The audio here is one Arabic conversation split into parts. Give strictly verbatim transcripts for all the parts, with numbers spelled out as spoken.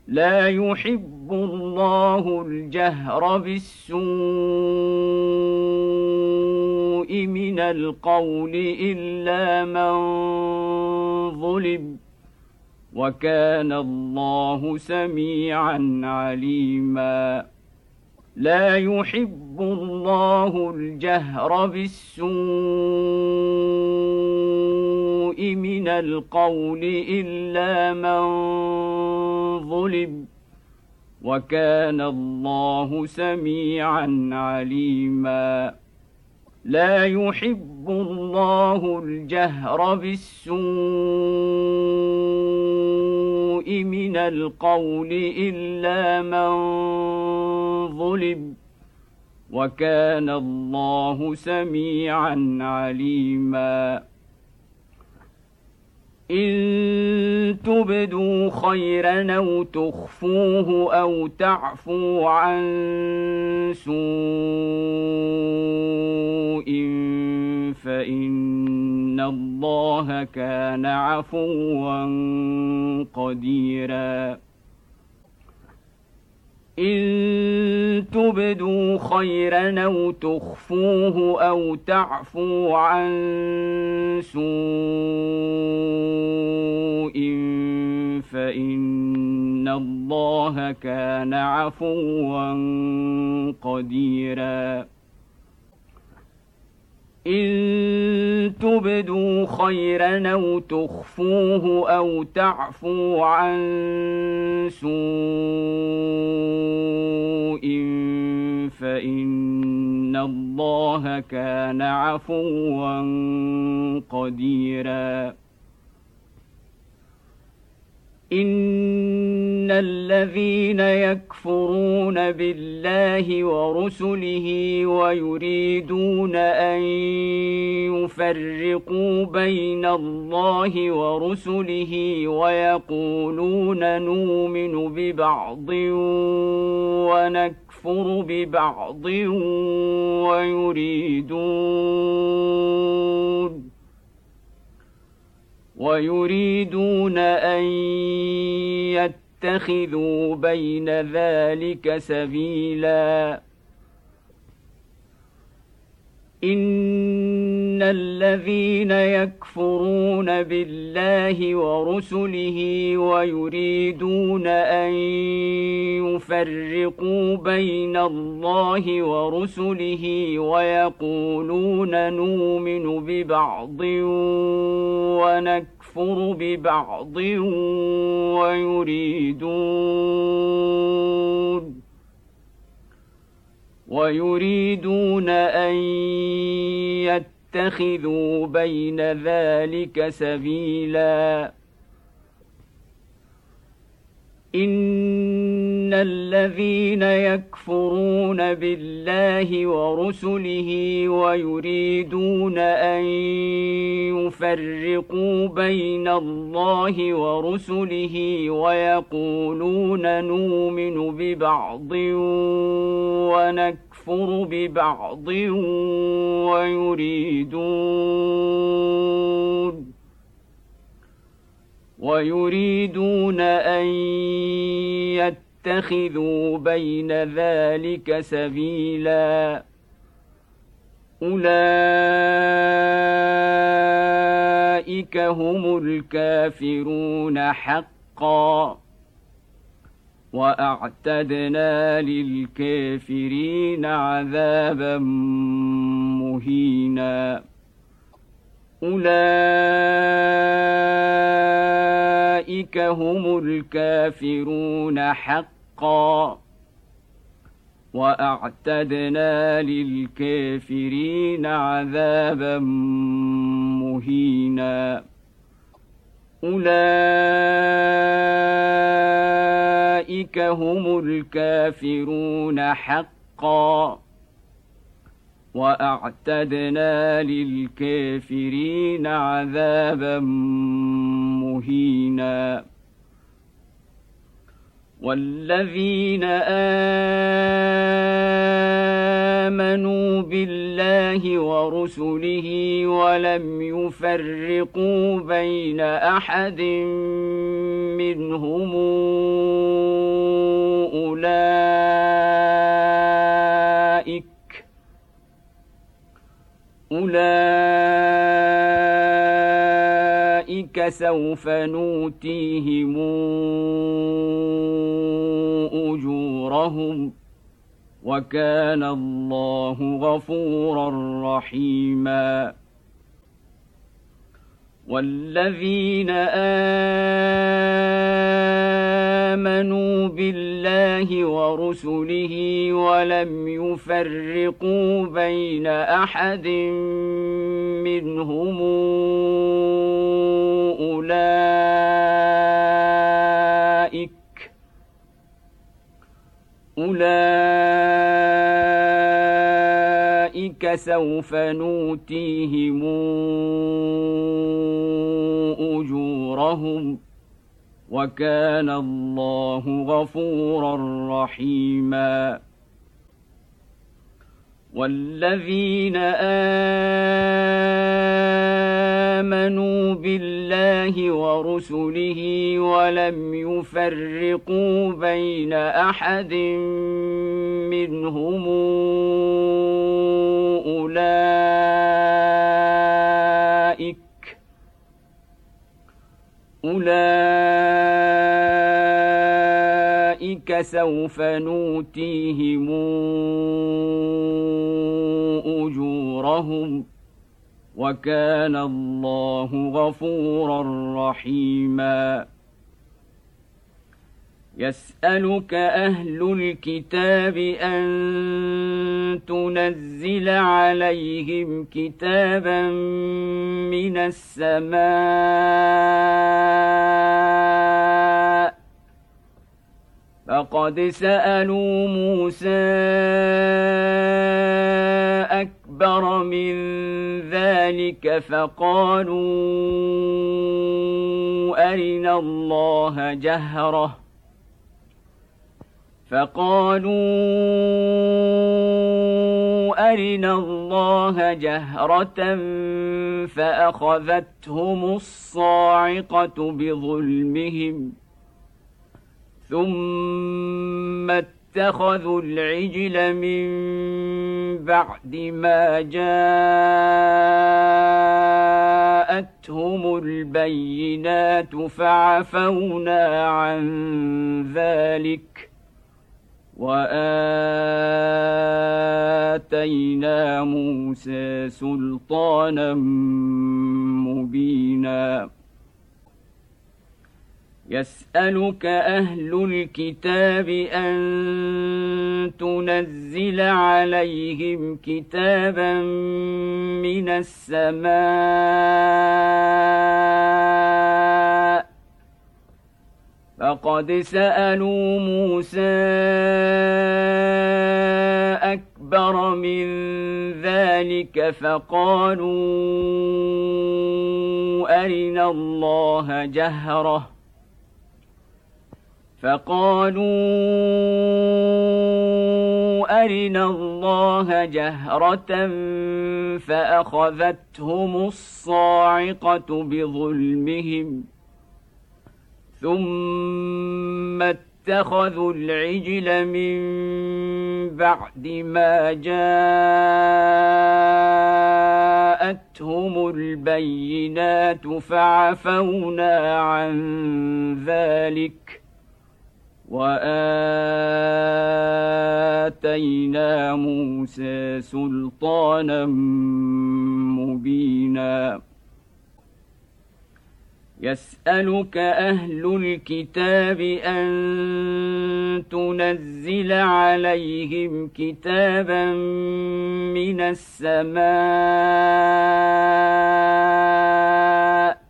لا يحب الله الجهر بالسوء من القول إلا من ظلم وكان الله سميعا عليما لا يحب الله الجهر بالسوء من القول إلا من ظلم وكان الله سميعا عليما لا يحب الله الجهر بالسوء من القول إلا من ظلم وكان الله سميعا عليما إن تبدوا خيرا أو تخفوه أو تعفوا عن سوء فإن الله كان عفوا قديرا إن تبدوا خيرا أو تخفوه أو تعفوا عن سوء فإن الله كان عفوا قديرا إن تبدوا خيرا أو تخفوه أو تعفوا عن سوء فإن الله كان عفوا قديرا إن الذين يكفرون بالله ورسله ويريدون أن يفرقوا بين الله ورسله ويقولون نؤمن ببعض ونكفر ببعض ويريدون ويريدون أن يتخذوا بين ذلك سبيلا إن الذين يكفرون بالله ورسله ويريدون أن يفرقوا بين الله ورسله ويقولون نؤمن ببعض ونكفر ببعض ويريدون ويريدون أن يتخذوا بين ذلك سبيلا إن الذين يكفرون بالله ورسله ويريدون أن يفرقوا بين الله ورسله ويقولون نؤمن ببعض ونكفر ببعض ويريدون ويريدون أن يتخذوا بين ذلك سبيلا أولئك هم الكافرون حقا وأعتدنا للكافرين عذابا مهينا أولئك هم الكافرون حقا وأعتدنا للكافرين عذابا مهينا أولئك هم الكافرون حقا وأعتدنا للكافرين عذابا مهينا والذين آمنوا بالله ورسله ولم يفرقوا بين أحد منهم أولئك سوف نؤتيهم أجورهم وكان الله غفورا رحيما والذين آمنوا بالله ورسله ولم يفرقوا بين أحد منهم أولئك أولئك سوف نؤتيهم أجورهم وكان الله غفورا رحيما والذين آمنوا بالله ورسله ولم يفرقوا بين أحد منهم أولئك أولئك سوف نؤتيهم أجورهم وكان الله غفورا رحيما يسألك أهل الكتاب أن تنزل عليهم كتابا من السماء فقد سألوا موسى أكبر من ذلك فقالوا أرنا الله جهرة فقالوا أرنا الله جهرة فأخذتهم الصاعقة بظلمهم ثم اتخذوا العجل من بعد ما جاءتهم البينات فعفونا عن ذلك وآتينا موسى سلطانا مبينا يسألك أهل الكتاب أن تنزل عليهم كتابا من السماء فقد سألوا موسى أكبر من ذلك فقالوا أرنا الله جهرة فقالوا أرنا الله جهرة فأخذتهم الصاعقة بظلمهم ثم اتخذوا العجل من بعد ما جاءتهم البينات فعفونا عن ذلك وآتينا موسى سلطانا مبينا يسألك أهل الكتاب أن تنزل عليهم كتابا من السماء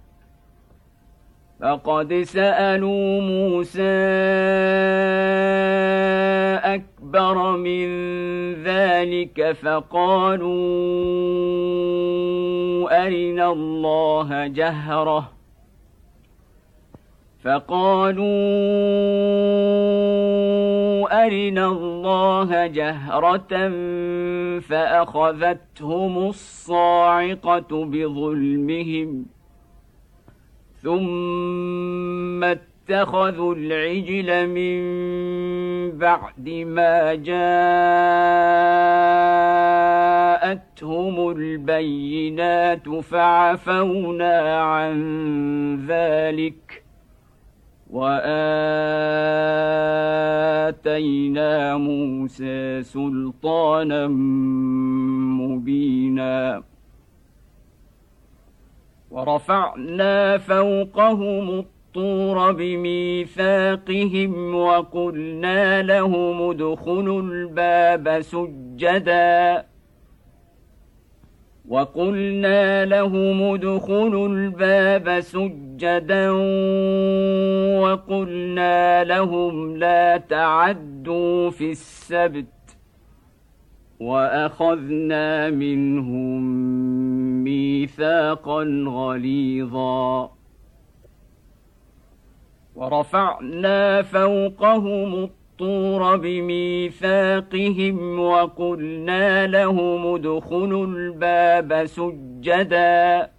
فقد سألوا موسى أكبر من ذلك فقالوا أرنا الله جهرة فقالوا أرنا الله جهرة فأخذتهم الصاعقة بظلمهم ثم اتخذوا العجل من بعد ما جاءتهم البينات فعفونا عن ذلك وآتينا موسى سلطانا مبينا ورفعنا فوقهم الطور بميثاقهم وقلنا لهم ادخلوا الباب سجدا وقلنا لهم ادخلوا الباب سجدا وقلنا لهم لا تعدوا في السبت وأخذنا منهم ميثاقا غليظا ورفعنا فوقهم الطور بميثاقهم وقلنا لهم ادخلوا الباب سجدا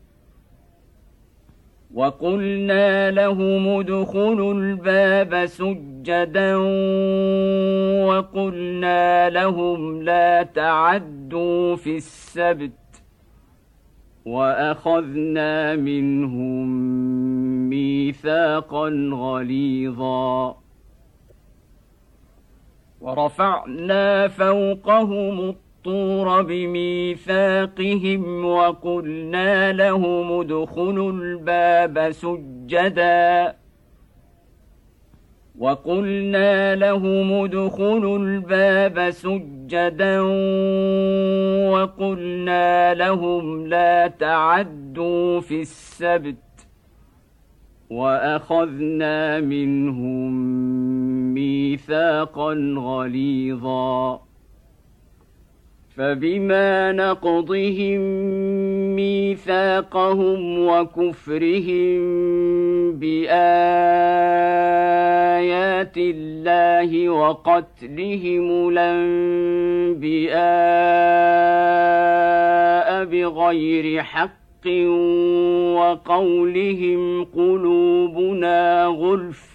وقلنا لهم ادخلوا الباب سجدا وقلنا لهم لا تعدوا في السبت وأخذنا منهم ميثاقا غليظا ورفعنا فوقهم الطور بميثاقهم وقلنا لهم ادخلوا الباب سجدا وقلنا لهم ادخلوا الباب سجدا وقلنا لهم لا تعدوا في السبت وأخذنا منهم ميثاقا غليظا فبما نقضهم ميثاقهم وكفرهم بآيات الله وقتلهم الأنبياء بغير حق وقولهم قلوبنا غلف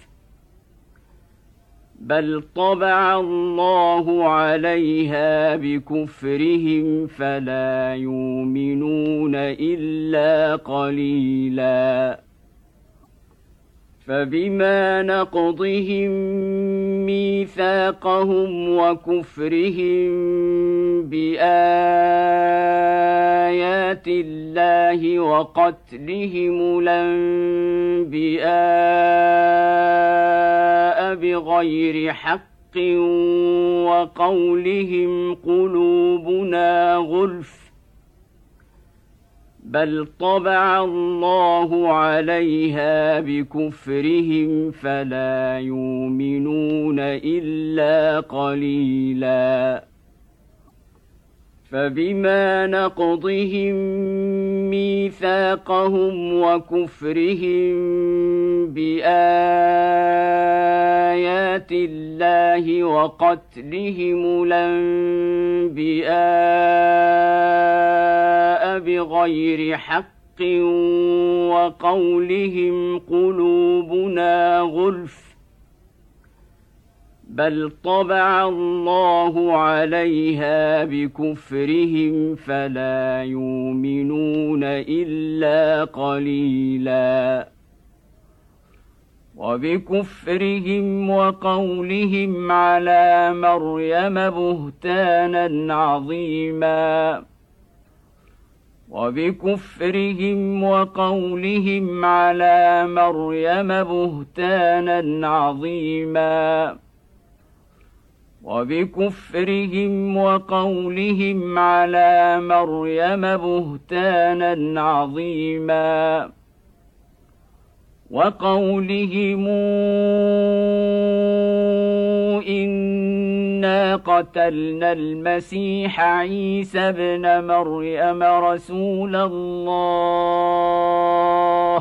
بل طبع الله عليها بكفرهم فلا يؤمنون إلا قليلا فبما نقضهم ميثاقهم وكفرهم بآيات الله وقتلهم الأنبياء بغير حق وقولهم قلوبنا غلف بل طبع الله عليها بكفرهم فلا يؤمنون إلا قليلا فبما نقضهم ميثاقهم وكفرهم بآيات الله وقتلهم الأنبياء بغير حق وقولهم قلوبنا غلف بل طبع الله عليها بكفرهم فلا يؤمنون إلا قليلا وبكفرهم وقولهم على مريم بهتانا عظيما وبكفرهم وقولهم على مريم بهتانا عظيما وبكفرهم وقولهم على مريم بهتانا عظيما وقولهم إنا قتلنا المسيح عيسى ابن مريم رسول الله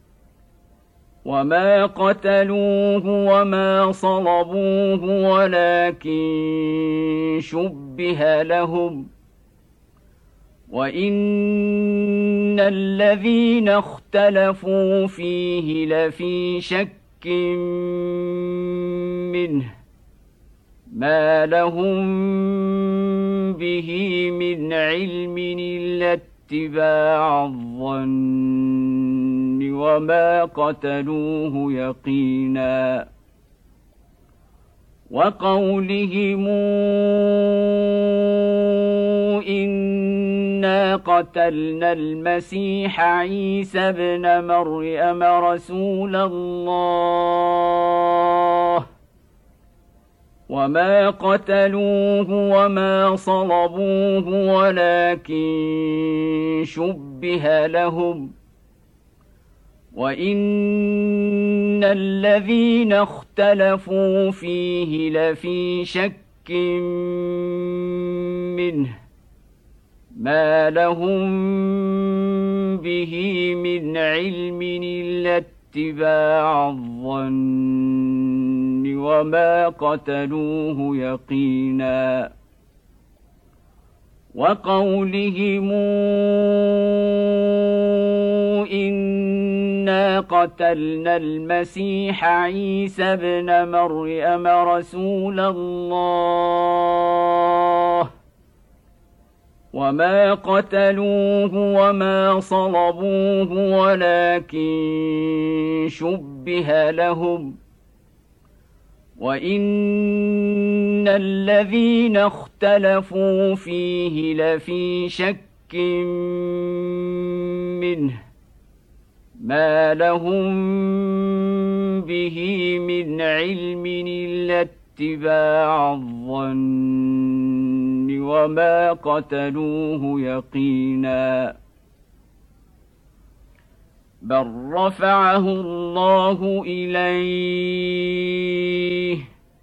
وما قتلوه وما صلبوه ولكن شبه لهم وإن الذين اختلفوا فيه لفي شك منه ما لهم به من علم إلا اتباع الظن وما قتلوه يقينا وقولهم إنا قتلنا المسيح عيسى ابن مريم رسول الله وما قتلوه وما صلبوه ولكن شبه لهم وإن الذين اختلفوا فيه لفي شك منه ما لهم به من علم إلا اتباع الظن وما قتلوه يقينا وقولهم إنا قتلنا المسيح عيسى ابن مريم رسول الله وما قتلوه وما صلبوه ولكن شبه لهم وإن الذين اختلفوا فيه لفي شك منه ما لهم به من علم إلا اتباع الظن وما قتلوه يقينا بل رفعه الله إليه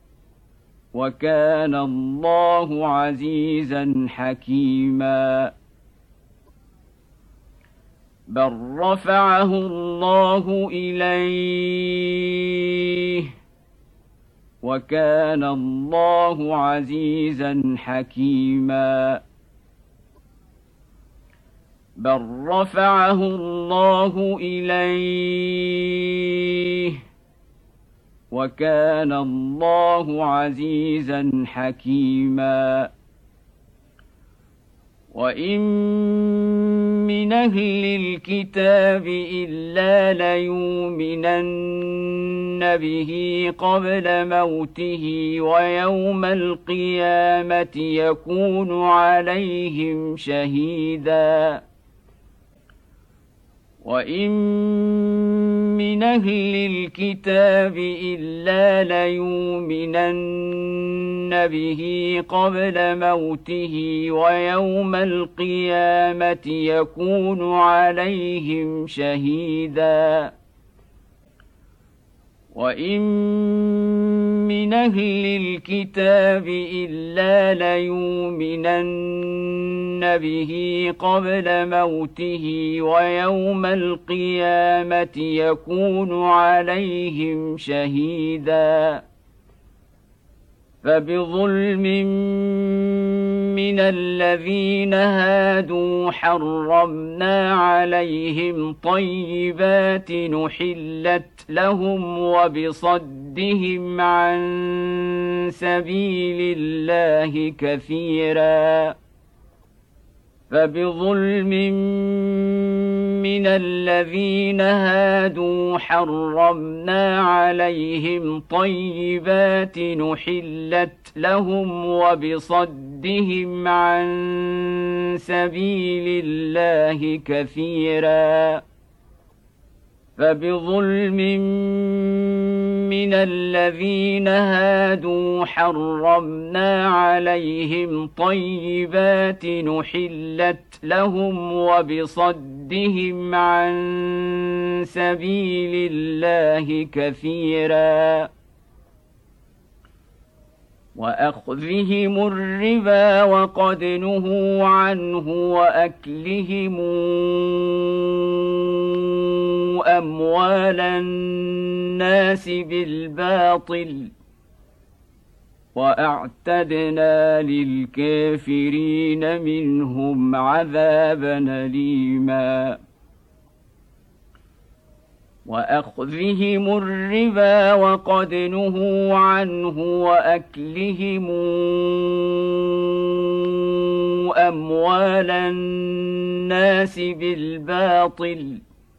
وكان الله عزيزا حكيما بل رفعه الله إليه وكان الله عزيزا حكيما بل رفعه الله إليه وكان الله عزيزا حكيما وإن من أهل الكتاب إلا ليؤمنن به قبل موته ويوم القيامة يكون عليهم شهيدا وإن من أهل الكتاب إلا ليؤمنن به قبل موته ويوم القيامة يكون عليهم شهيدا وإن من أهل الكتاب إلا ليؤمنن به قبل موته ويوم القيامة يكون عليهم شهيدا فبظلم من الذين هادوا حرمنا عليهم طيبات نحلت لهم وبصدهم عن سبيل الله كثيرا فبظلم من الذين هادوا حرمنا عليهم طيبات نحلت لهم وبصدهم عن سبيل الله كثيرا فبظلم من الذين هادوا حرمنا عليهم طيبات نحلت لهم وبصدهم عن سبيل الله كثيرا وأخذهم الربا وقد نهوا عنه وأكلهم أموال الناس بالباطل وأعتدنا للكافرين منهم عذابا أليما وأخذهم الربا وقد نهوا عنه وأكلهم أموال الناس بالباطل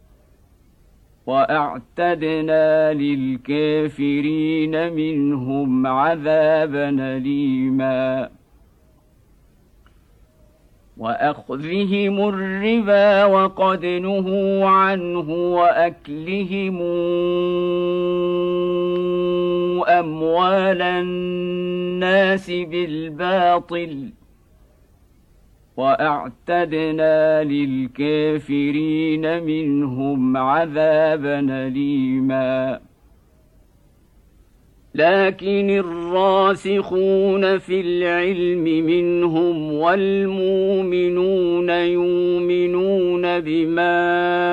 وأعتدنا للكافرين منهم عذابا أليما وأخذهم الربا وقد نهوا عنه وأكلهم أموال الناس بالباطل وأعتدنا للكافرين منهم عذابا أليما لكن الراسخون في العلم منهم والمؤمنون يؤمنون بما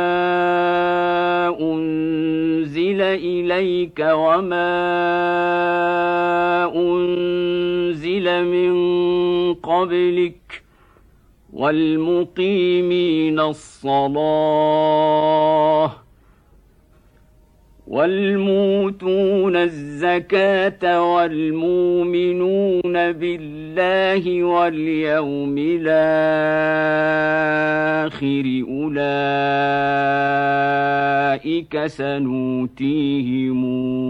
أنزل إليك وما أنزل من قبلك والمقيمين الصلاة والموتون الزكاة والمؤمنون بالله واليوم الآخر أولئك سنؤتيهم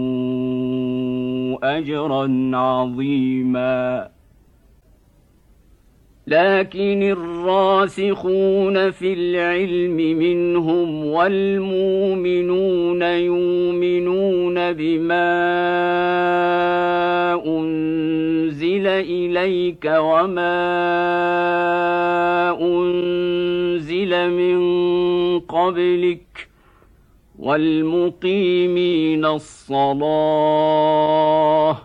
أجرا عظيما لكن الراسخون في العلم منهم والمؤمنون يؤمنون بما أنزل إليك وما أنزل من قبلك والمقيمين الصلاة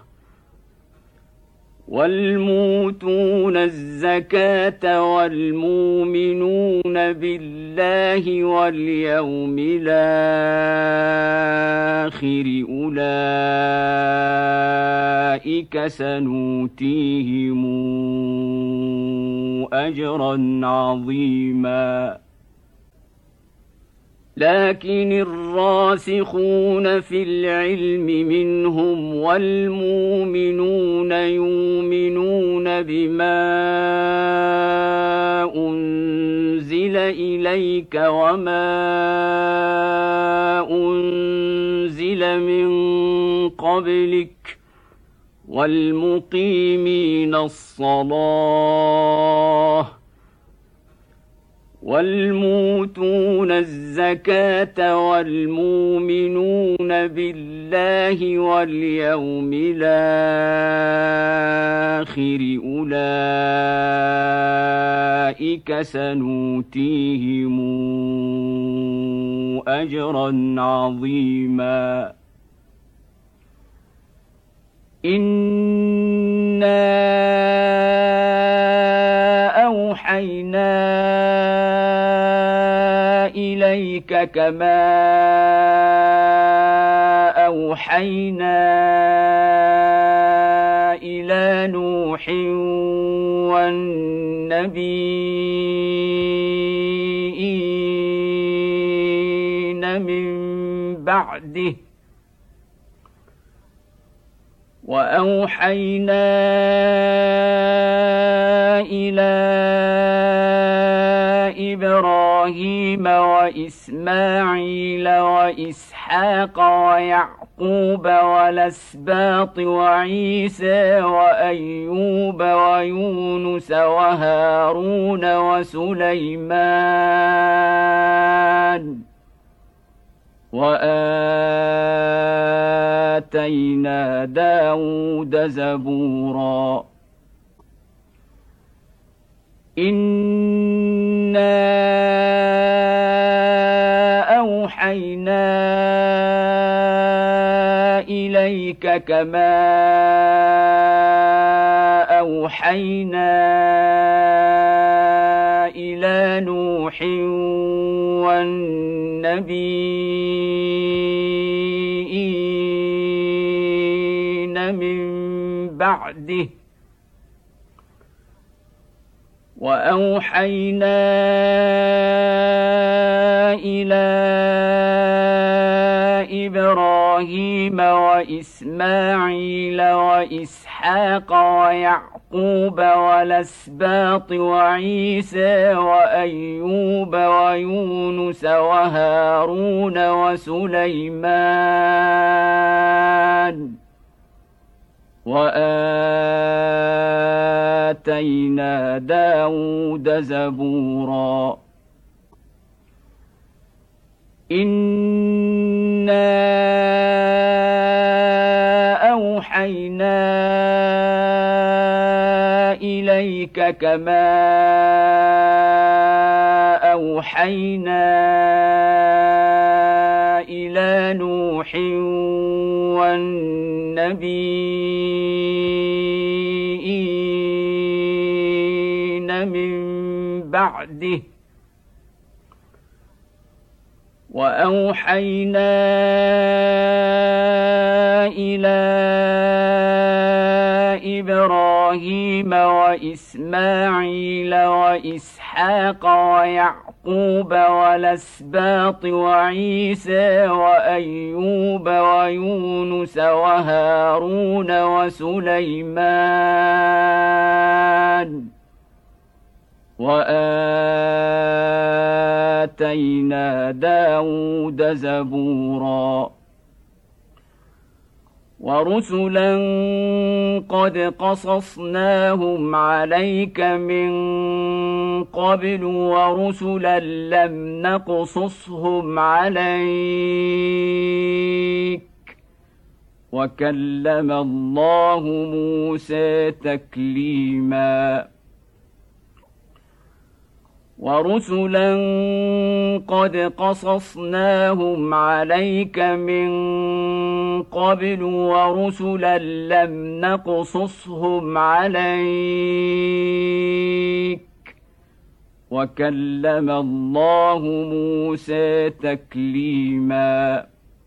والموتون الزكاة والمؤمنون بالله واليوم الآخر أولئك سنؤتيهم أجرا عظيما لكن الراسخون في العلم منهم والمؤمنون يؤمنون بما أنزل إليك وما أنزل من قبلك والمقيمين الصلاة والموتون الزكاة والمؤمنون بالله واليوم الآخر أولئك سنؤتيهم أجرا عظيما إنا أوحينا إليك كما أوحينا إلى نوح والنبيين من بعده وأوحينا إلى إبراهيم وإسماعيل وإسحاق ويعقوب والأسباط وعيسى وأيوب ويونس وهارون وسليمان وآتينا داود زبورا إنا أوحينا إليك كما أوحينا إلى نوح والنبيين من بعده وأوحينا إلى إبراهيم وإسماعيل وإسحاق ويعقوب والأسباط وعيسى وأيوب ويونس وهارون وسليمان وآتينا داود زبورا إنا أوحينا إليك كما أوحينا إلى نوح والنبيين من بعده وأوحينا إلى إبراهيم وإسماعيل وإسحاق ويعقوب والأسباط وعيسى وأيوب ويونس وهارون وسليمان وآتينا داود زبورا ورسلا قد قصصناهم عليك من قبل ورسلا لم نقصصهم عليك وكلم الله موسى تكليما ورسلا قد قصصناهم عليك من قبل ورسلا لم نقصصهم عليك وكلم الله موسى تكليما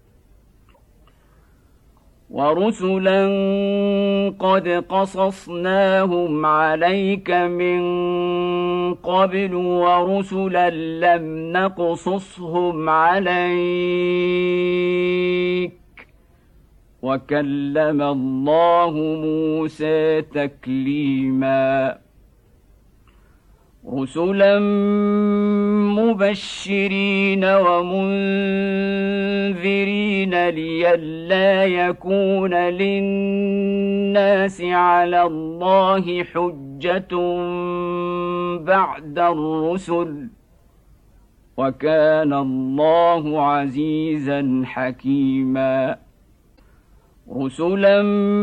ورسلا قد قصصناهم عليك من قبل ورسلا لم نقصصهم عليك وكلم الله موسى تكليما رسلا مبشرين ومنذرين لئلا يكون للناس على الله حجة بعد الرسل وكان الله عزيزا حكيما رسلا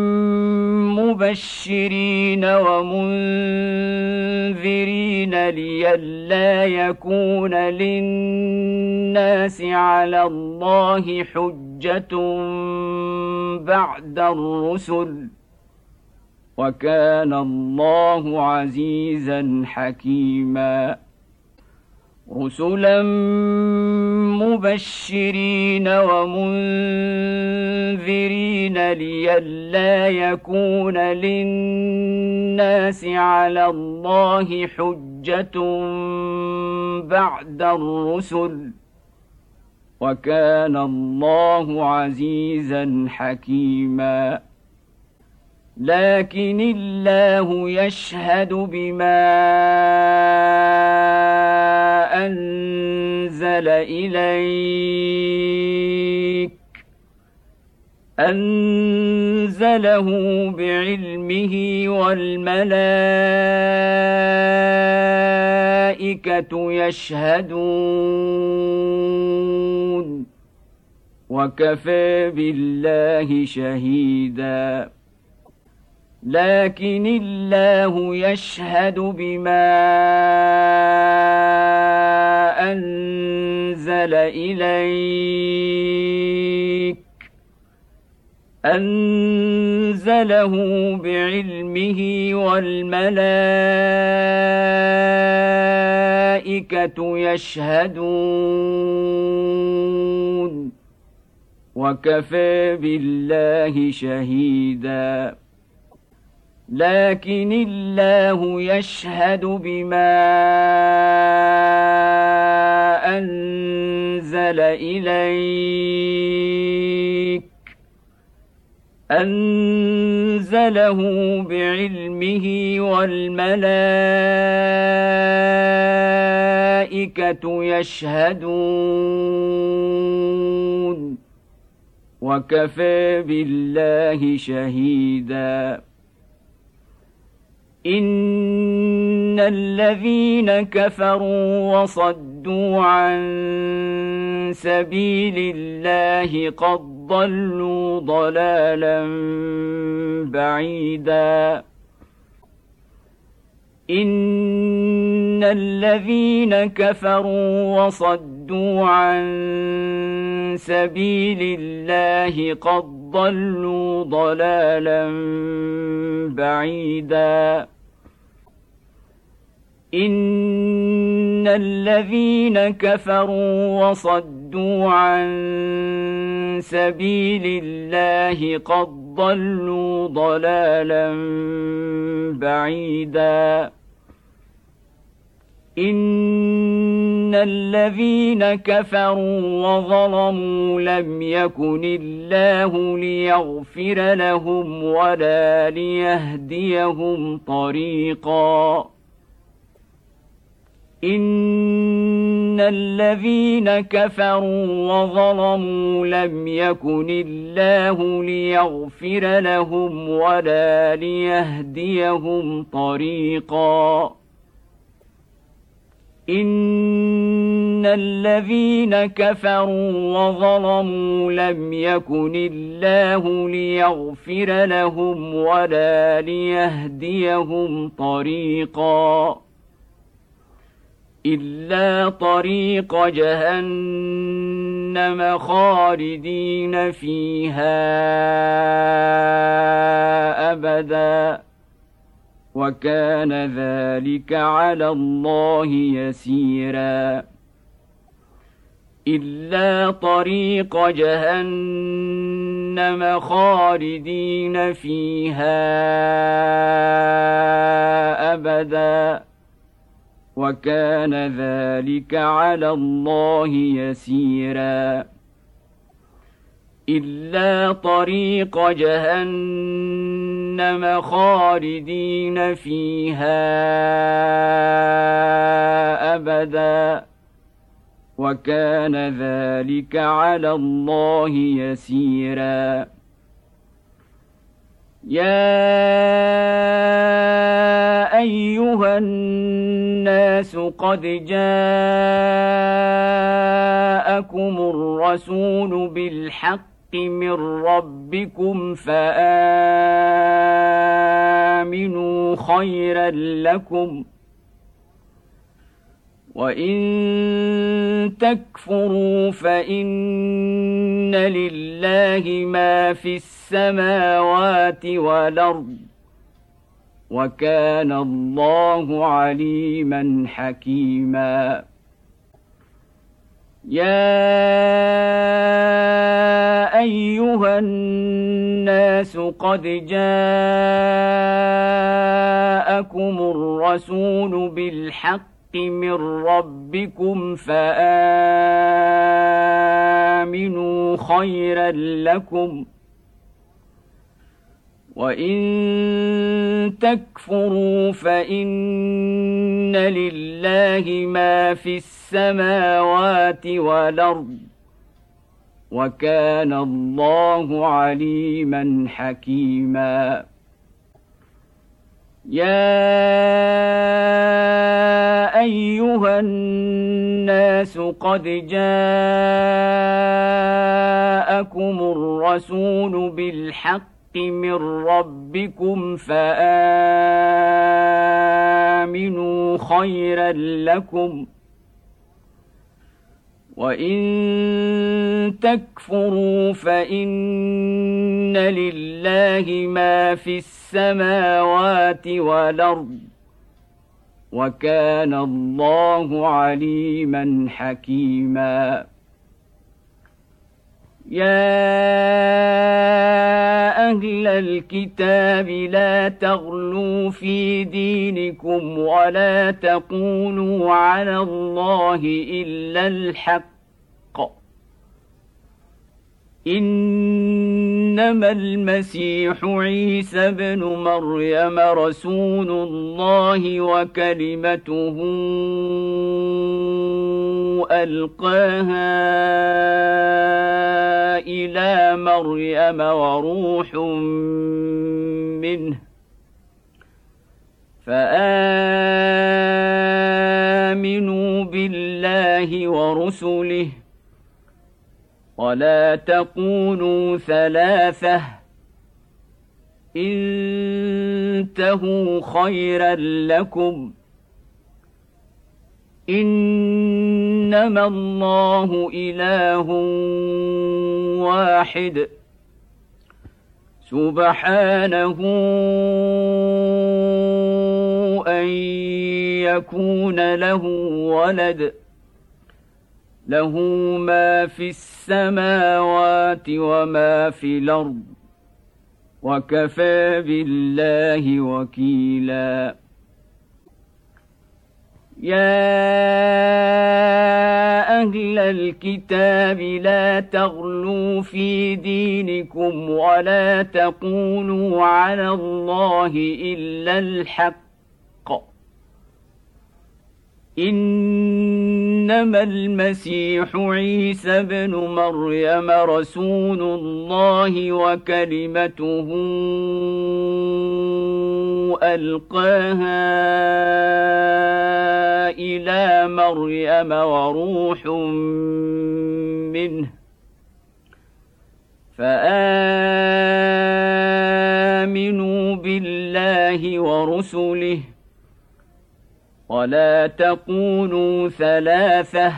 مبشرين ومنذرين لئلا يكون للناس على الله حجة بعد الرسل وكان الله عزيزا حكيما رسلا مبشرين ومنذرين لئلا يكون للناس على الله حجة بعد الرسل وكان الله عزيزا حكيما لكن الله يشهد بما أنزل إليك أنزله بعلمه والملائكة يشهدون وكفى بالله شهيدا لكن الله يشهد بما أنزل إليك أنزله بعلمه والملائكة يشهدون وكفى بالله شهيدا لكن الله يشهد بما أنزل إليك أنزله بعلمه والملائكة يشهدون وكفى بالله شهيدا إن الذين كفروا وصدوا عن سبيل الله قد ضلوا ضلالا بعيدا إن الذين كفروا وصدوا عن سبيل الله قد ضلوا ضلالا بعيدا إن الذين كفروا وصدوا عن سبيل الله قد ضلوا ضلالا بعيدا إن الذين كفروا وظلموا لم يكن الله ليغفر لهم ولا ليهديهم طريقا إن الذين كفروا وظلموا لم يكن الله ليغفر لهم ولا ليهديهم طريقا إن الذين كفروا وظلموا لم يكن الله ليغفر لهم ولا ليهديهم طريقا إلا طريق جهنم خالدين فيها أبدا وكان ذلك على الله يسيرا إلا طريق جهنم خالدين فيها أبدا وكان ذلك على الله يسيرا إلا طريق جهنم خالدين فيها أبدا وكان ذلك على الله يسيرا يا أيها الناس قد جاءكم الرسول بالحق من ربكم فآمنوا خيرا لكم وإن تكفروا فإن لله ما في السماوات والأرض وكان الله عليما حكيما يا أيها الناس قد جاءكم الرسول بالحق من ربكم فآمنوا خيرا لكم وإن تكفروا فإن لله ما في السماوات والأرض وكان الله عليما حكيما يا أيها الناس قد جاءكم الرسول بالحق من ربكم فآمنوا خيرا لكم وإن تكفروا فإن لله ما في السماوات والأرض وكان الله عليما حكيما يا أهل الكتاب لا تغلوا في دينكم ولا تقولوا على الله إلا الحق، إنما المسيح عيسى ابن مريم رسول الله وكلمته ألقاها إلى مريم وروح منه، فآمنوا بالله ورسله ولا تقولوا ثلاثة، انتهوا خيرا لكم، إنما الله إله واحد سبحانه أن يكون له ولد، له ما في السماوات وما في الأرض، وكفى بالله وكيلا. يا أهل الكتاب لا تغلوا في دينكم ولا تقولوا على الله إلا الحق، إنما المسيح عيسى ابن مريم رسول الله وكلمته ألقاها إلى مريم وروح منه، فآمنوا بالله ورسله ولا تقولوا ثلاثة،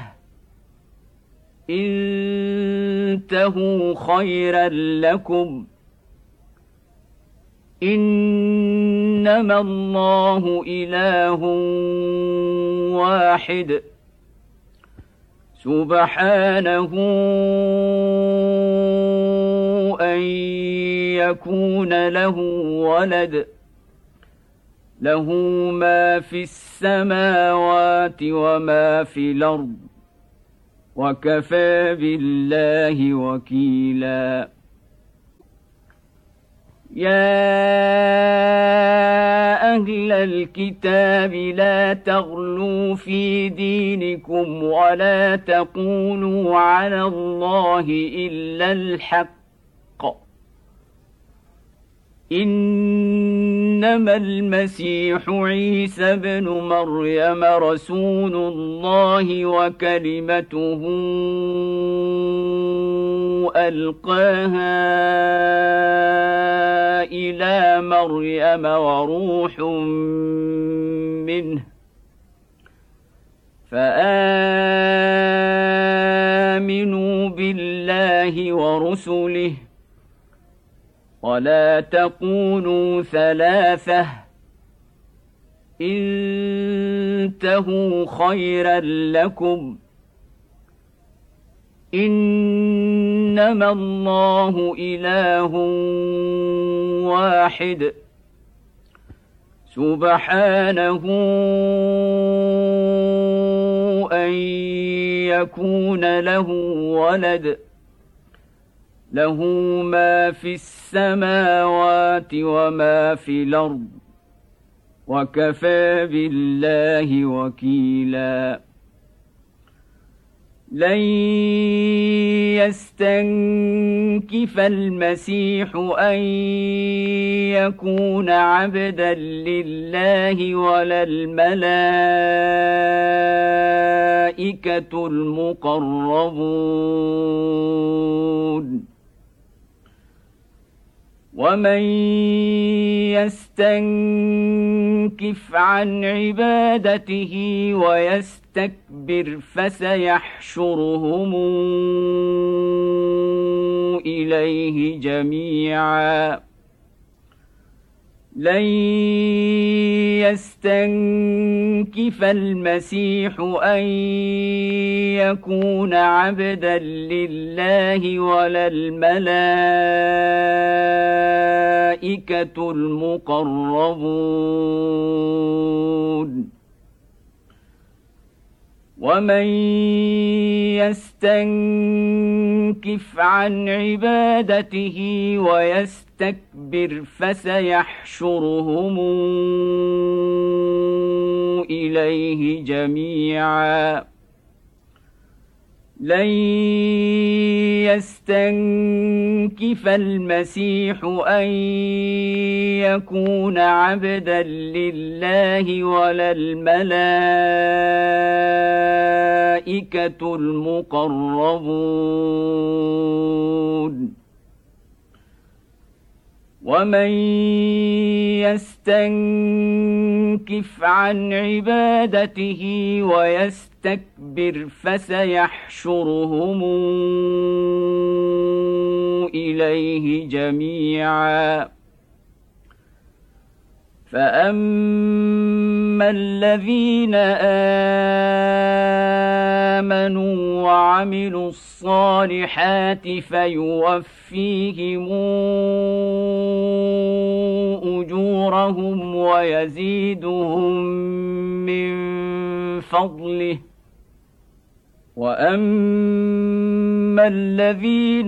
انتهوا خيرا لكم، إنما الله إله واحد سبحانه أن يكون له ولد، له ما في السماوات وما في الأرض، وكفى بالله وكيلا. يا أهل الكتاب لا تغلوا في دينكم ولا تقولوا على الله إلا الحق، إنما المسيح عيسى ابن مريم رسول الله وكلمته ألقاها إلى مريم وروح منه، فآمنوا بالله ورسله ولا تقولوا ثلاثة، انتهوا خيرا لكم، إنما الله إله واحد سبحانه أن يكون له ولد، له ما في السماوات وما في الأرض، وكفى بالله وكيلا. لن يستنكف المسيح أن يكون عبدا لله ولا الملائكة المقربون، ومن يستنكف عن عبادته ويستكبر فسيحشرهم إليه جميعا، لن يستنكف المسيح أن يكون عبدا لله ولا الملائكة المقربون ومن يستنكف عن عبادته ويستكبر فسيحشرهم إليه جميعا لن يستنكف المسيح أن يكون عبدا لله ولا الملائكة المقربون ومن يستنكف عن عبادته ويستكبر فسيحشرهم إليه جميعا فأما الذين آمنوا وعملوا الصالحات فيوفيهم أجورهم ويزيدهم من فضله وأما الذين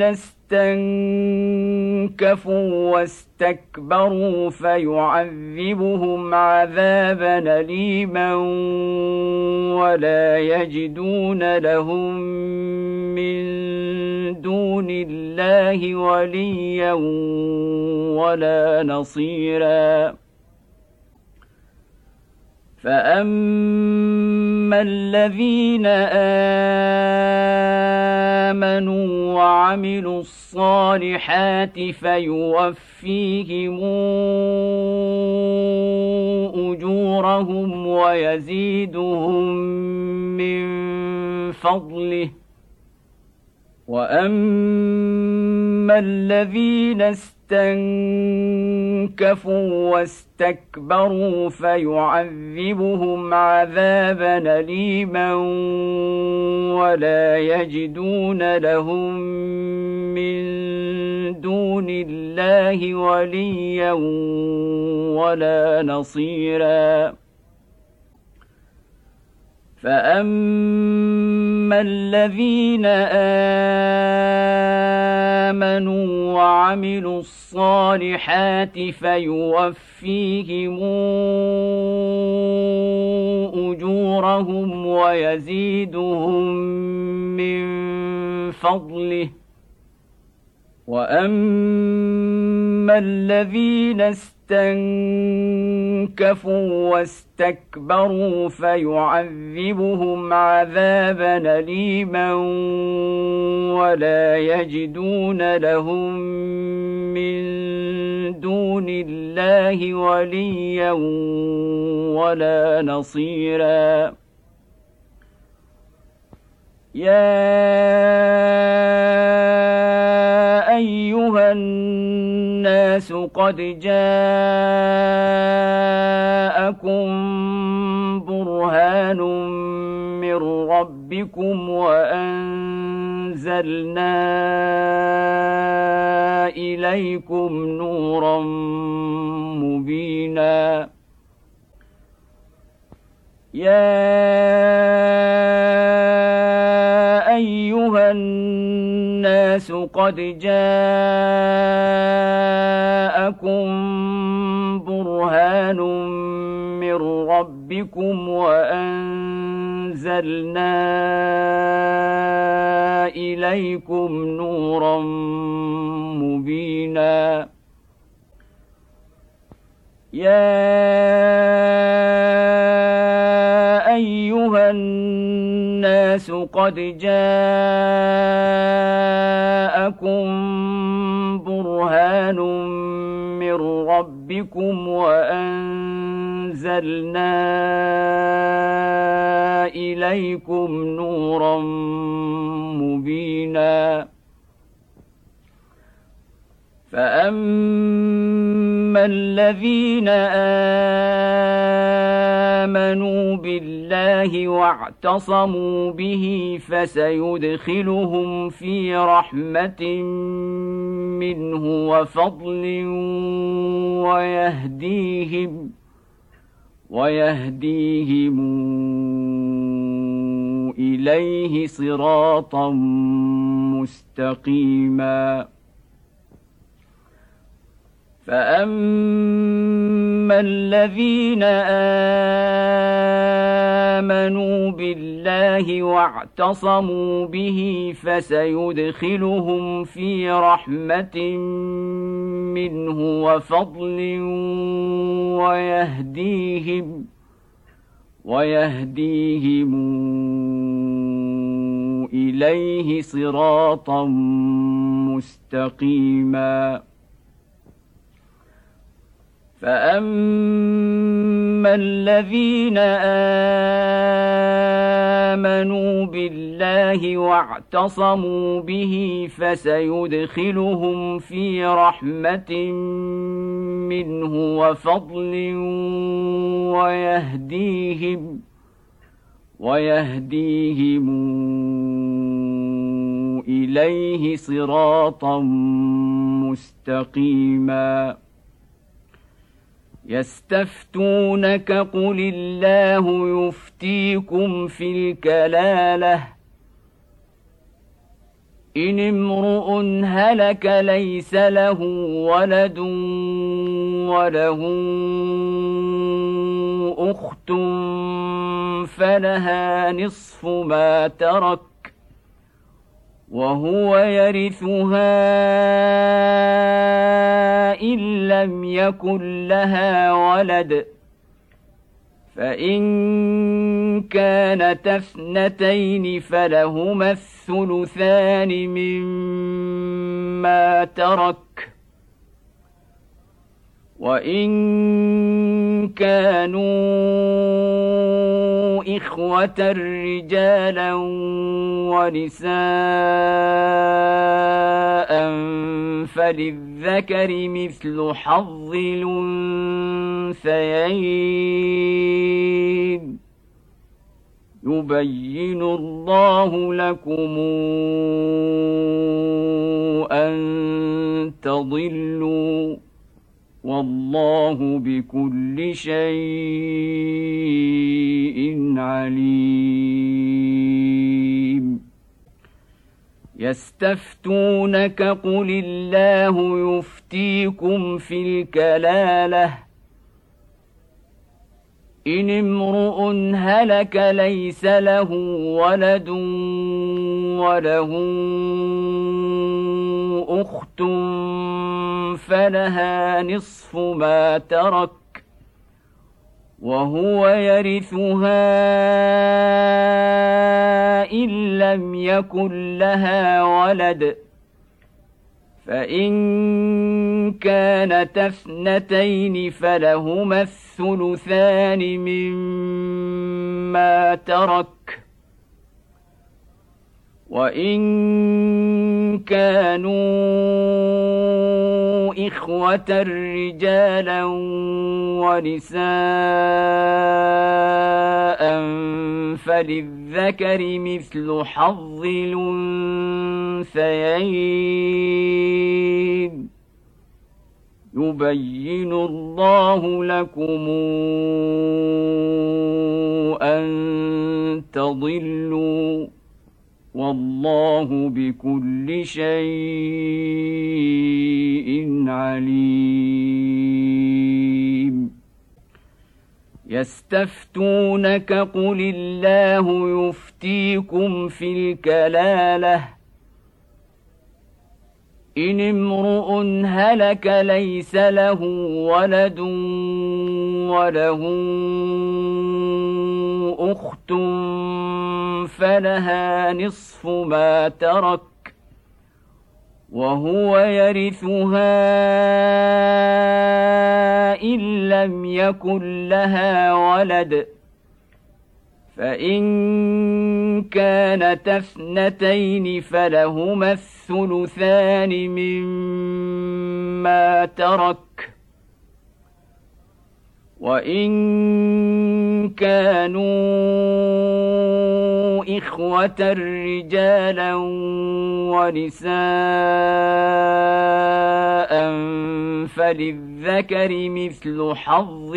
استنكفوا واستكبروا فيعذبهم عذابا أليما ولا يجدون لهم من دون الله وليا ولا نصيرا فأما الذين آمنوا وعملوا الصالحات فيوفيهم أجورهم ويزيدهم من فضله وأما الذين استنكفوا واستكبروا فيعذبهم عذابا أليما ولا يجدون لهم من دون الله وليا ولا نصيرا فأما الذين آمنوا وعملوا الصالحات فيوفيهم أجورهم ويزيدهم من فضله وأما الذين استنكفوا واستكبروا فيعذبهم عذابا أليما ولا يجدون لهم من دون الله وليا ولا نصيرا يا أيها الناس قد جاءكم برهان من ربكم وأنزلنا إليكم نورا مبينا يا أيها الناس قد جاءكم برهان من ربكم وأنزلنا إليكم نورا مبينا يا أيها الناس قد جاءكم برهان من ربكم وأنزلنا إليكم نورا مبينا فأما الذين آمنوا بالله واعتصموا به فسيدخلهم في رحمة منه وفضل ويهديهم ويهديهم إليه صراطا مستقيما فأما الذين آمنوا بالله واعتصموا به فسيدخلهم في رحمة منه وفضل ويهديهم ويهديهم إليه صراطا مستقيما فأما الذين آمنوا بالله واعتصموا به فسيدخلهم في رحمة منه وفضل ويهديهم ويهديهم إليه صراطا مستقيما يستفتونك قل الله يفتيكم في الكلالة إن امرؤ هلك ليس له ولد وله أخت فلها نصف ما ترك وهو يرثها إن لم يكن لها ولد فإن كانتا اثنتين فلهما الثلثان مما ترك وإن كانوا إخوة رجالا ونساء فللذكر مثل حظ الأنثيين يبين الله لكم أن تضلوا والله بكل شيء عليم يستفتونك قل الله يفتيكم في الكلالة إن امرؤ هلك ليس له ولد وله أخت فلها نصف ما ترك وهو يرثها إن لم يكن لها ولد فإن كانتا اثنتين فلهما الثلثان مما ترك وإن كانوا إخوة رجالا ونساء فللذكر مثل حظ الأنثيين يبين الله لكم أن تضلوا والله بكل شيء عليم يستفتونك قل الله يفتيكم في الكلالة إن امرؤ هلك ليس له ولد وله أخت فلها نصف ما ترك وهو يرثها إن لم يكن لها ولد فإن كانتا اثنتين فلهما الثلثان مما ما ترك وإن كانوا إخوة رجالا ونساء فللذكر مثل حظ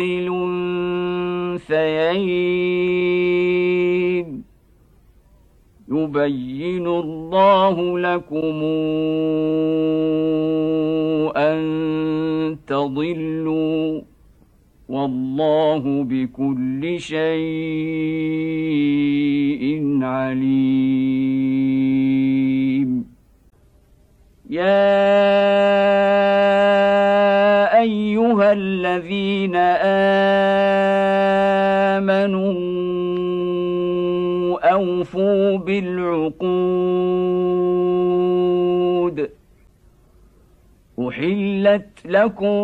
الأنثيين يبين الله لكم أن تضلوا والله بكل شيء عليم. يا أيها الذين آمنوا أوفوا بالعقود أحلت لكم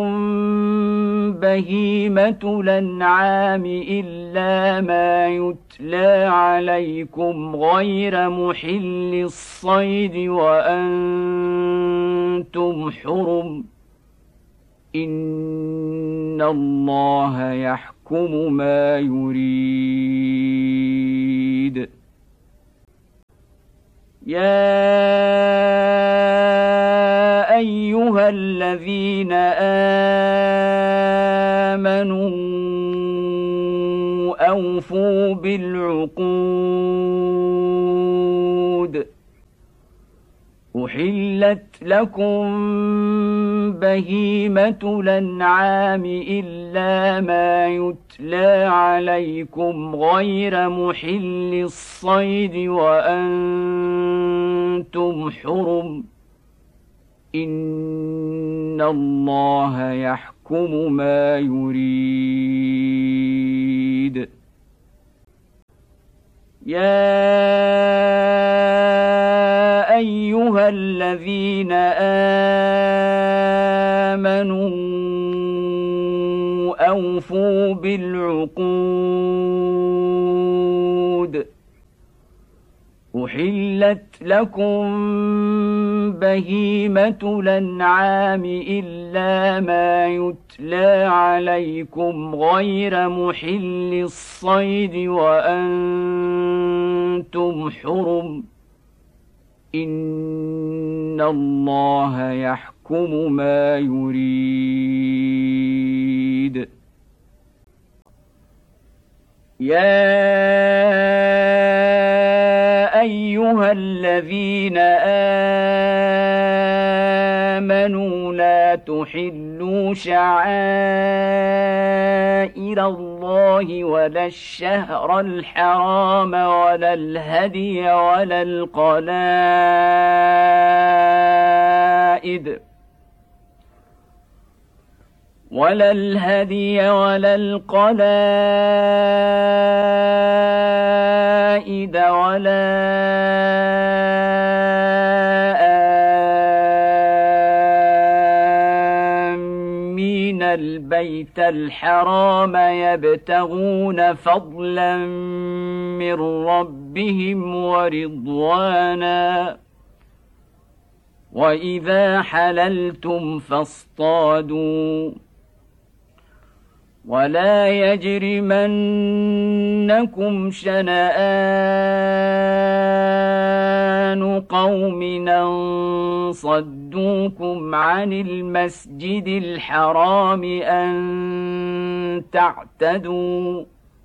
بهيمة الأنعام إلا ما يتلى عليكم غير محل الصيد وأنتم حرم إن الله يحكم ما يريد. يا أيها الذين آمنوا أوفوا بالعقود أحلت لكم بهيمة الأنعام إلا ما يتلى عليكم غير محل الصيد وأنتم حرم إن الله يحكم ما يريد. يا أيها الذين آمنوا أوفوا بالعقود أحلت لكم بهيمة الأنعام إلا ما يتلى عليكم غير محل الصيد وأنتم حرم إن الله يحكم ما يريد. يا أيها الذين آمنوا لا تحلوا شعائر الله ولا الشهر الحرام ولا الهدي ولا القلائد ولا الهدي ولا القلائد ولا آمين البيت الحرام يبتغون فضلا من ربهم ورضوانا وإذا حللتم فاصطادوا ولا يجرمنكم شنآن قوم أن صدوكم عن المسجد الحرام أن تعتدوا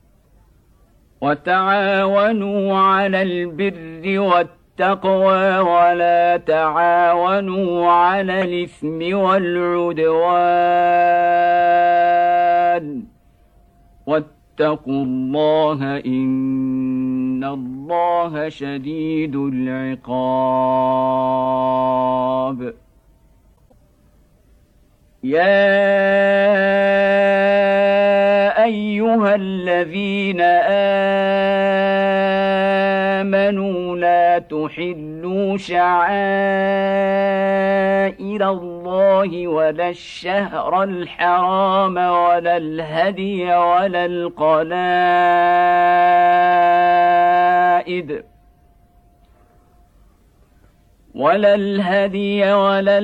وتعاونوا على البر والتقوى ولا تعاونوا على الإثم والعدوان واتقوا الله إن الله شديد العقاب. يا أيها الذين آمنوا لا تحلوا شعائر الله ولا الشهر الحرام ولا الهدي ولا القلائد ولا الهدي ولا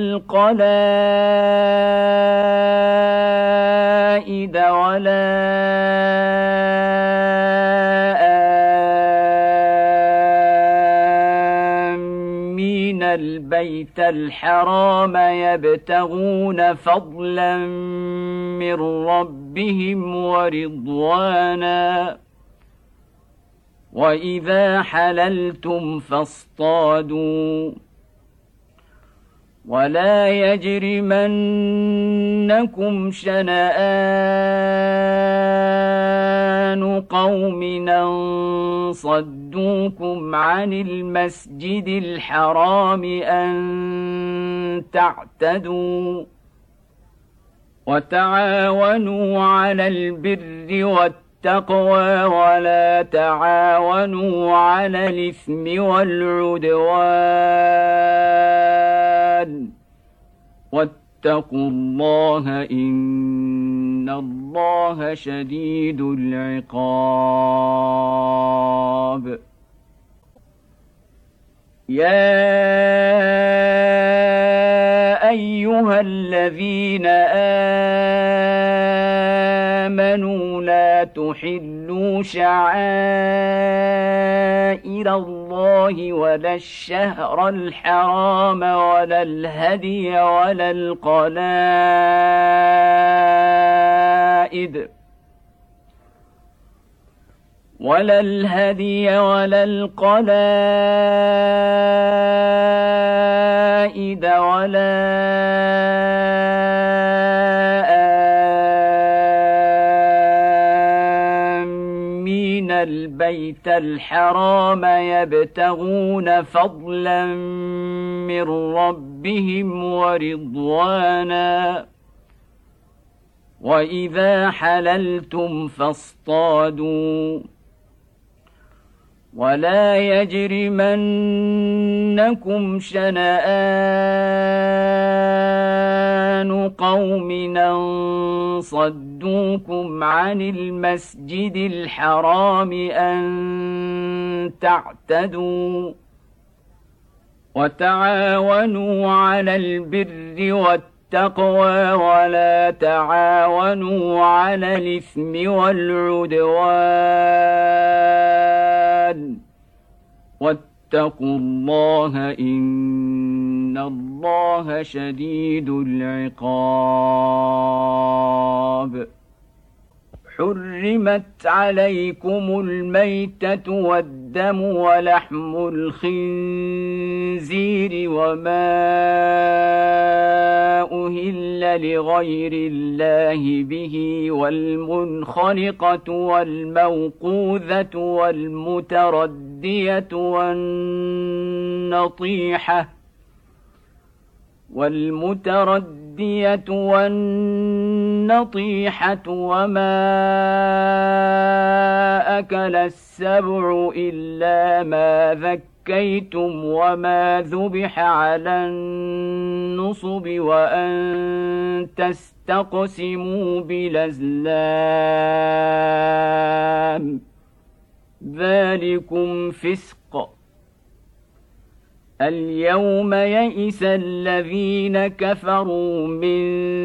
القلائد ولا آمين البيت الحرام يبتغون فضلا من ربهم ورضوانا وإذا حللتم فاصطادوا ولا يجرمنكم شنآن قوم أن صدوكم عن المسجد الحرام أن تعتدوا وتعاونوا على البر والتقوى ولا تعاونوا على الإثم والعدوان واتقوا الله إن الله شديد العقاب. يا أيها الذين آمنوا لا تحلوا شعائر الله ولا الشهر الحرام ولا الهدي ولا القلائد ولا الهدي ولا القلائد ولا آمين البيت الحرام يبتغون فضلا من ربهم ورضوانا وإذا حللتم فاصطادوا ولا يجرمنكم شنآن قوم أن صدوكم عن المسجد الحرام أن تعتدوا وتعاونوا على البر والتقوى ولا تعاونوا على الإثم والعدوان واتقوا الله إن الله شديد العقاب. حرمت عليكم الميتة والدم ولحم الخنزير وما أهل لغير الله به والمنخنقة والموقوذة والمتردية والنطيحة والمتردية والنطيحة وما أكل السبع إلا ما ذكيتم وما ذبح على النصب وأن تستقسموا بالأزلام ذلكم فسق. اليوم يئس الذين كفروا من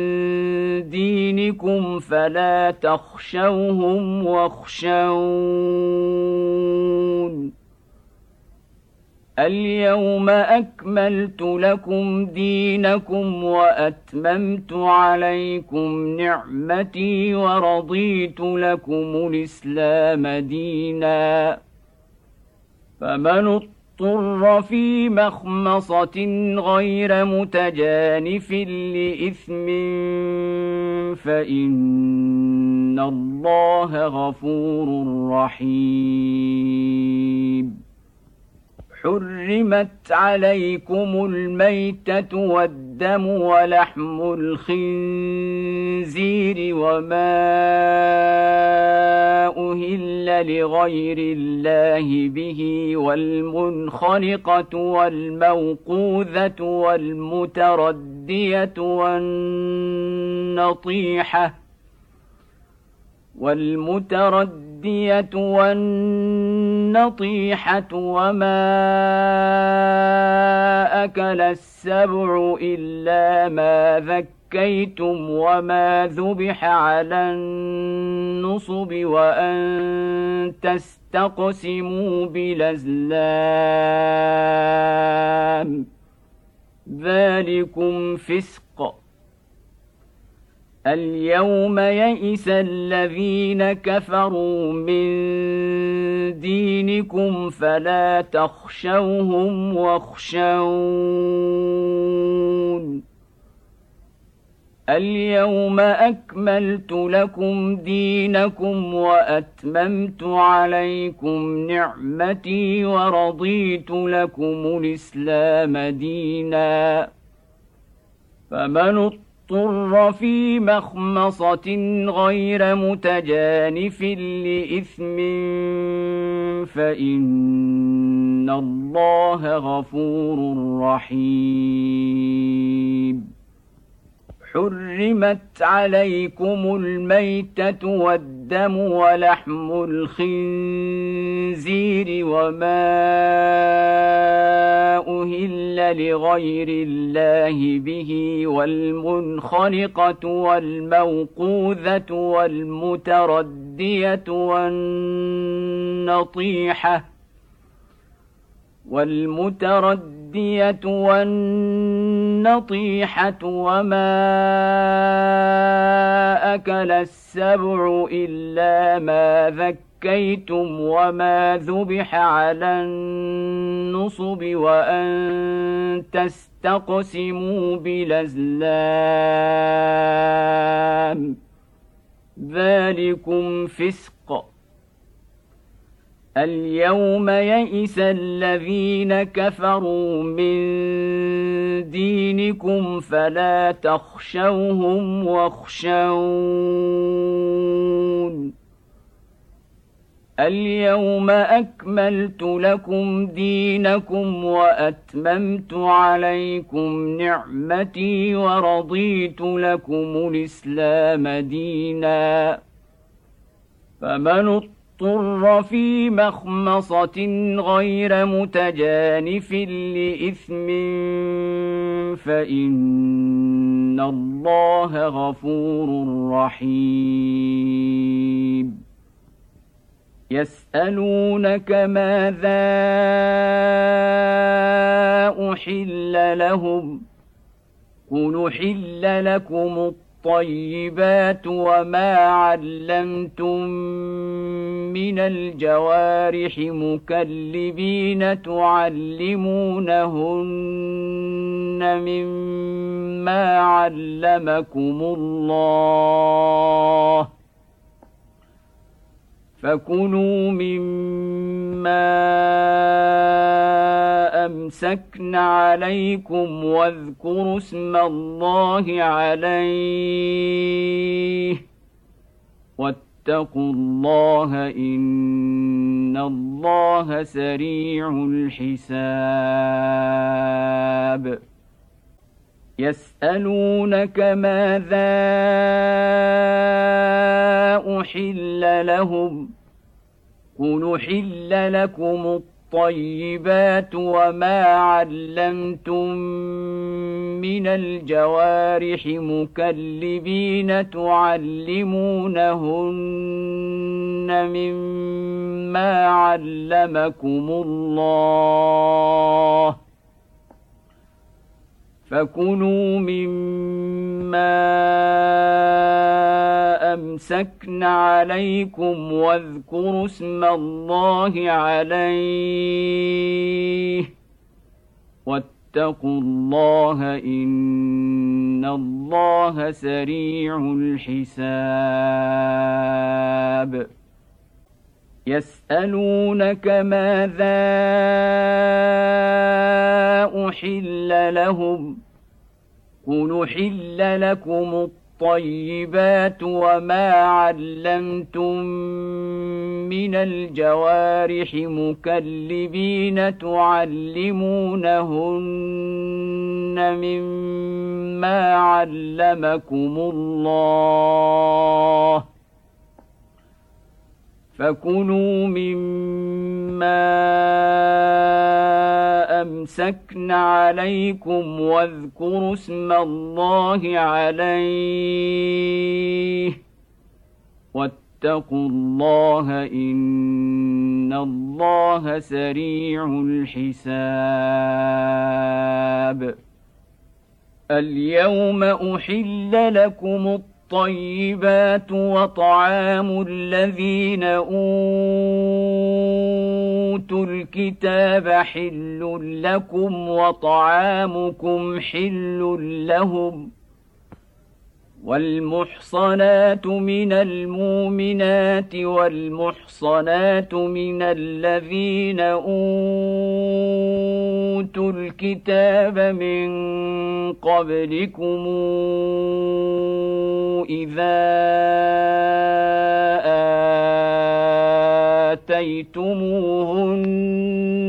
دينكم فلا تخشوهم واخشون. اليوم أكملت لكم دينكم وأتممت عليكم نعمتي ورضيت لكم الإسلام دينا. فمن اضطر في مخمصة غير متجانف لإثم فإن الله غفور رحيم. حرمت عليكم الميتة والدم ولحم الخنزير وما أهل لغير الله به والمنخنقة والموقوذة والمتردية والنطيحة والمتردية والنطيحة والنطيحة وما أكل السبع إلا ما ذكيتم وما ذبح على النصب وأن تستقسموا بالأزلام ذلكم فسق. اليوم يئس الذين كفروا من دينكم فلا تخشوهم واخشون. اليوم أكملت لكم دينكم وأتممت عليكم نعمتي ورضيت لكم الإسلام دينا. فمن اضطر في مخمصة غير متجانف لإثم فإن الله غفور رحيم. حرمت عليكم الميتة والدم ولحم الخنزير وما أهل لغير الله به والمنخنقة والموقوذة والمتردية والنطيحة والمتردية والنطيحة وما أكل السبع إلا ما ذكيتم وما ذبح على النصب وأن تستقسموا بالأزلام ذلكم فسق. اليوم يئس الذين كفروا من دينكم فلا تخشوهم واخشون. اليوم أكملت لكم دينكم وأتممت عليكم نعمتي ورضيت لكم الإسلام دينا. فمن اضطر في مخمصة غير متجانف لإثم فإن الله غفور رحيم. يسألونك ماذا أحل لهم قل أحل لكم الطيبات وما علمتم من الجوارح مكلبين تعلمونهن مما علمكم الله فكلوا مما أمسكن عليكم واذكروا اسم الله عليه واتقوا الله إن الله سريع الحساب. يسألونك ماذا أحل لهم قل أحل لكم الطيبات وما علمتم من الجوارح مكلبين تعلمونهن مما علمكم الله فكلوا مما أمسكن عليكم واذكروا اسم الله عليه واتقوا الله إن الله سريع الحساب. يسألونك ماذا أحل لهم قل أحل لكم الطيبات وما علمتم من الجوارح مكلبين تعلمونهن مما علمكم الله فكلوا مما أمسكن عليكم واذكروا اسم الله عليه واتقوا الله إن الله سريع الحساب. اليوم أحل لكم الطيبات وطعام الذين أوتوا الكتاب حل لكم وطعامكم حل لهم والمحصنات من المؤمنات والمحصنات من الذين أوتوا الكتاب من قبلكم إذا آتيتموهن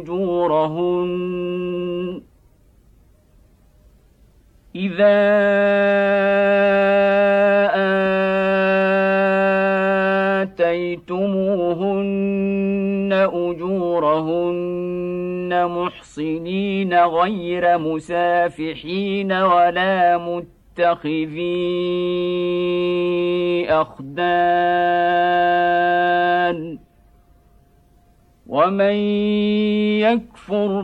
أجورهن إذا آتيتموهن أجورهن محصنين غير مسافحين ولا متخذي أخدان ومن يكفر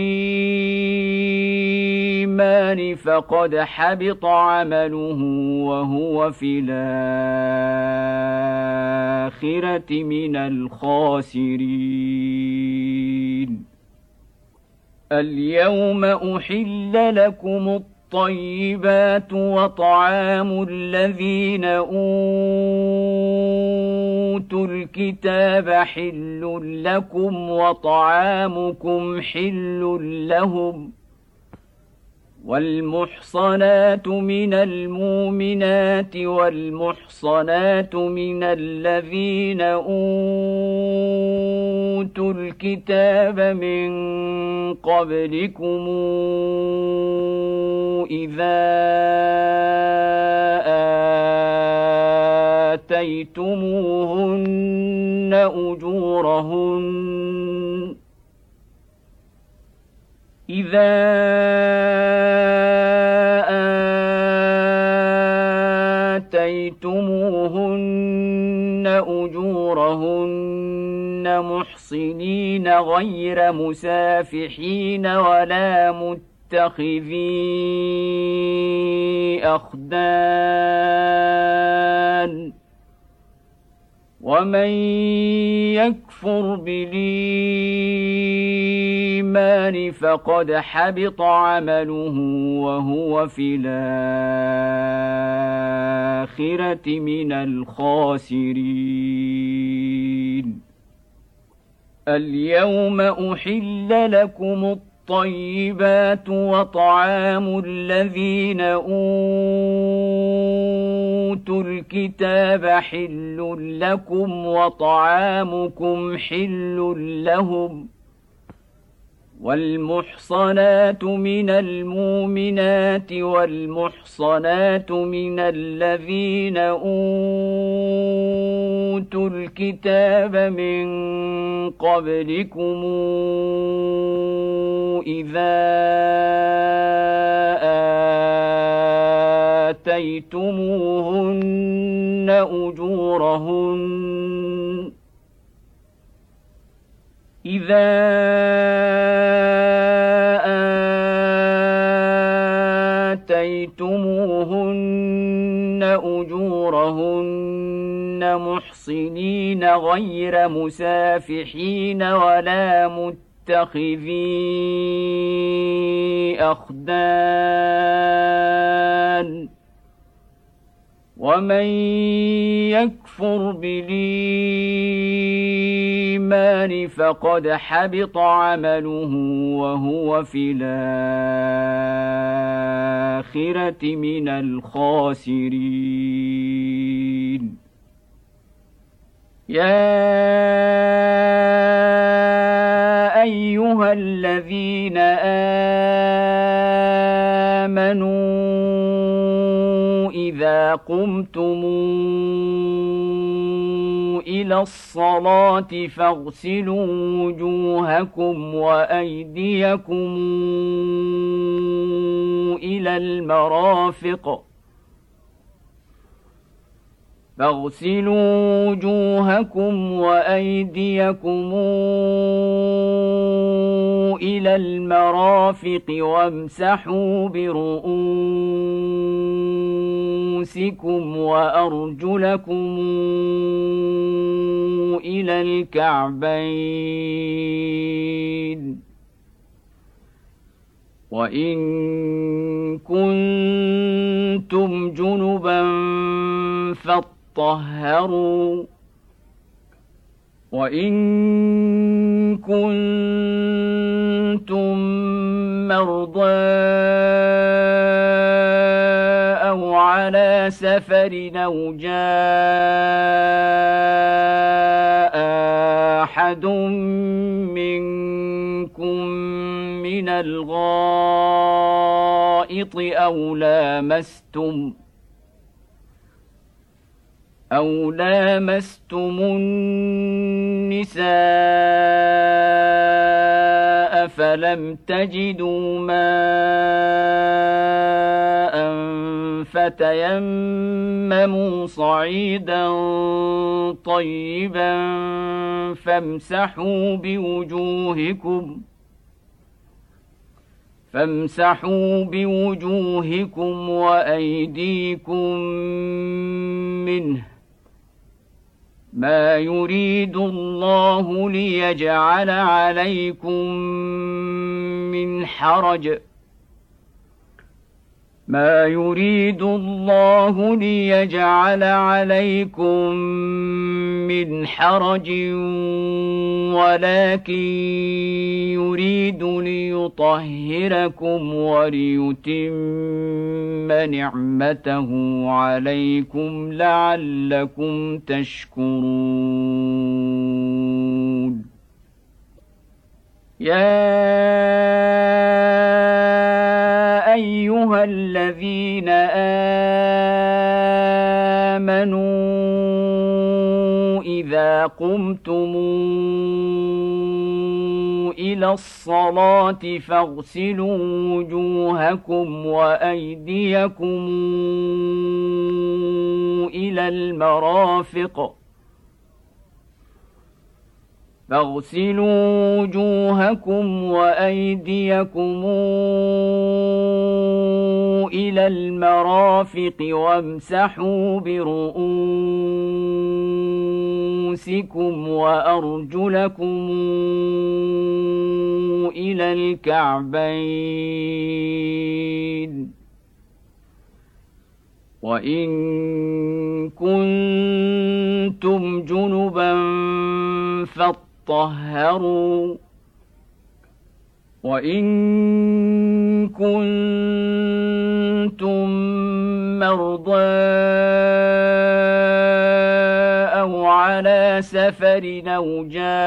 بالإيمان فقد حبط عمله وهو في الآخرة من الخاسرين. اليوم أحل لكم الطيبات وطعام الذين أوتوا الكتاب حل لكم وطعامكم حل لهم والمحصنات من المؤمنات والمحصنات من الذين أوتوا الكتاب من قبلكم إذا آتيتموهن أجورهن إذا آتيتموهن أجورهن محصنين غير مسافحين ولا متخذي أخدان ومن يكفر بالإيمان فقد حبط عمله وهو في الآخرة من الخاسرين. اليوم أحل لكم الطيبات وطعام الذين أوتوا الكتاب حل لكم وطعامكم حل لهم والمحصنات من المؤمنات والمحصنات من الذين أوتوا الكتاب من قبلكم إذا آتيتموهن أجورهن إذا آتيتموهن أجورهن محصنين غير مسافحين ولا متخذي أخدان ومن يكفر بالإيمان فقد حبط عمله وهو في الآخرة من الخاسرين. يا أيها الذين آمنوا إذا قمتم إلى الصلاة فاغسلوا وجوهكم وأيديكم إلى المرافق فاغسلوا وجوهكم وأيديكم إلى المرافق وامسحوا برؤوسكم وأرجلكم إلى الكعبين وإن كنتم جنبا فاطهروا وإن كنتم مرضى أو على سفر أو جاء أحد منكم من الغائط أو لامستم أو لامستم النساء فلم تجدوا ماء فتيمموا صعيدا طيبا فامسحوا بوجوهكم فامسحوا بوجوهكم وأيديكم منه ما يريد الله ليجعل عليكم من حرج ما يريد الله ليجعل عليكم من حرج ولكن يريد ليطهركم وليتم نعمته عليكم لعلكم تشكرون يا أيها الذين آمنوا إذا قمتم إلى الصلاة فاغسلوا وجوهكم وأيديكم إلى المرافق فاغسلوا وجوهكم وأيديكم إلى المرافق وامسحوا برؤوسكم وأرجلكم إلى الكعبين وإن كنتم جنبا فاطهروا وإن كنتم مرضى أو على سفر أو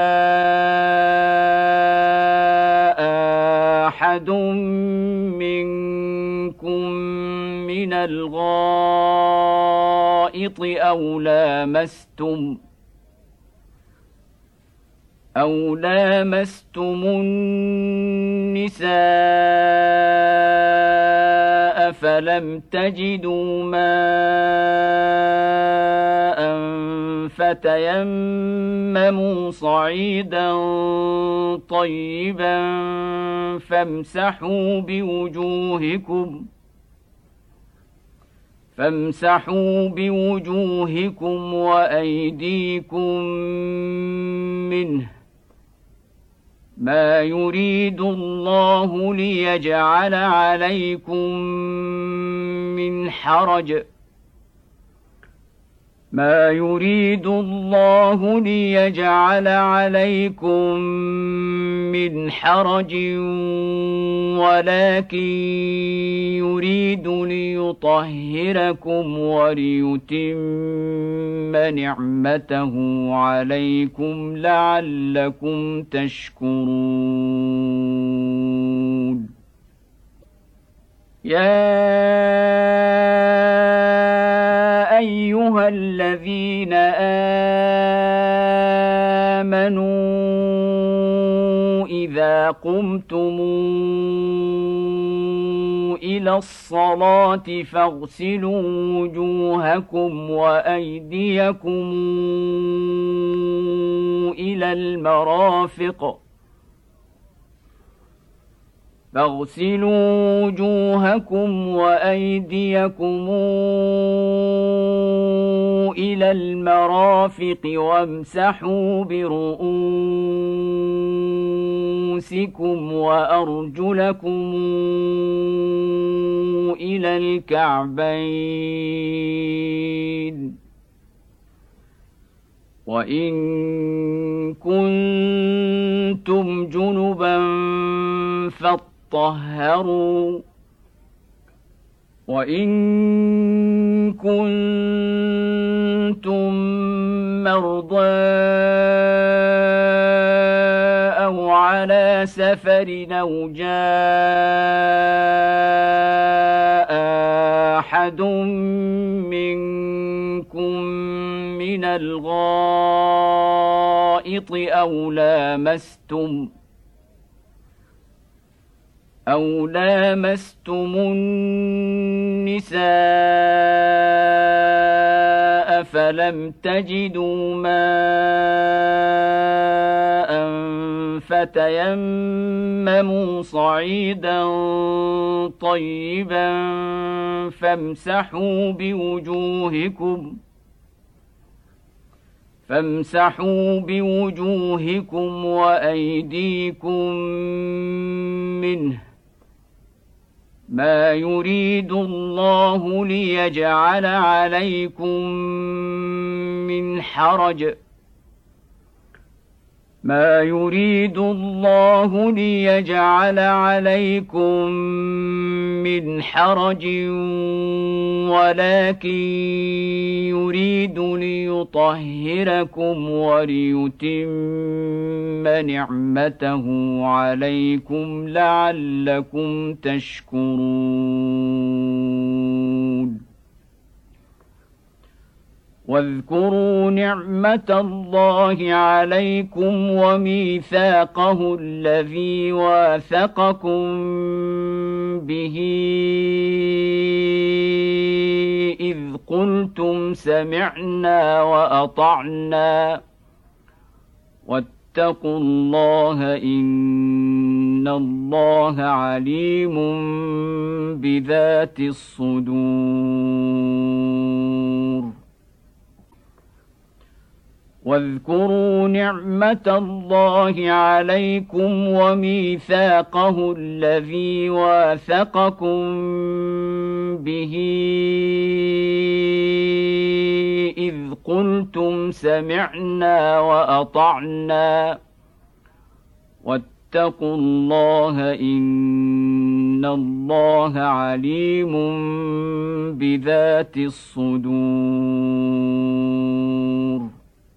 جاء أحد منكم من الغائط أو لامستم أو لامستم النساء فلم تجدوا ماء فتيمموا صعيدا طيبا فامسحوا بوجوهكم فامسحوا بوجوهكم وأيديكم منه ما يريد الله ليجعل عليكم من حرج ما يريد الله ليجعل عليكم من حرج ولكن يريد ليطهركم وليتم نعمته عليكم لعلكم تشكرون يا أيها الذين آمنوا إذا قمتم إلى الصلاة فاغسلوا وجوهكم وأيديكم إلى المرافق فاغسلوا وجوهكم وأيديكم إلى المرافق وامسحوا برؤوسكم وأرجلكم إلى الكعبين وإن كنتم جنبا فاطهروا وإن كنتم مرضى أو على سفر أو جاء أحد منكم من الغائط أو لامستم أو لامستم النساء فلم تجدوا ماء فتيمموا صعيدا طيبا فامسحوا بوجوهكم فامسحوا بوجوهكم وأيديكم منه ما يريد الله ليجعل عليكم من حرج ما يريد الله ليجعل عليكم من حرج ولكن يريد ليطهركم وليتم نعمته عليكم لعلكم تشكرون واذكروا نعمة الله عليكم وميثاقه الذي واثقكم به إذ قلتم سمعنا وأطعنا واتقوا الله إن الله عليم بذات الصدور واذكروا نعمة الله عليكم وميثاقه الذي واثقكم به إذ قلتم سمعنا وأطعنا واتقوا الله إن الله عليم بذات الصدور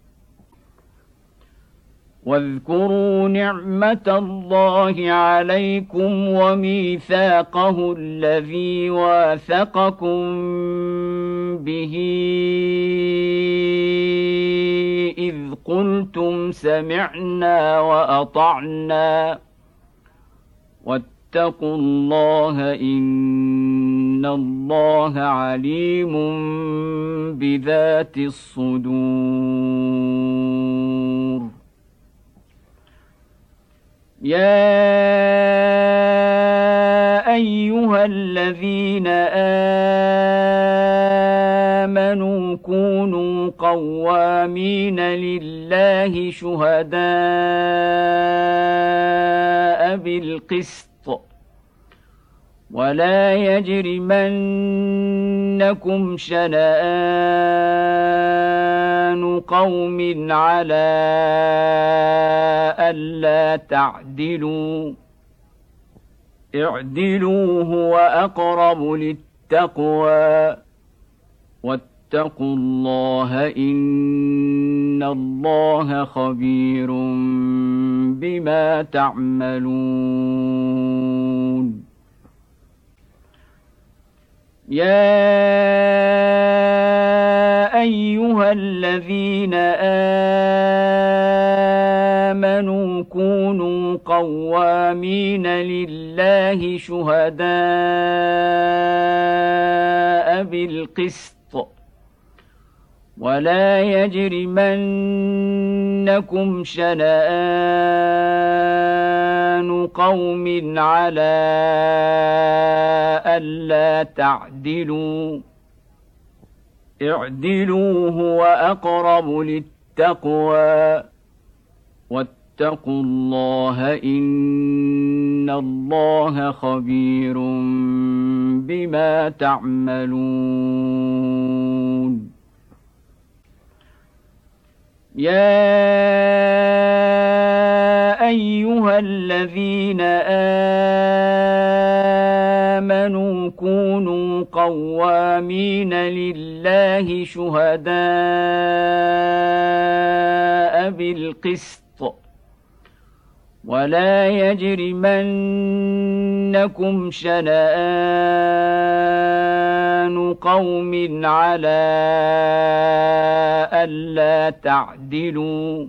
واذكروا نعمة الله عليكم وميثاقه الذي واثقكم به إذ قلتم سمعنا وأطعنا واتقوا الله إن الله عليم بذات الصدور يا أيها الذين آمنوا كونوا قوامين لله شهداء بالقسط ولا يجرمنكم شنآن قوم على ألا تعدلوا اعدلوا هو أقرب للتقوى واتقوا الله إن الله خبير بما تعملون يا أيها الذين آمنوا كونوا قوامين لله شهداء بالقسط ولا يجرمنكم شنآن قوم على ألا تعدلوا اعدلوا هو أقرب للتقوى واتقوا الله إن الله خبير بما تعملون يا أيها الذين آمنوا كونوا قوامين لله شهداء بالقسط ولا يجرمنكم شنآن قوم على ألا تعدلوا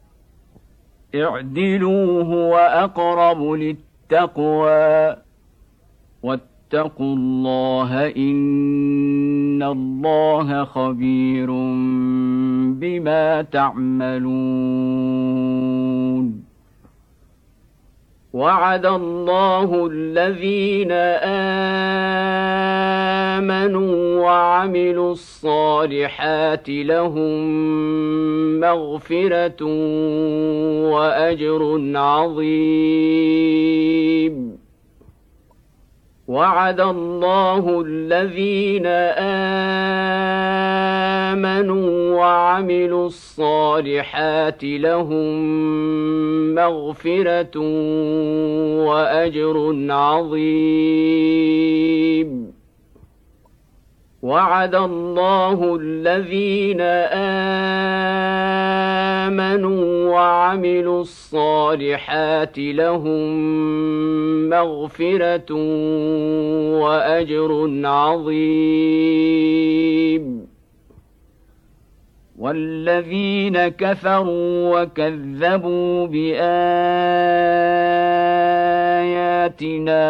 اعدلوا هو أقرب للتقوى واتقوا الله إن الله خبير بما تعملون وعد الله الذين آمنوا وعملوا الصالحات لهم مغفرة وأجر عظيم وعد الله الذين آمنوا وعملوا الصالحات لهم مغفرة وأجر عظيم وعد الله الذين آمنوا وعملوا الصالحات لهم مغفرة وأجر عظيم والذين كفروا وكذبوا بآياتنا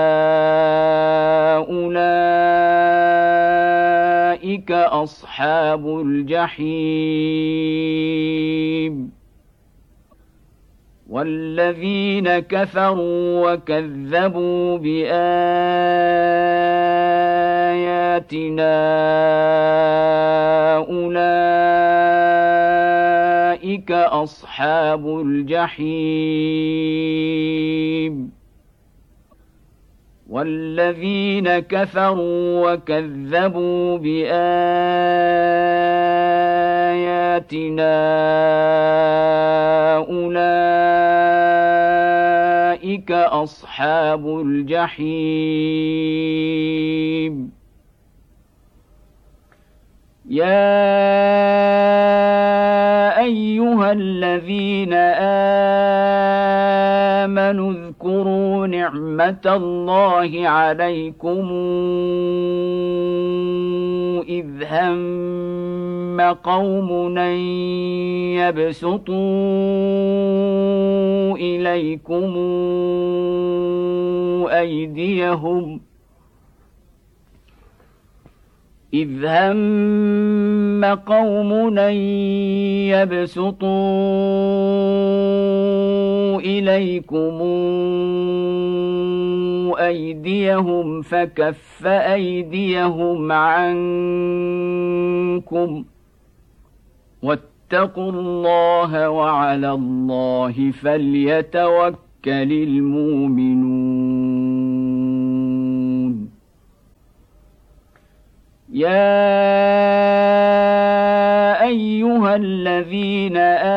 أولئك أصحاب الجحيم والذين كفروا وكذبوا بآياتنا أولئك أصحاب الجحيم والذين كفروا وكذبوا بآياتنا أولئك أصحاب الجحيم يا أيها الذين آمنوا اذكروا نعمة الله عليكم إذ هم قوم أن يبسطوا إليكم أيديهم إذ هم قوم أن يبسطوا إليكم أيديهم فكف أيديهم عنكم واتقوا الله وعلى الله فليتوكل المؤمنون يا أيها الذين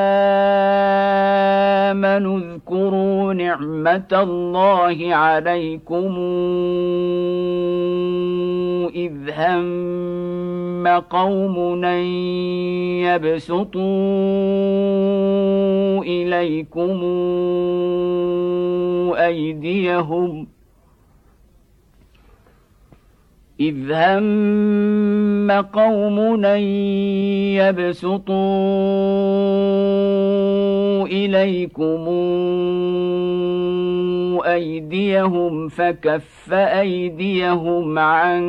آمنوا اذكروا نعمة الله عليكم إذ هم قوم أن يبسطوا إليكم أيديهم إذ هم قوم أن يبسطوا إليكم أيديهم فكف أيديهم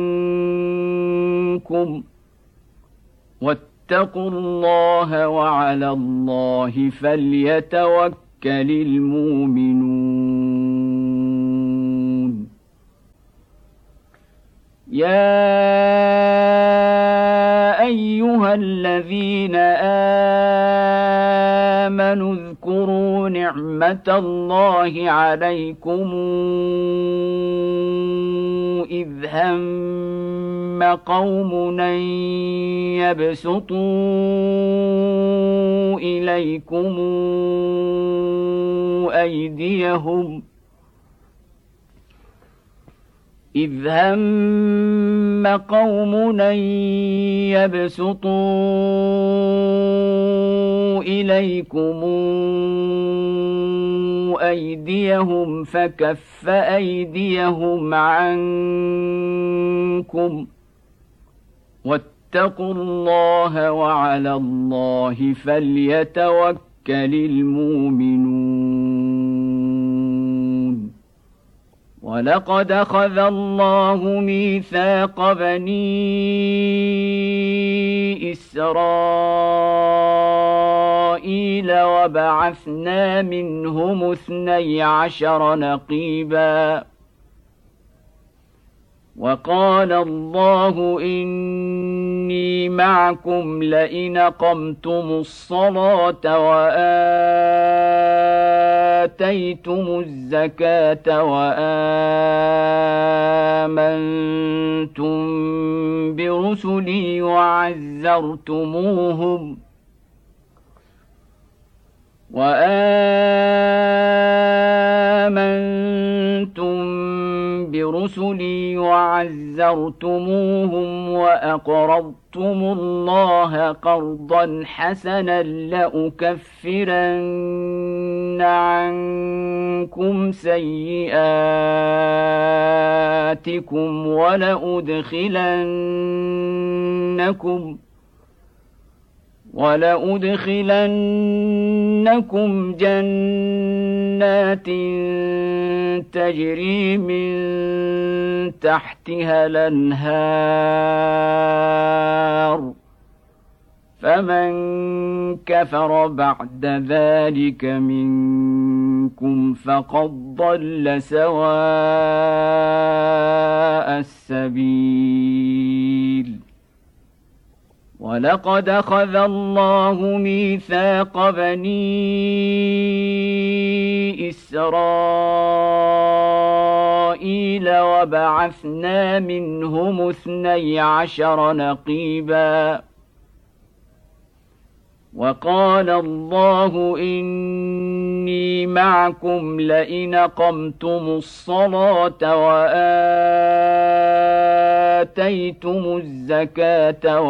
عنكم واتقوا الله وعلى الله فليتوكل المؤمنون يا أيها الذين آمنوا اذكروا نعمة الله عليكم إذ هم قوم أن يبسطوا إليكم أيديهم إذ هم قوم أن يبسطوا إليكم أيديهم فكف أيديهم عنكم واتقوا الله وعلى الله فليتوكل المؤمنون ولقد أخذ الله ميثاق بني إسرائيل وبعثنا منهم اثني عشر نقيبا وقال الله إني معكم لئن أقمتم الصلاة وآتيتم الزكاة وآمنتم برسلي وعزرتموهم وآمنتم برسلي وعزرتموهم وأقرضتم الله قرضا حسنا لأكفرن عنكم سيئاتكم ولأدخلنكم ولأدخلنكم جنات تجري من تحتها الأنهار فمن كفر بعد ذلك منكم فقد ضل سواء السبيل ولقد أخذ الله ميثاق بني إسرائيل وبعثنا منهم اثني عشر نقيبا وقال الله إني معكم لئن أقمتم الصلاة وآتيتم الزكاة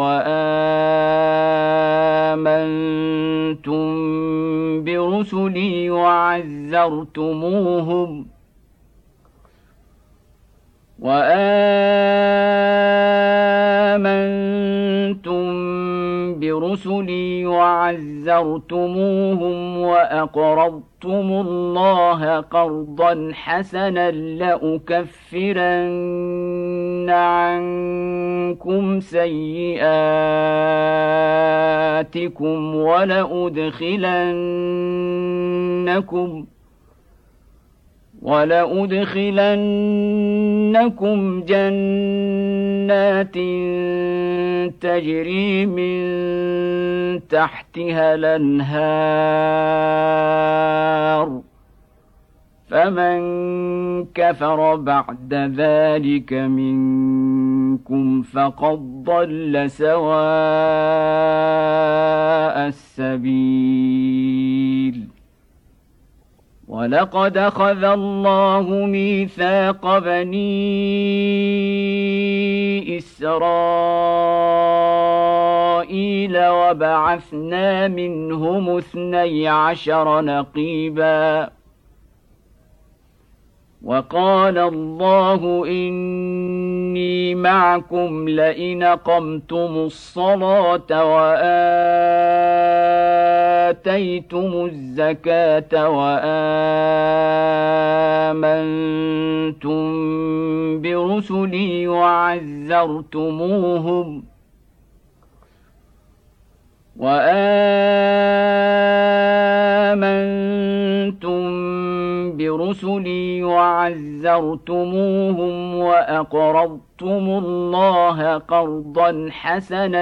وآمنتم برسلي وعزرتموهم وآمنتم برسلي وعزرتموهم وأقرضتم الله قرضا حسنا لأكفرن عنكم سيئاتكم ولأدخلنكم ولأدخلنكم جنات تجري من تحتها الأنهار فمن كفر بعد ذلك منكم فقد ضل سواء السبيل ولقد أخذ الله ميثاق بني إسرائيل وبعثنا منهم اثني عشر نقيبا وقال الله إني معكم لئن أقمتم الصلاة وآتيتم آتيتم الزكاة وآمنتم برسلي وعزرتموهم وآمنتم برسلي وعزرتموهم وأقرضتم الله قرضا حسنا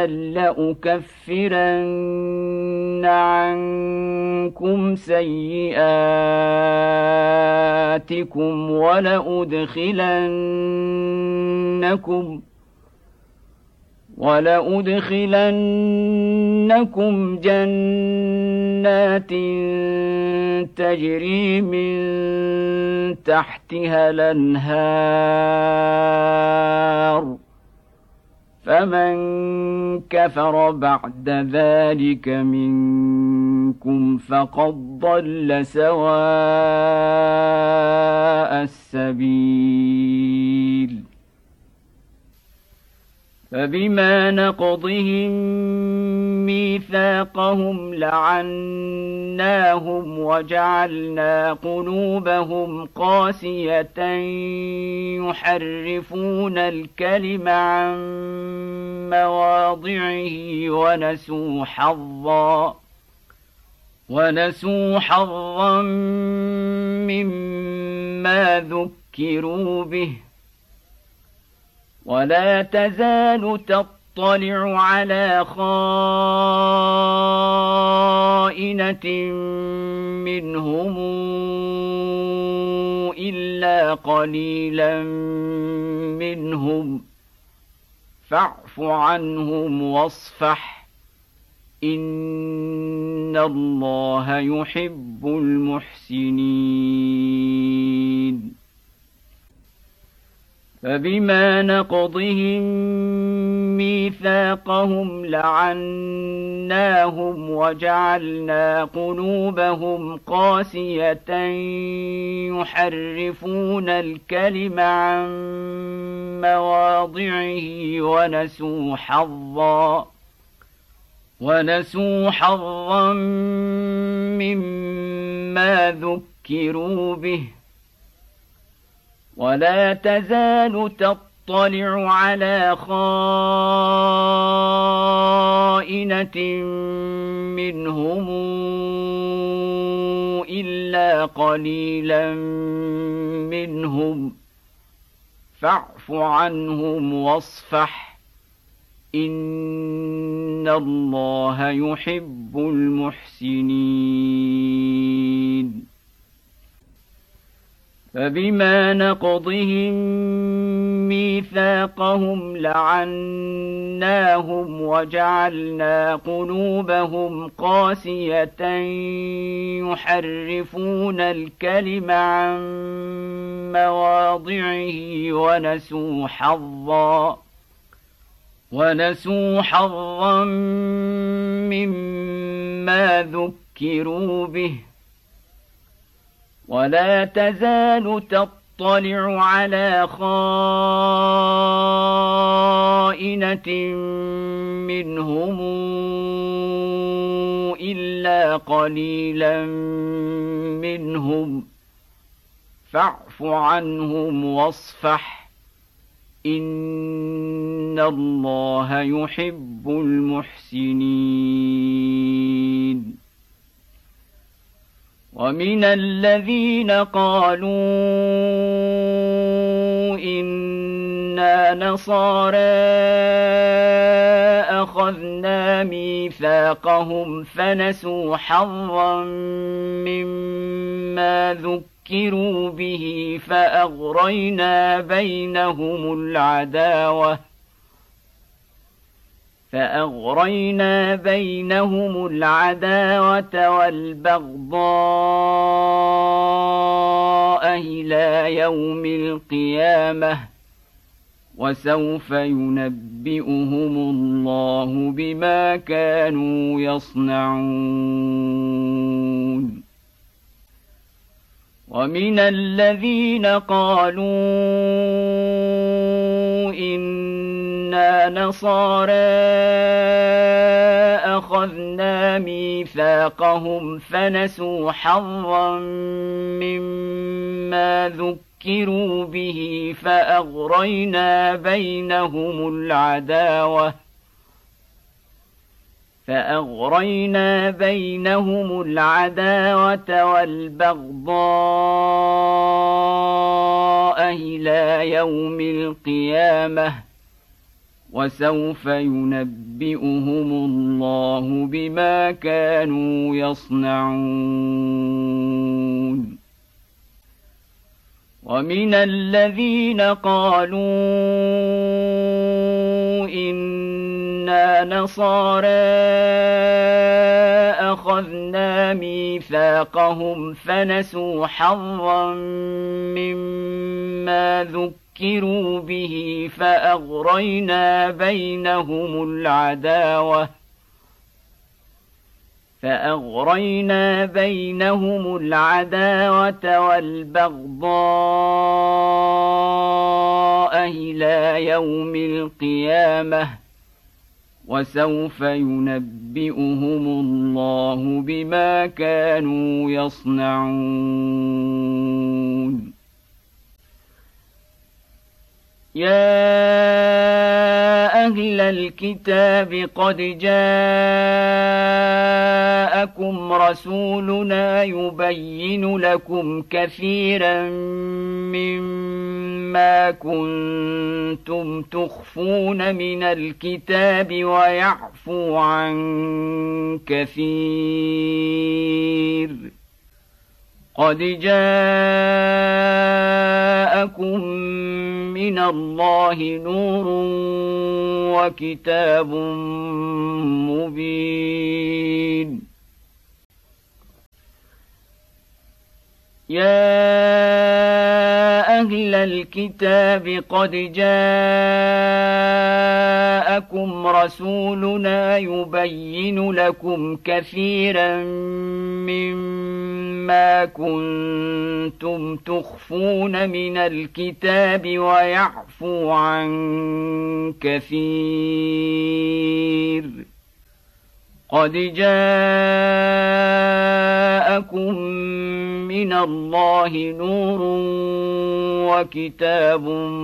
لأكفرن عنكم سيئاتكم ولأدخلنكم ولأدخلنكم جنات تجري من تحتها الأنهار فمن كفر بعد ذلك منكم فقد ضل سواء السبيل فبما نقضهم ميثاقهم لعناهم وجعلنا قلوبهم قاسية يحرفون الكلم عن مواضعه ونسوا حظا ونسوا حظا مما ذكروا به ولا تزال تطلع على خائنة منهم إلا قليلا منهم فاعف عنهم واصفح إن الله يحب المحسنين فبما نقضهم ميثاقهم لعناهم وجعلنا قلوبهم قاسية يحرفون الكلم عن مواضعه ونسوا حظا ونسوا حظا مما ذكروا به ولا تزال تطلع على خائنة منهم إلا قليلا منهم فاعف عنهم واصفح إن الله يحب المحسنين فبما نقضهم ميثاقهم لعناهم وجعلنا قلوبهم قاسية يحرفون الكلم عن مواضعه ونسوا حظا ونسوا حظا مما ذكروا به ولا تزال تطلع على خائنة منهم إلا قليلا منهم فاعف عنهم واصفح إن الله يحب المحسنين ومن الذين قالوا إنا نصارى أخذنا ميثاقهم فنسوا حظا مما ذكروا به فأغرينا بينهم العداوة فأغرينا بينهم العداوة والبغضاء إلى يوم القيامة وسوف ينبئهم الله بما كانوا يصنعون ومن الذين قالوا إنا نصارى أخذنا ميثاقهم فنسوا حظا مما ذكروا به فأغرينا بينهم العداوة فأغرينا بينهم العداوة والبغضاء إلى يوم القيامة وسوف ينبئهم الله بما كانوا يصنعون ومن الذين قالوا إنا نصارى أخذنا ميثاقهم فنسوا حظا مما ذكروا به فأغرينا بينهم العداوة فأغرينا بينهم العداوة والبغضاء إلى يوم القيامة وسوف ينبئهم الله بما كانوا يصنعون يا أهل الكتاب قد جاءكم رسولنا يبين لكم كثيرا مما كنتم تخفون من الكتاب ويعفو عن كثير قد جاءكم من الله نور وكتاب مبين يا أهل الكتاب قد جاءكم رسولنا يبين لكم كثيرا مما كنتم تخفون من الكتاب ويعفو عن كثير قد جاءكم من الله نور وكتاب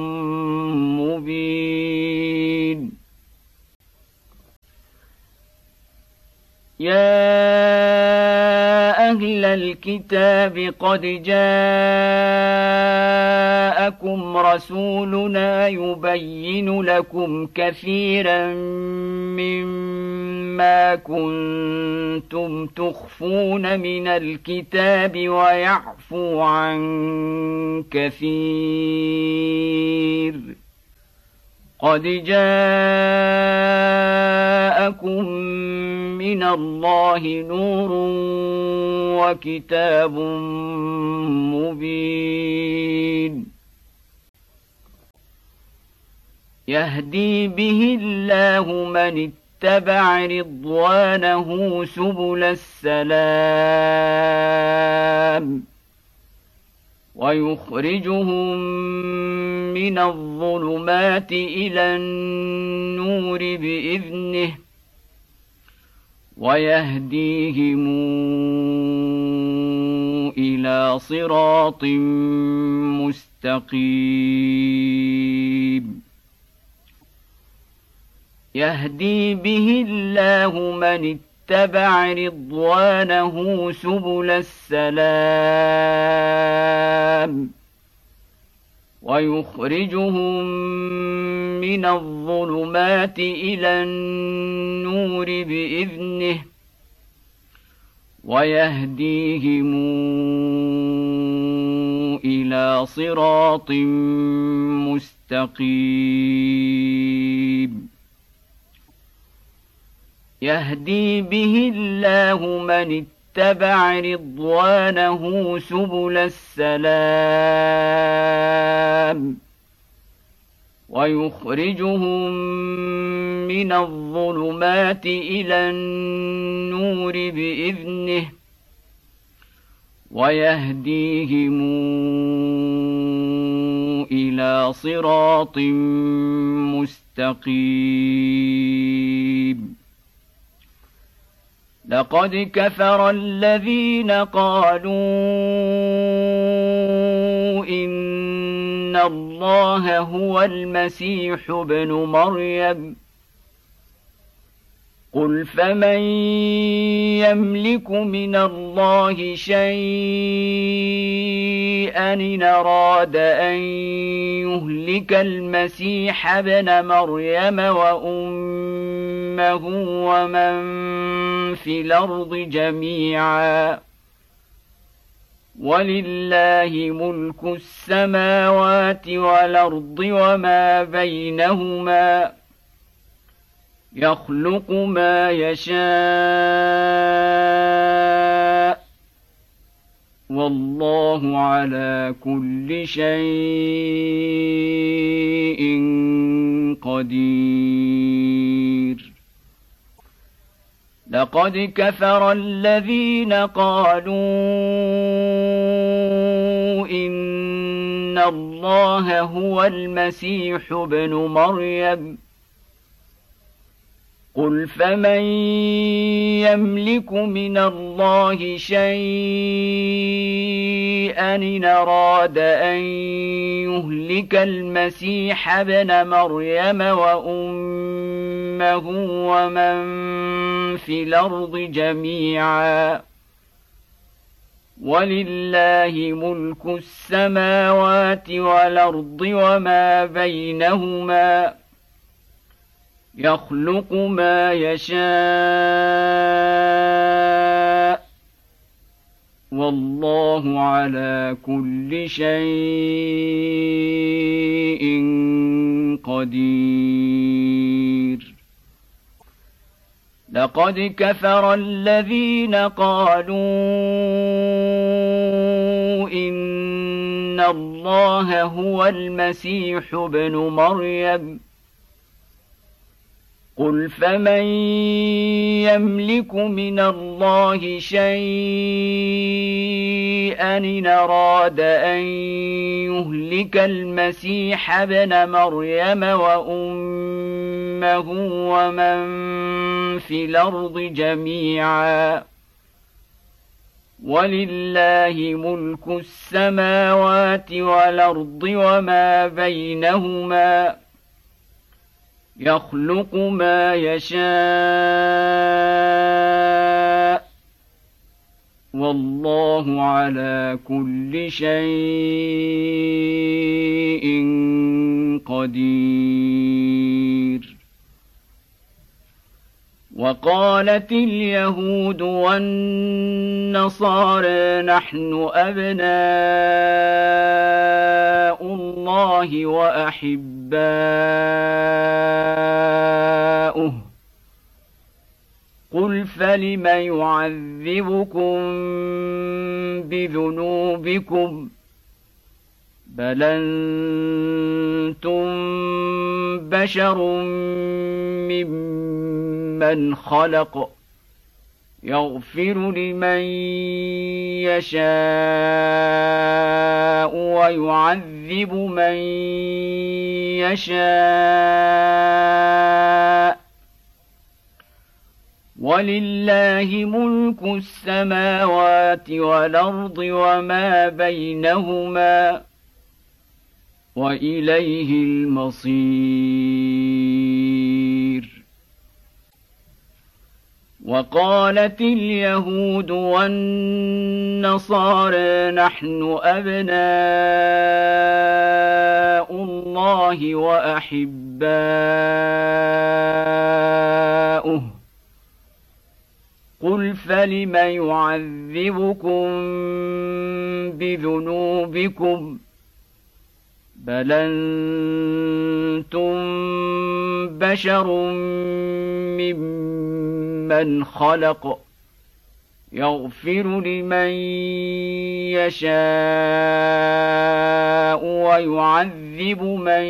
مبين يا أهل الكتاب قد جاءكم رسولنا يبين لكم كثيرا مما كنتم تخفون من الكتاب ويعفو عن كثير قد جاءكم من الله نور وكتاب مبين يهدي به الله من اتبع رضوانه سبل السلام ويخرجهم من الظلمات إلى النور بإذنه ويهديهم إلى صراط مستقيم يهدي به الله من اتبع رضوانه سبل السلام ويخرجهم من الظلمات إلى النور بإذنه ويهديهم إلى صراط مستقيم يهدي به الله من اتبع رضوانه سبل السلام ويخرجهم من الظلمات إلى النور بإذنه ويهديهم إلى صراط مستقيم لقد كفر الذين قالوا إن الله هو المسيح ابن مريم قل فمن يملك من الله شيئا إن أراد أن يهلك المسيح ابن مريم وأمه ومن في الأرض جميعا ولله ملك السماوات والأرض وما بينهما يخلق ما يشاء والله على كل شيء قدير لقد كفر الذين قالوا إن الله هو المسيح ابن مريم قل فمن يملك من الله شيئا إن أراد أن يهلك المسيح ابن مريم وأمه ومن في الأرض جميعا ولله ملك السماوات والأرض وما بينهما يخلق ما يشاء والله على كل شيء قدير لقد كفر الذين قالوا إن الله هو المسيح ابن مريم قل فمن يملك من الله شيئا إن أراد أن يهلك المسيح ابن مريم وأمه ومن في الأرض جميعا ولله ملك السماوات والأرض وما بينهما يخلق ما يشاء والله على كل شيء قدير وقالت اليهود والنصارى نحن أبناء الله وأحباؤه قل فلم يعذبكم بذنوبكم بل أنتم بشر ممن خلق يغفر لمن يشاء ويعذب من يشاء ولله ملك السماوات والأرض وما بينهما وإليه المصير وقالت اليهود والنصارى نحن أبناء الله وأحباؤه قل فلم يعذبكم بذنوبكم بل أنتم بشر ممن خلق يغفر لمن يشاء ويعذب من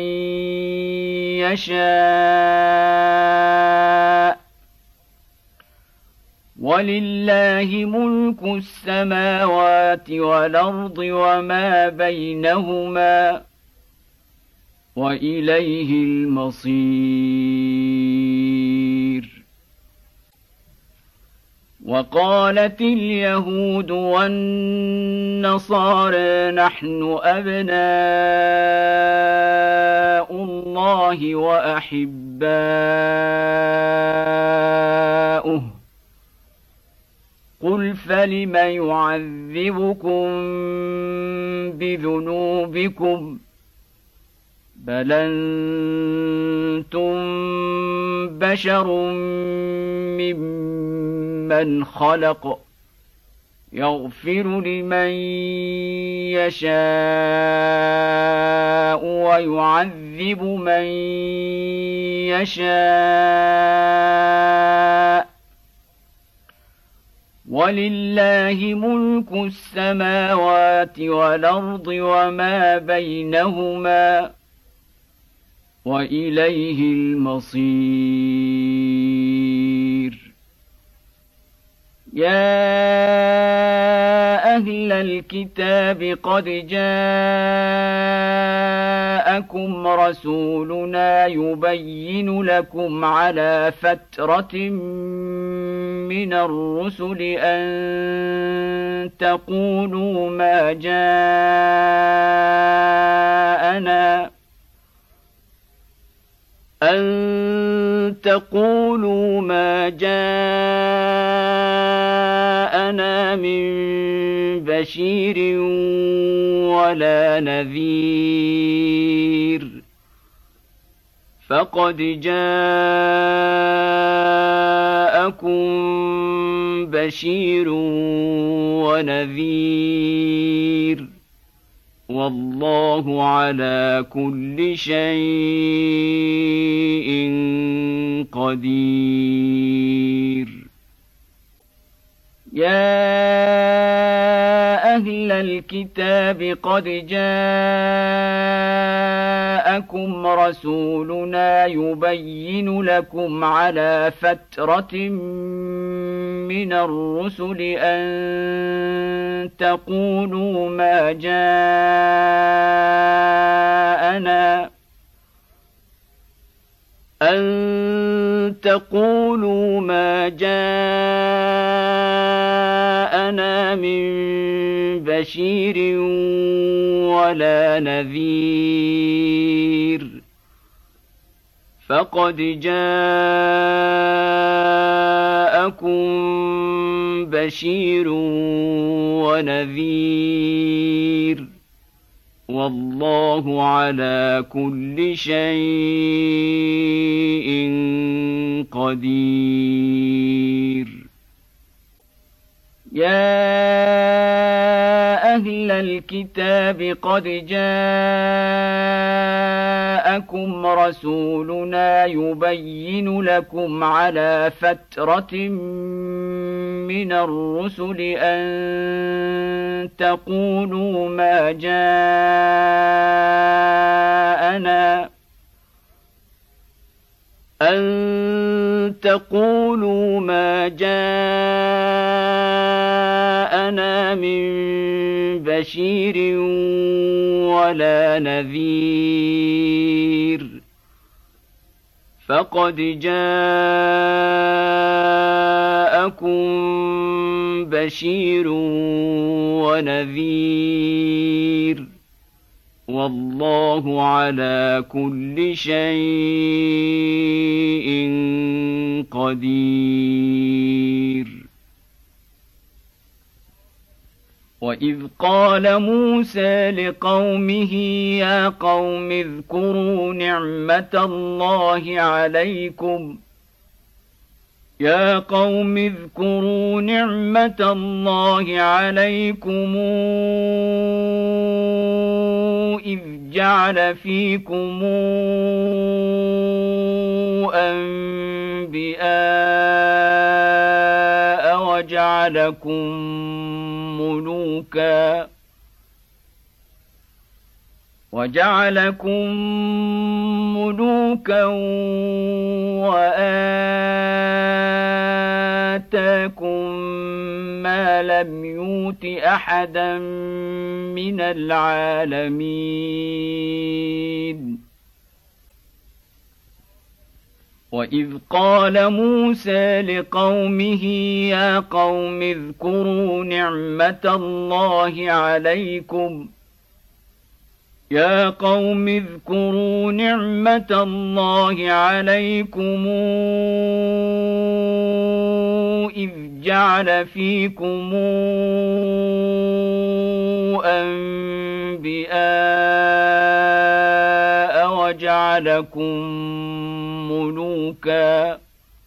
يشاء ولله ملك السماوات والأرض وما بينهما وإليه المصير وقالت اليهود والنصارى نحن أبناء الله وأحباؤه قل فلم يعذبكم بذنوبكم بل أنتم بشر ممن خلق يغفر لمن يشاء ويعذب من يشاء ولله ملك السماوات والأرض وما بينهما وإليه المصير يا أهل الكتاب قد جاءكم رسولنا يبين لكم على فترة من الرسل أن تقولوا ما جاءنا أن تقولوا ما جاءنا من بشير ولا نذير فقد جاءكم بشير ونذير والله على كل شيء قدير يا أهل الكتاب قد جاءكم رسولنا يبين لكم على فترة من الرسل أن تقولوا ما جاءنا أن تقولوا ما جاءنا من بشير ولا نذير فقد جاءكم بشير ونذير والله على كل شيء قدير يا أهل الكتاب قد جاءكم رسولنا يبين لكم على فترة من الرسل أن تقولوا ما جاءنا أن تقولوا ما جاءنا من بشير ولا نذير فقد جاءكم بشير ونذير والله على كل شيء قدير وإذ قال موسى لقومه يا قوم اذكروا نعمة الله عليكم يا قوم اذكروا نعمة الله عليكم إذ جعل فيكم أنبياء وجعلكم ملوكا وجعلكم ملوكا وآتاكم ما لم يؤت أحدا من العالمين وإذ قال موسى لقومه يا قوم اذكروا نعمة الله عليكم يا قوم اذكروا نعمة الله عليكم إذ جعل فيكم أنبياء وجعلكم ملوكا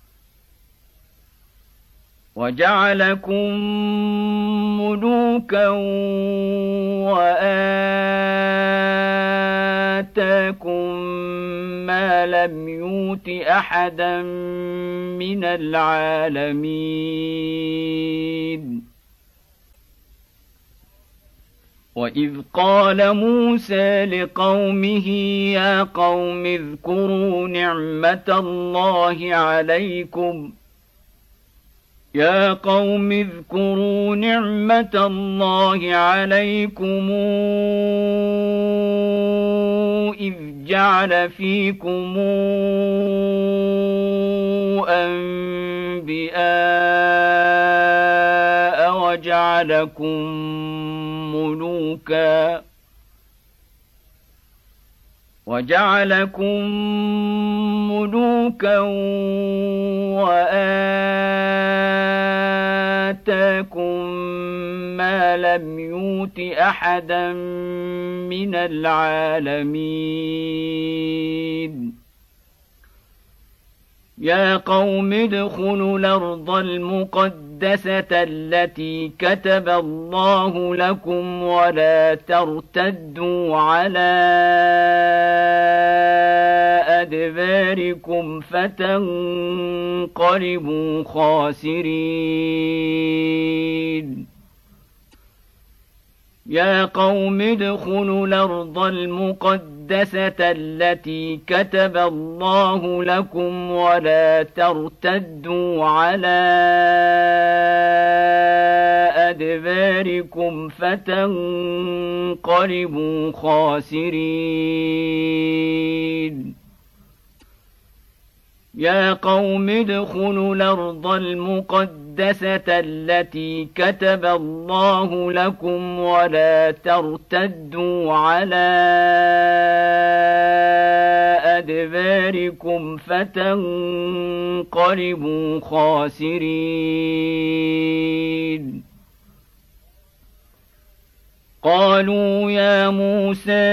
وجعلكم ملوكا وآتاكم ما لم يؤت أحدا من العالمين وإذ قال موسى لقومه يا قوم اذكروا نعمة الله عليكم يا قوم اذكروا نعمة الله عليكم إذ جعل فيكم أنبياء وجعلكم ملوكا وجعلكم ملوكا وآتاكم ما لم يؤت أحدا من العالمين يا قوم ادخلوا الأرض المقدسة التي كتب الله لكم ولا ترتدوا على أدباركم فتنقلبوا خاسرين يا قوم ادخلوا الأرض المقدسة التي كتب الله لكم ولا ترتدوا على أدباركم فتنقلبوا خاسرين يا قوم ادخلوا الأرض المقدسة التي كتب الله لكم ولا ترتدوا على أدباركم فتنقلبوا خاسرين قالوا يا موسى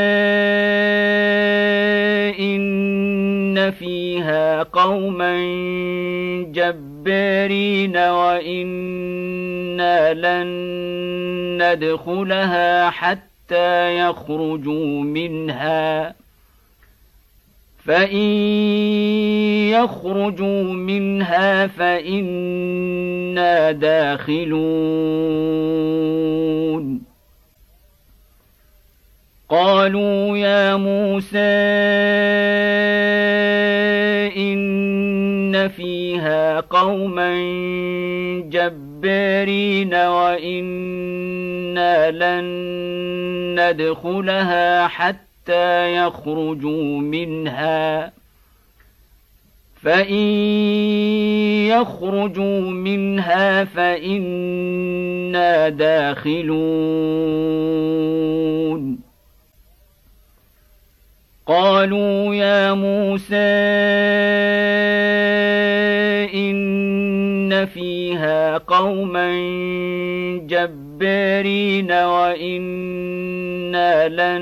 إن فيها قوما جبارين وإنا لن ندخلها حتى يخرجوا منها فإن يخرجوا منها فإنا داخلون قالوا يا موسى إن فيها قوما جبارين وإنا لن ندخلها حتى يخرجوا منها فإن يخرجوا منها فإنا داخلون قالوا يا موسى إن فيها قوما جبارين وإنا لن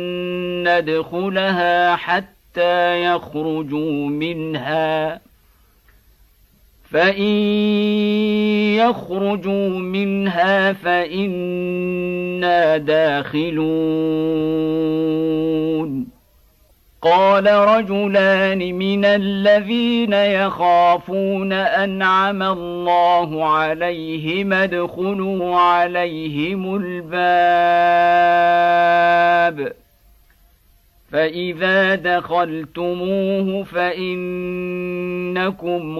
ندخلها حتى يخرجوا منها فإن يخرجوا منها فإنا داخلون قال رجلان من الذين يخافون أنعم الله عليهم ادخلوا عليهم الباب فإذا دخلتموه فإنكم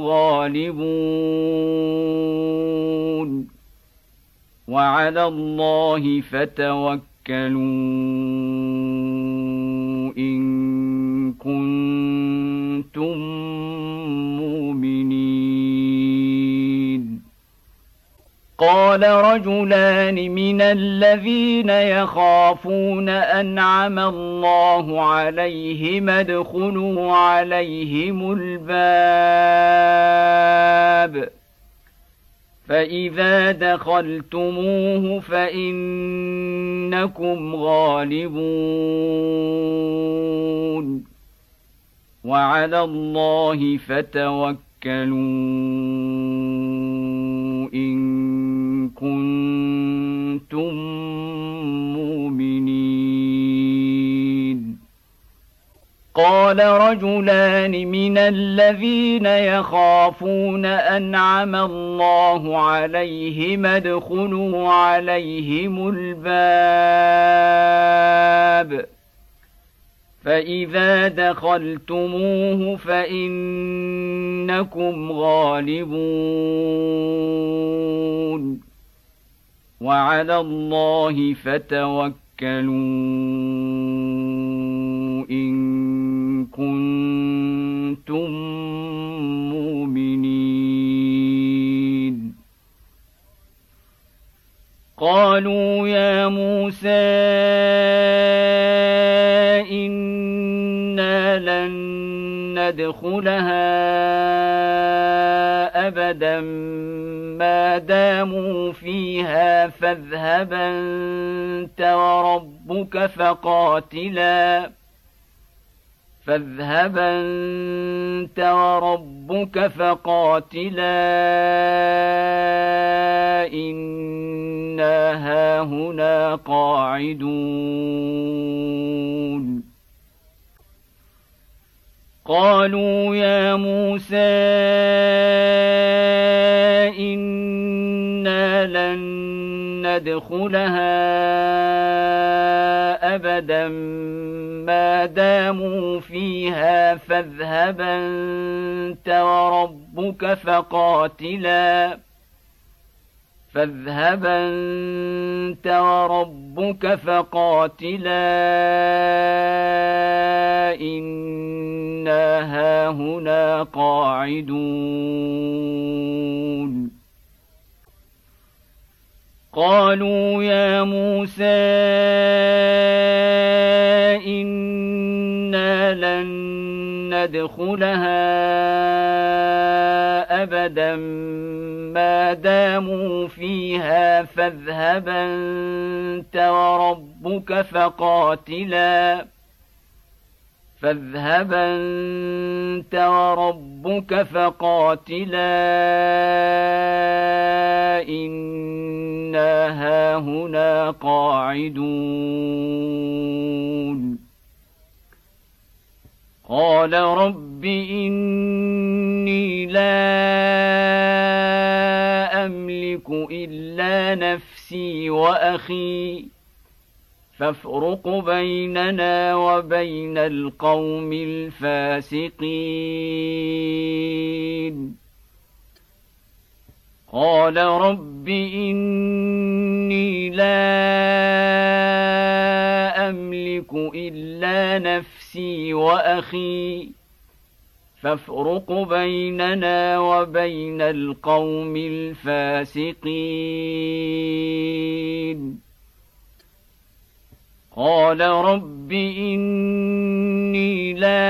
غالبون وعلى الله فتوكلوا إن كنتم قال رجلان من الذين يخافون أنعم الله عليهم ادخلوا عليهم الباب فإذا دخلتموه فإنكم غالبون وعلى الله فتوكلوا إن كنتم مؤمنين. قال رجلان من الذين يخافون أنعم الله عليهم ادخلوا عليهم الباب فإذا دخلتموه فإنكم غالبون وعلى الله فتوكلوا إن كنتم مؤمنين. قالوا يا موسى إنا لن ندخلها أبدا ما داموا فيها فاذهب أنت وربك فقاتلا فاذهب أنت وربك فقاتلا إنا هاهنا قاعدون. قالوا يا موسى إنا لن ندخلها أبدا ما داموا فيها فاذهب أنت وربك فقاتلا فاذهب أنت وربك فقاتلا إنا هاهنا قاعدون. قالوا يا موسى إنا لن ندخلها أبدا ما داموا فيها فاذهب أنت وربك فقاتلا فاذهب أنت وربك فقاتلا إنا هاهنا قاعدون. قال رب إني لا أملك إلا نفسي وأخي فافرق بيننا وبين القوم الفاسقين. قال رب إني لا أملك إلا نفسي وأخي فافرق بيننا وبين القوم الفاسقين. قال رب إني لا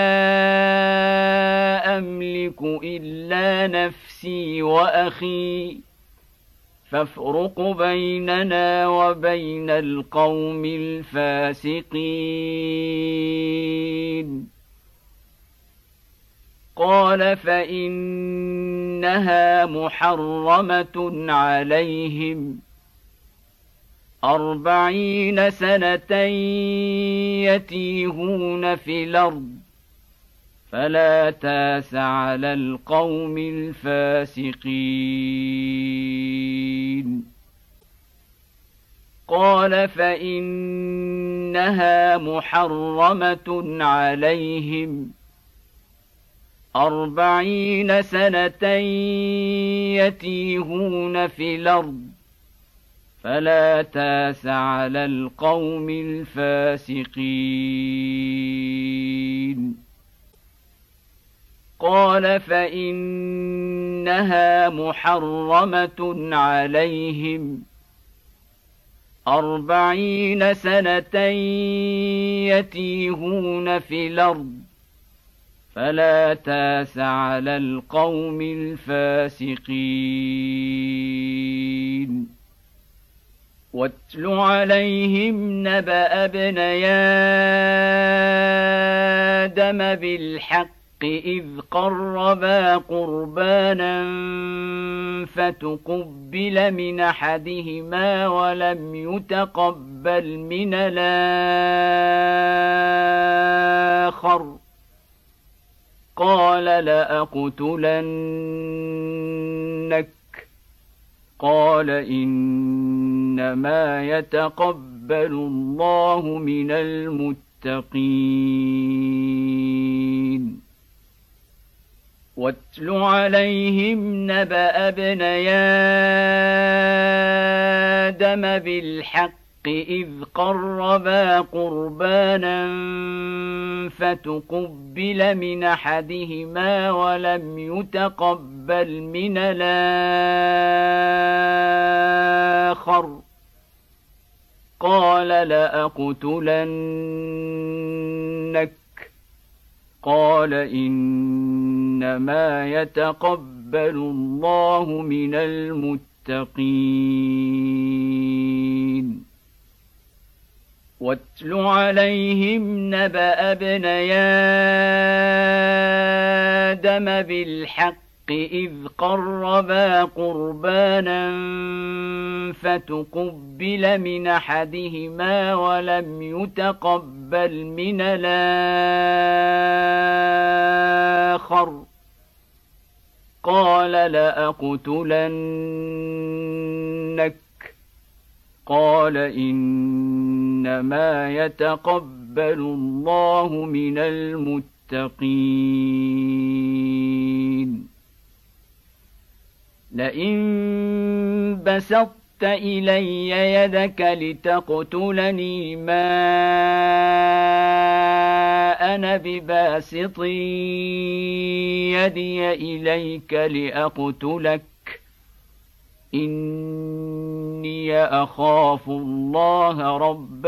أملك إلا نفسي وأخي فافرق بيننا وبين القوم الفاسقين. قال فإنها محرمة عليهم أربعين سنة يتيهون في الأرض فلا تاس على القوم الفاسقين. قال فإنها محرمة عليهم أربعين سنة يتيهون في الأرض فلا تاس على القوم الفاسقين. قال فإنها محرمة عليهم أربعين سنة يتيهون في الأرض فلا تاس على القوم الفاسقين واتل عليهم نبأ ابني آدم بالحق إذ قربا قربانا فتقبل من أحدهما ولم يتقبل من الآخر قال لأقتلنك قال إنما يتقبل الله من المتقين واتل عليهم نبأ ابني آدم بالحق إذ قربا قربانا فتقبل من أحدهما ولم يتقبل من الآخر قال لأقتلنك قال إنما يتقبل الله من المتقين واتل عليهم نبأ ابني آدم بالحق إذ قربا قربانا فتقبل من أحدهما ولم يتقبل من الآخر قال لأقتلنك قال إنما يتقبل الله من المتقين لئن بسطت إلي يدك لتقتلني ما أنا بباسط يدي إليك لأقتلك إني أخاف الله رب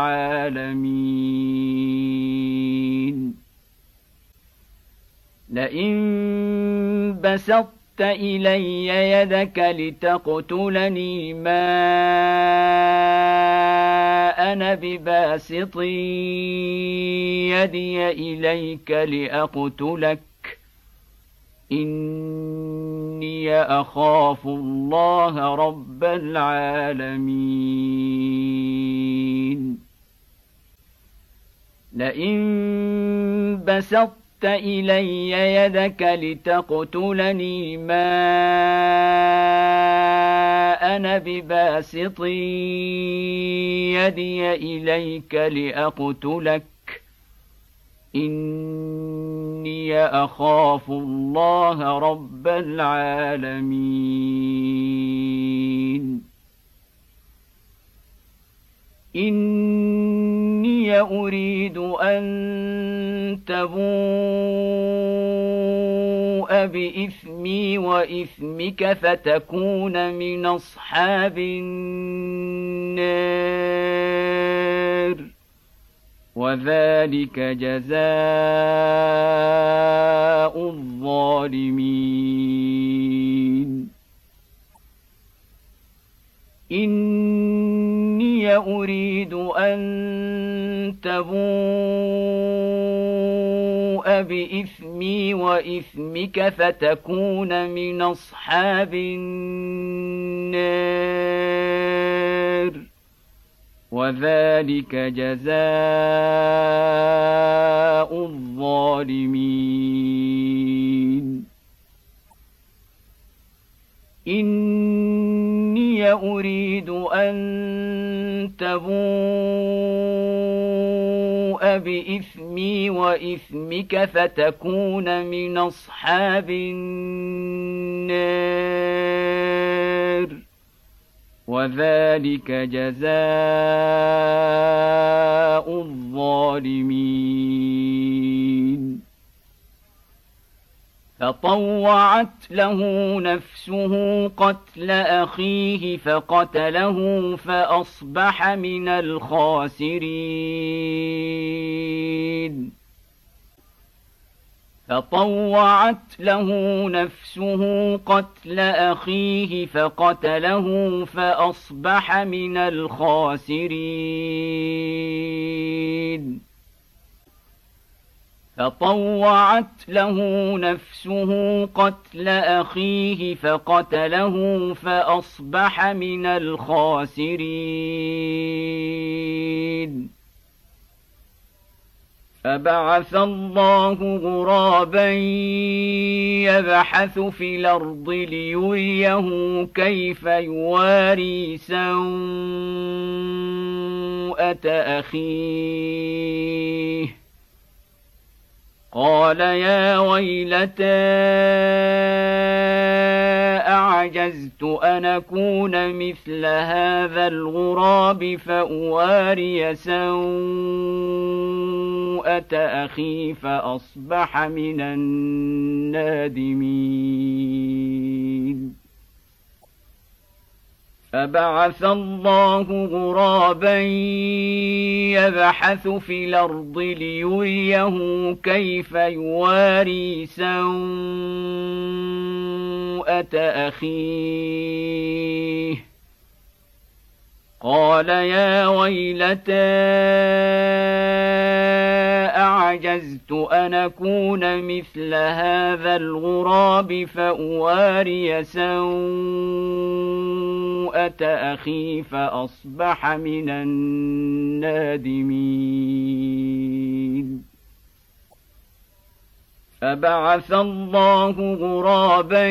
العالمين لئن بسطت إلي يدك لتقتلني ما أنا بباسط يدي إليك لأقتلك إني أخاف الله رب العالمين لئن بسطت إلي يدك لتقتلني ما أنا بباسط يدي إليك لأقتلك إني أخاف الله رب العالمين إني أريد أن تبوء بإثمي وإثمك فتكون من أصحاب النار وذلك جزاء الظالمين إني أريد أن تبوء بإثمي وإثمك فتكون من أصحاب النار وذلك جزاء الظالمين إني أريد أن تبوء بإثمي وإثمك فتكون من أصحاب النار وذلك جزاء الظالمين فطوعت له نفسه قتل أخيه فقتله فأصبح من الخاسرين فطوعت له نفسه قتل أخيه فقتله فأصبح من الخاسرين فطوعت له نفسه قتل أخيه فقتله فأصبح من الخاسرين فبعث الله غرابا يبحث في الأرض ليريه كيف يواري سوءة أخيه قال يا ويلتى أعجزت أن أكون مثل هذا الغراب فأواري سوءة أخي فأصبح من النادمين فبعث الله غرابا يبحث في الأرض ليريه كيف يواري سوءة أخيه قال يا ويلتى أعجزت أن أكون مثل هذا الغراب فأواري سوءة أخي فأصبح من النادمين فبعث الله غرابا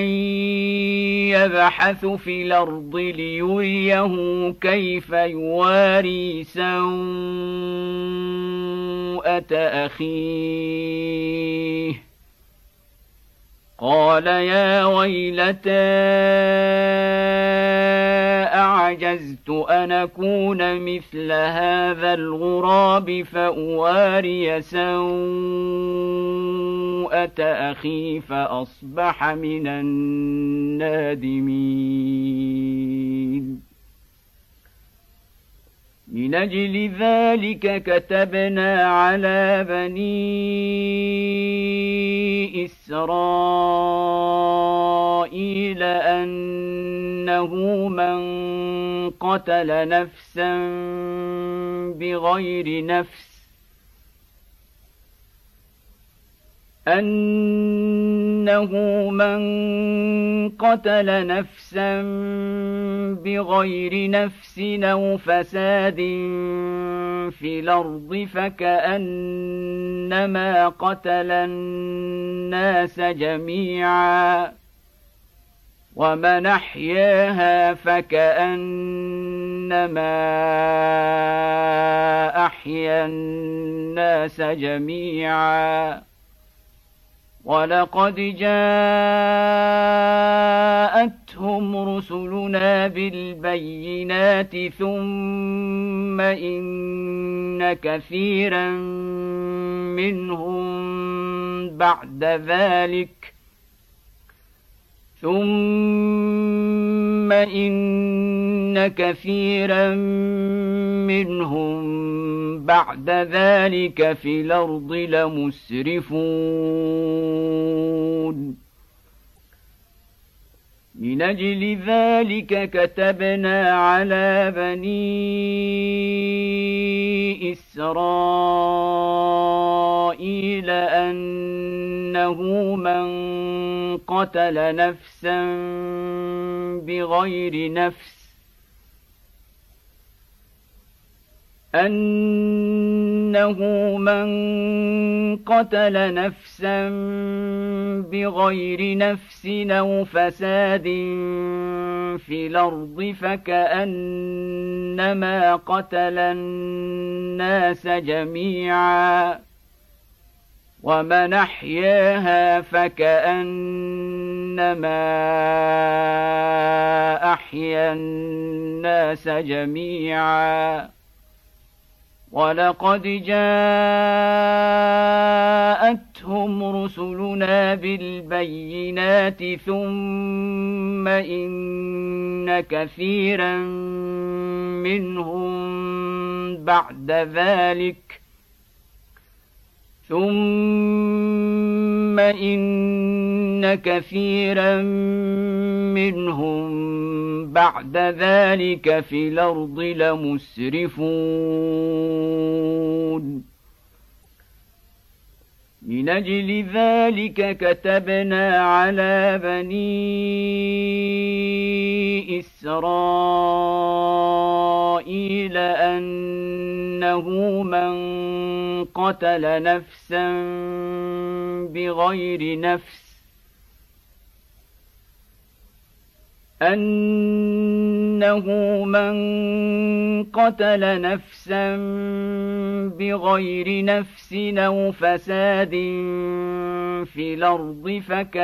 يبحث في الأرض ليريه كيف يواري سوءة أخيه قال يا ويلتى أعجزت أن أكون مثل هذا الغراب فأواري سوءة أخي فأصبح من النادمين من أجل ذلك كتبنا على بني إسرائيل أنه من قتل نفسا بغير نفس أنه من قتل نفسا بغير نفس أو فساد في الأرض فكأنما قتل الناس جميعا ومن أحياها فكأنما أحيا الناس جميعا ولقد جاءتهم رسلنا بالبينات ثم إن كثيرا منهم بعد ذلك ثم إن كثيرا منهم بعد ذلك في الأرض لمسرفون من أجل ذلك كتبنا على بني إسرائيل أنه من قتل نفسا بغير نفس أنه من قتل نفسا بغير نفس أو فساد في الأرض فكأنما قتل الناس جميعا ومن أحياها فكأنما أحيا الناس جميعا ولقد جاءتهم رسلنا بالبينات ثم إن كثيرا منهم بعد ذلك ثم إن كثيرا منهم بعد ذلك في الأرض لمسرفون من أجل ذلك كتبنا على بني إسرائيل أنه من قتل نفسا بغير نفس أنه من قتل نفسا بغير نفس أو فساد في الأرض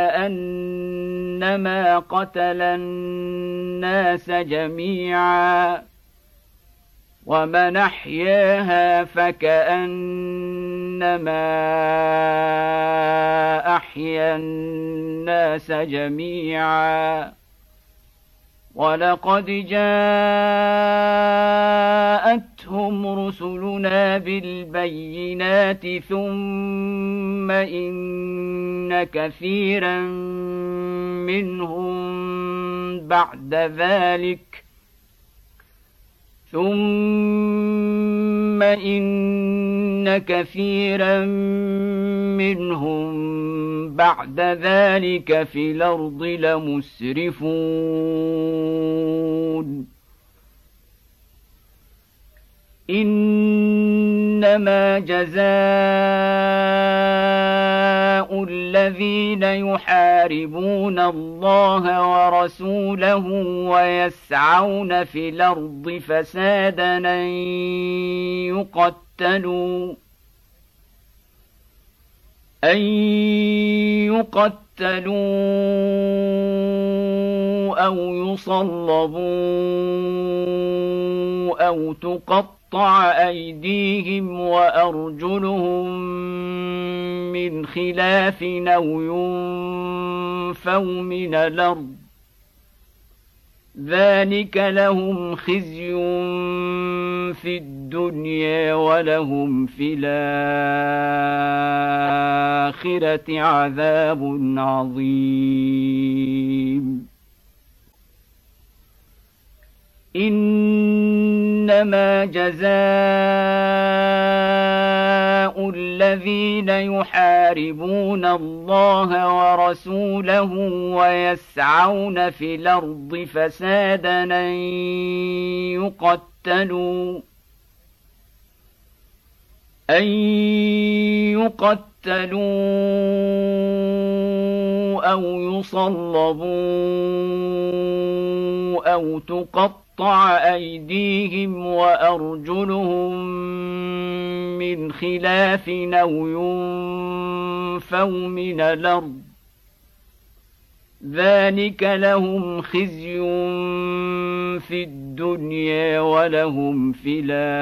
فكأنما قتل الناس جميعا ومن أحياها فكأنما أحيا الناس جميعا ولقد جاءتهم رسلنا بالبينات ثم إن كثيرا منهم بعد ذلك ثم إن كثيرا منهم بعد ذلك في الأرض لمسرفون إنما جزاء الذين يحاربون الله ورسوله ويسعون في الأرض فسادا أن يقتلوا أن يقتلوا أو يصلبوا أو تقطع أيديهم وأرجلهم من خلاف أو ينفوا من الأرض ذلك لهم خزي في الدنيا ولهم في الآخرة عذاب عظيم إنما جزاء الذين يحاربون الله ورسوله ويسعون في الأرض فسادا أن يقتلوا أن يقتلوا أو يصلبوا أو تقطع أيديهم وأرجلهم من خلاف أو ينفوا من الأرض ذلك لهم خزي في الدنيا ولهم في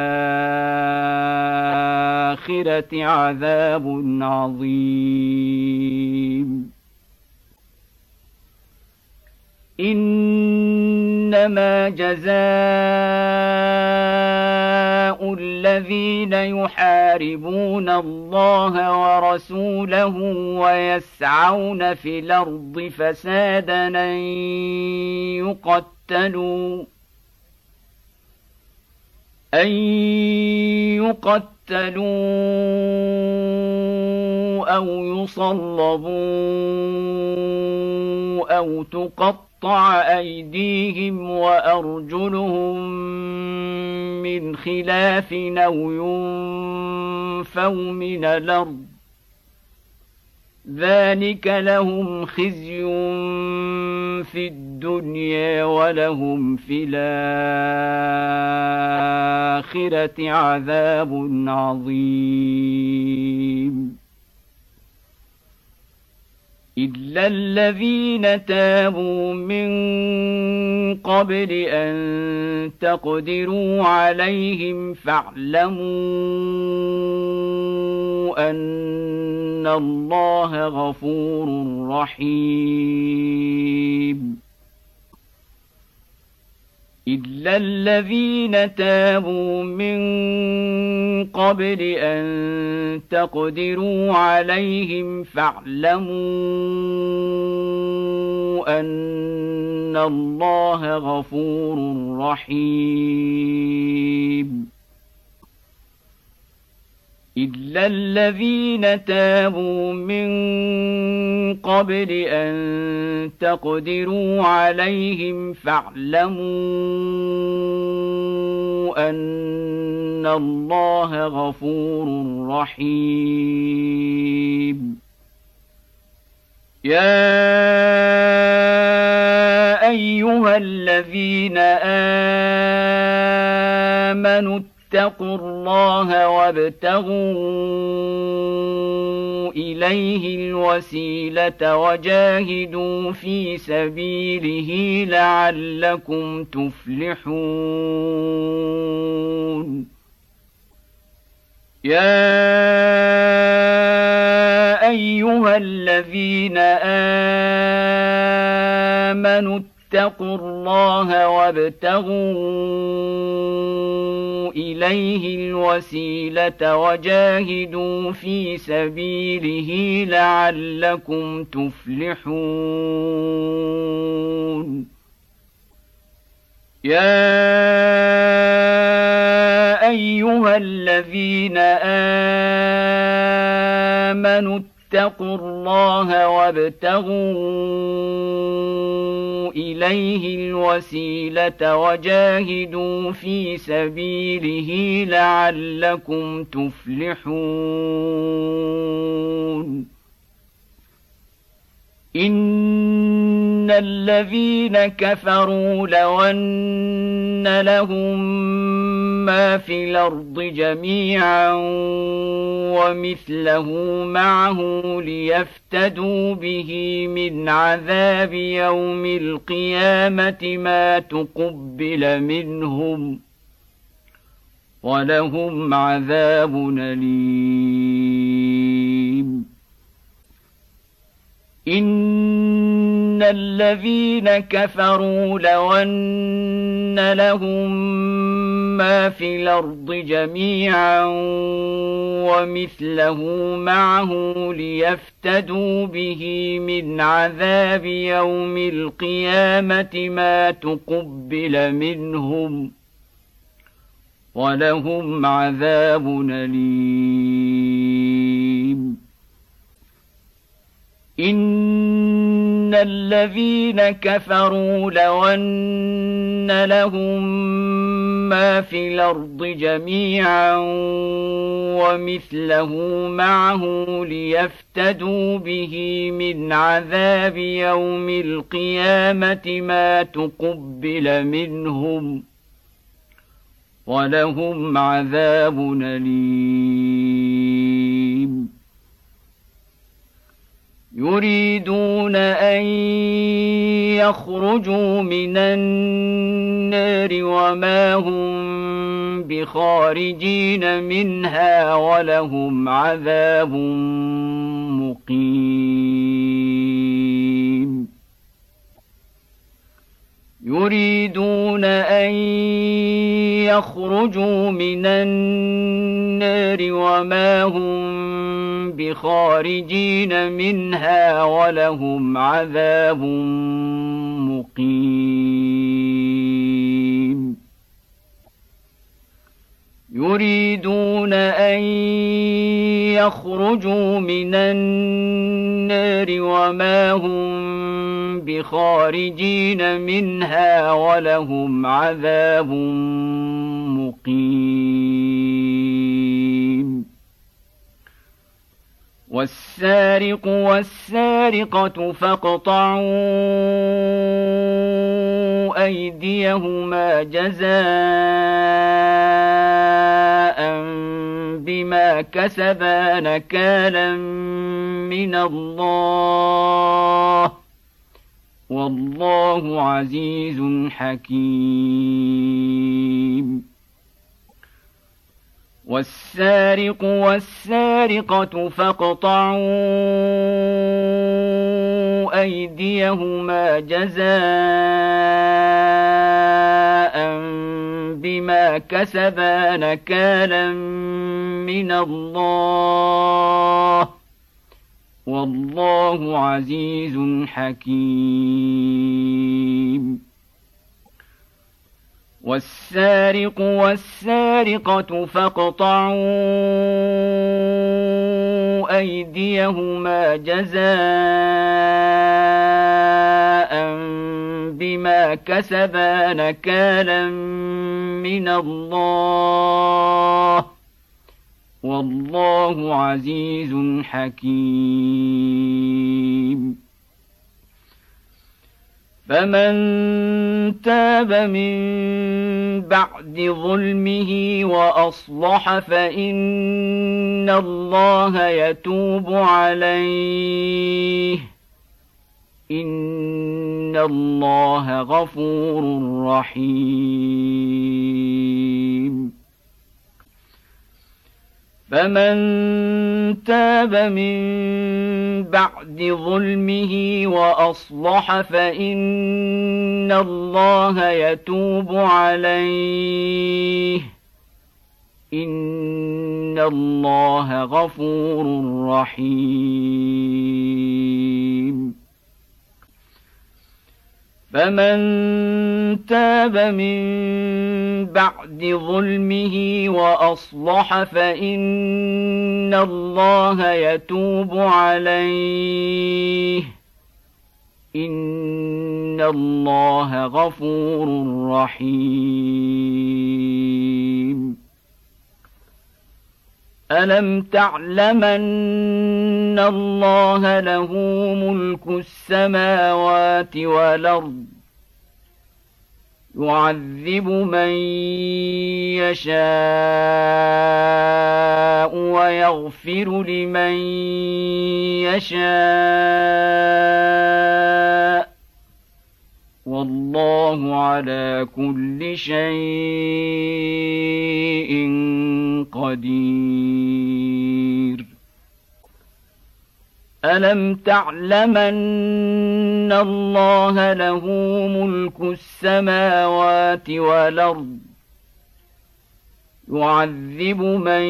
الآخرة عذاب عظيم إنما جزاء الذين يحاربون الله ورسوله ويسعون في الأرض فسادا أن يقتلوا أن يقتلوا أو يصلبوا أو تقطع أيديهم وأرجلهم من خلاف أو ينفوا من الأرض ذلك لهم خزي في الدنيا ولهم في الآخرة عذاب عظيم إلا الذين تابوا من قبل أن تقدروا عليهم فاعلموا أن الله غفور رحيم إلا الذين تابوا من قبل أن تقدروا عليهم فاعلموا أن الله غفور رحيم إلا الذين تابوا من قبل أن تقدروا عليهم فاعلموا أن الله غفور رحيم يا أيها الذين آمنوا اتقوا الله وابتغوا إليه الوسيلة وجاهدوا في سبيله لعلكم تفلحون يا أيها الذين آمنوا اتقوا الله وابتغوا إليه الوسيلة وجاهدوا في سبيله لعلكم تفلحون يا أيها الذين آمنوا اتقوا الله وابتغوا إليه الوسيلة وجاهدوا في سبيله لعلكم تفلحون إن الذين كفروا لو أن لهم ما في الأرض جميعا ومثله معه ليفتدوا به من عذاب يوم القيامة ما تقبل منهم ولهم عذاب أليم إن الذين كفروا لو أن لهم ما في الأرض جميعا ومثله معه ليفتدوا به من عذاب يوم القيامة ما تقبل منهم ولهم عذاب أليم إن الذين كفروا لو أن لهم ما في الأرض جميعا ومثله معه ليفتدوا به من عذاب يوم القيامة ما تقبل منهم ولهم عذاب أليم يريدون أن يخرجوا من النار وما هم بخارجين منها ولهم عذاب مقيم يريدون أن يخرجوا من النار وما هم بخارجين منها ولهم عذاب مقيم يريدون أن يخرجوا من النار وما هم بخارجين منها ولهم عذاب مقيم والسارق والسارقة فاقطعوا أيديهما جزاء بما بما كسبا نكالا من الله والله عزيز حكيم والسارق والسارقة فاقطعوا أيديهما جزاء بما كسبا نكالا من الله والله عزيز حكيم والسارق والسارقة فاقطعوا أيديهما جزاء بما كسبا نكالا من الله والله عزيز حكيم فمن تاب من بعد ظلمه وأصلح فإن الله يتوب عليه إن الله غفور رحيم فمن تاب من بعد ظلمه وأصلح فإن الله يتوب عليه إن الله غفور رحيم فمن تاب من بعد ظلمه وأصلح فإن الله يتوب عليه إن الله غفور رحيم ألم تعلم أن الله له ملك السماوات والأرض يعذب من يشاء ويغفر لمن يشاء والله على كل شيء قدير ألم تعلم أن الله له ملك السماوات والأرض يعذب من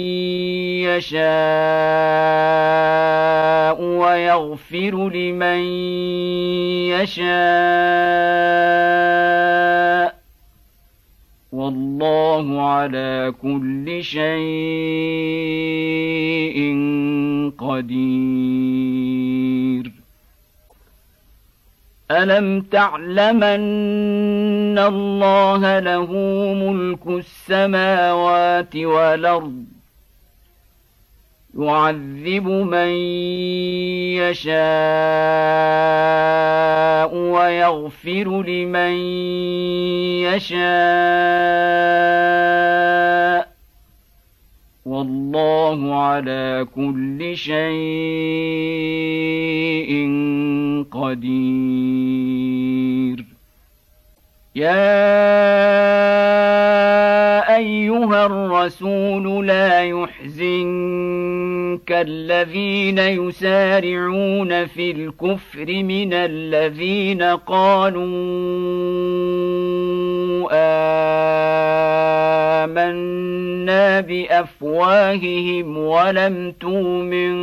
يشاء ويغفر لمن يشاء والله على كل شيء قدير ألم تعلم أن الله له ملك السماوات والأرض يعذب من يشاء ويغفر لمن يشاء والله على كل شيء قدير يا أيها الرسول لا يحزنك الذين يسارعون في الكفر من الذين قالوا آمنا بأفواههم ولم تؤمن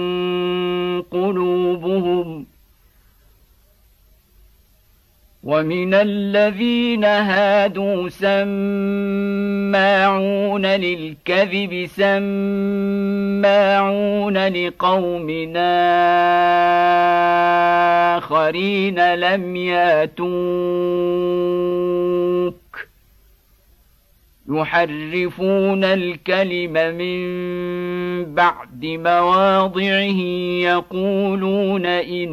قلوبهم ومن الذين هادوا سماعون للكذب سماعون لقوم آخرين لم ياتوك يحرفون الكلم من بعد مواضعه يقولون إن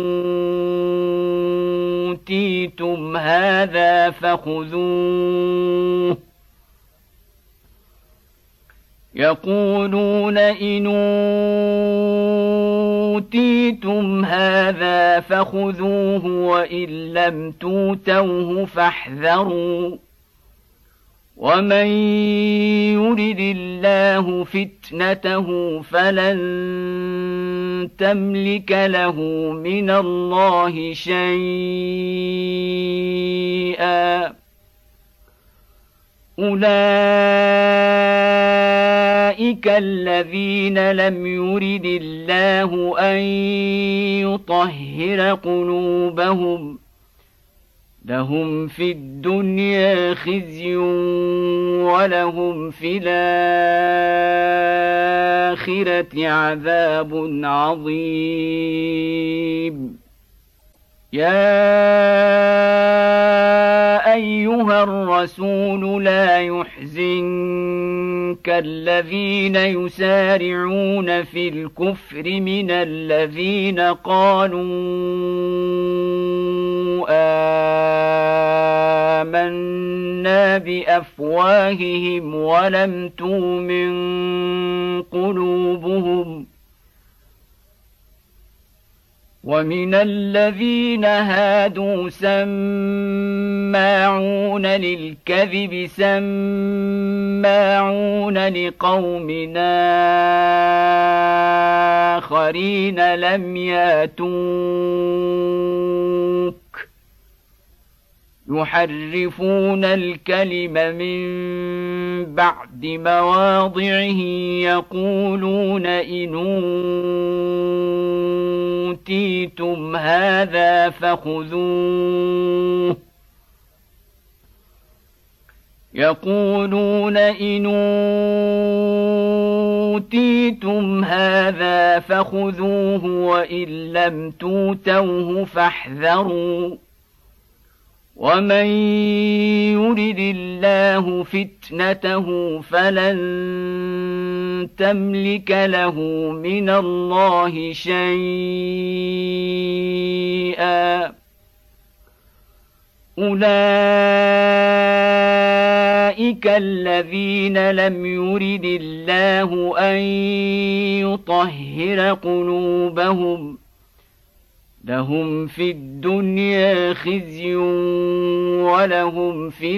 أوتيتم هذا فخذوه يقولون إن أوتيتم هذا فخذوه وإن لم توتوه فاحذروا ومن يرد الله فتنته فلن تملك له من الله شيئا أولئك الذين لم يرد الله أن يطهر قلوبهم لهم في الدنيا خزي ولهم في الآخرة عذاب عظيم يا أيها الرسول لا يحزنك الذين يسارعون في الكفر من الذين قالوا آمنا بأفواههم ولم تؤمن قلوبهم ومن الذين هادوا سماعون للكذب سماعون لقوم آخرين لم ياتوك يحرفون الكلم من بعد مواضعه يقولون إن أوتيتم هذا فخذوه يقولون إن أوتيتم هذا فخذوه وإن لم توتوه فاحذروا ومن يرد الله فتنته فلن تملك له من الله شيئا أولئك الذين لم يرد الله أن يطهر قلوبهم لهم في الدنيا خزي ولهم في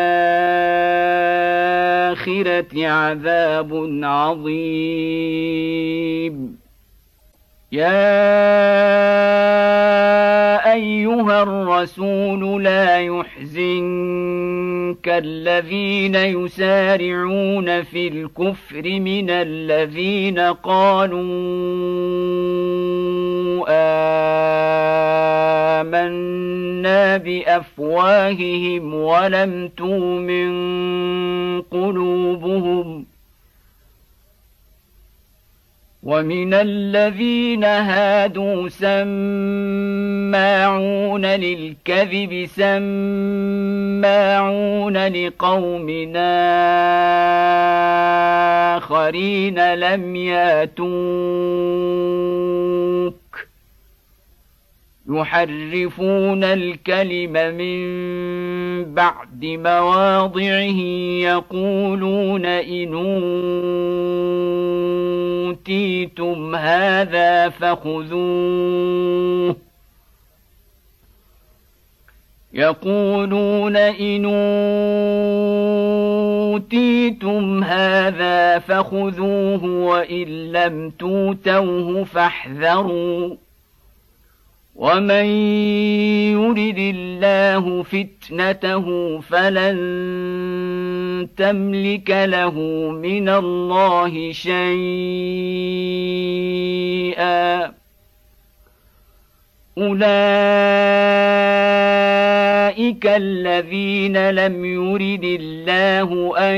الآخرة عذاب عظيم يا أيها الرسول لا يحزنك الذين يسارعون في الكفر من الذين قالوا آمنا بأفواههم ولم تؤمن قلوبهم ومن الذين هادوا سماعون للكذب سماعون لقوم آخرين لم ياتوك يحرفون الكلم من بعد مواضعه يقولون إن أوتيتم هذا فخذوه يقولون إن أوتيتم هذا فخذوه وإن لم توتوه فاحذروا ومن يرد الله فتنته فلن تملك له من الله شيئا أولئك الذين لم يرد الله أن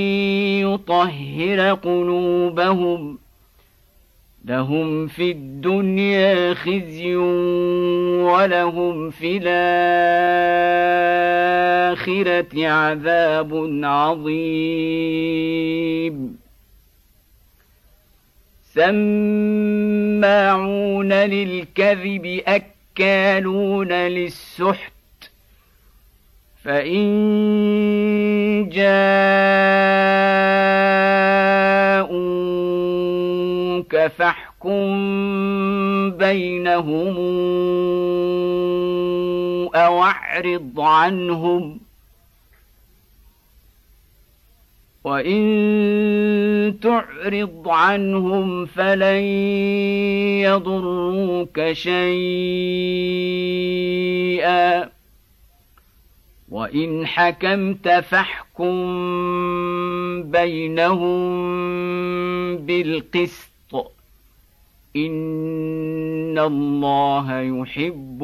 يطهر قلوبهم لهم في الدنيا خزي ولهم في الآخرة عذاب عظيم سماعون للكذب أكالون للسحت فإن جاءوا جاءوك فاحكم بينهم أو أعرض عنهم وإن تعرض عنهم فلن يضروك شيئا وإن حكمت فاحكم بينهم بالقسط إن الله يحب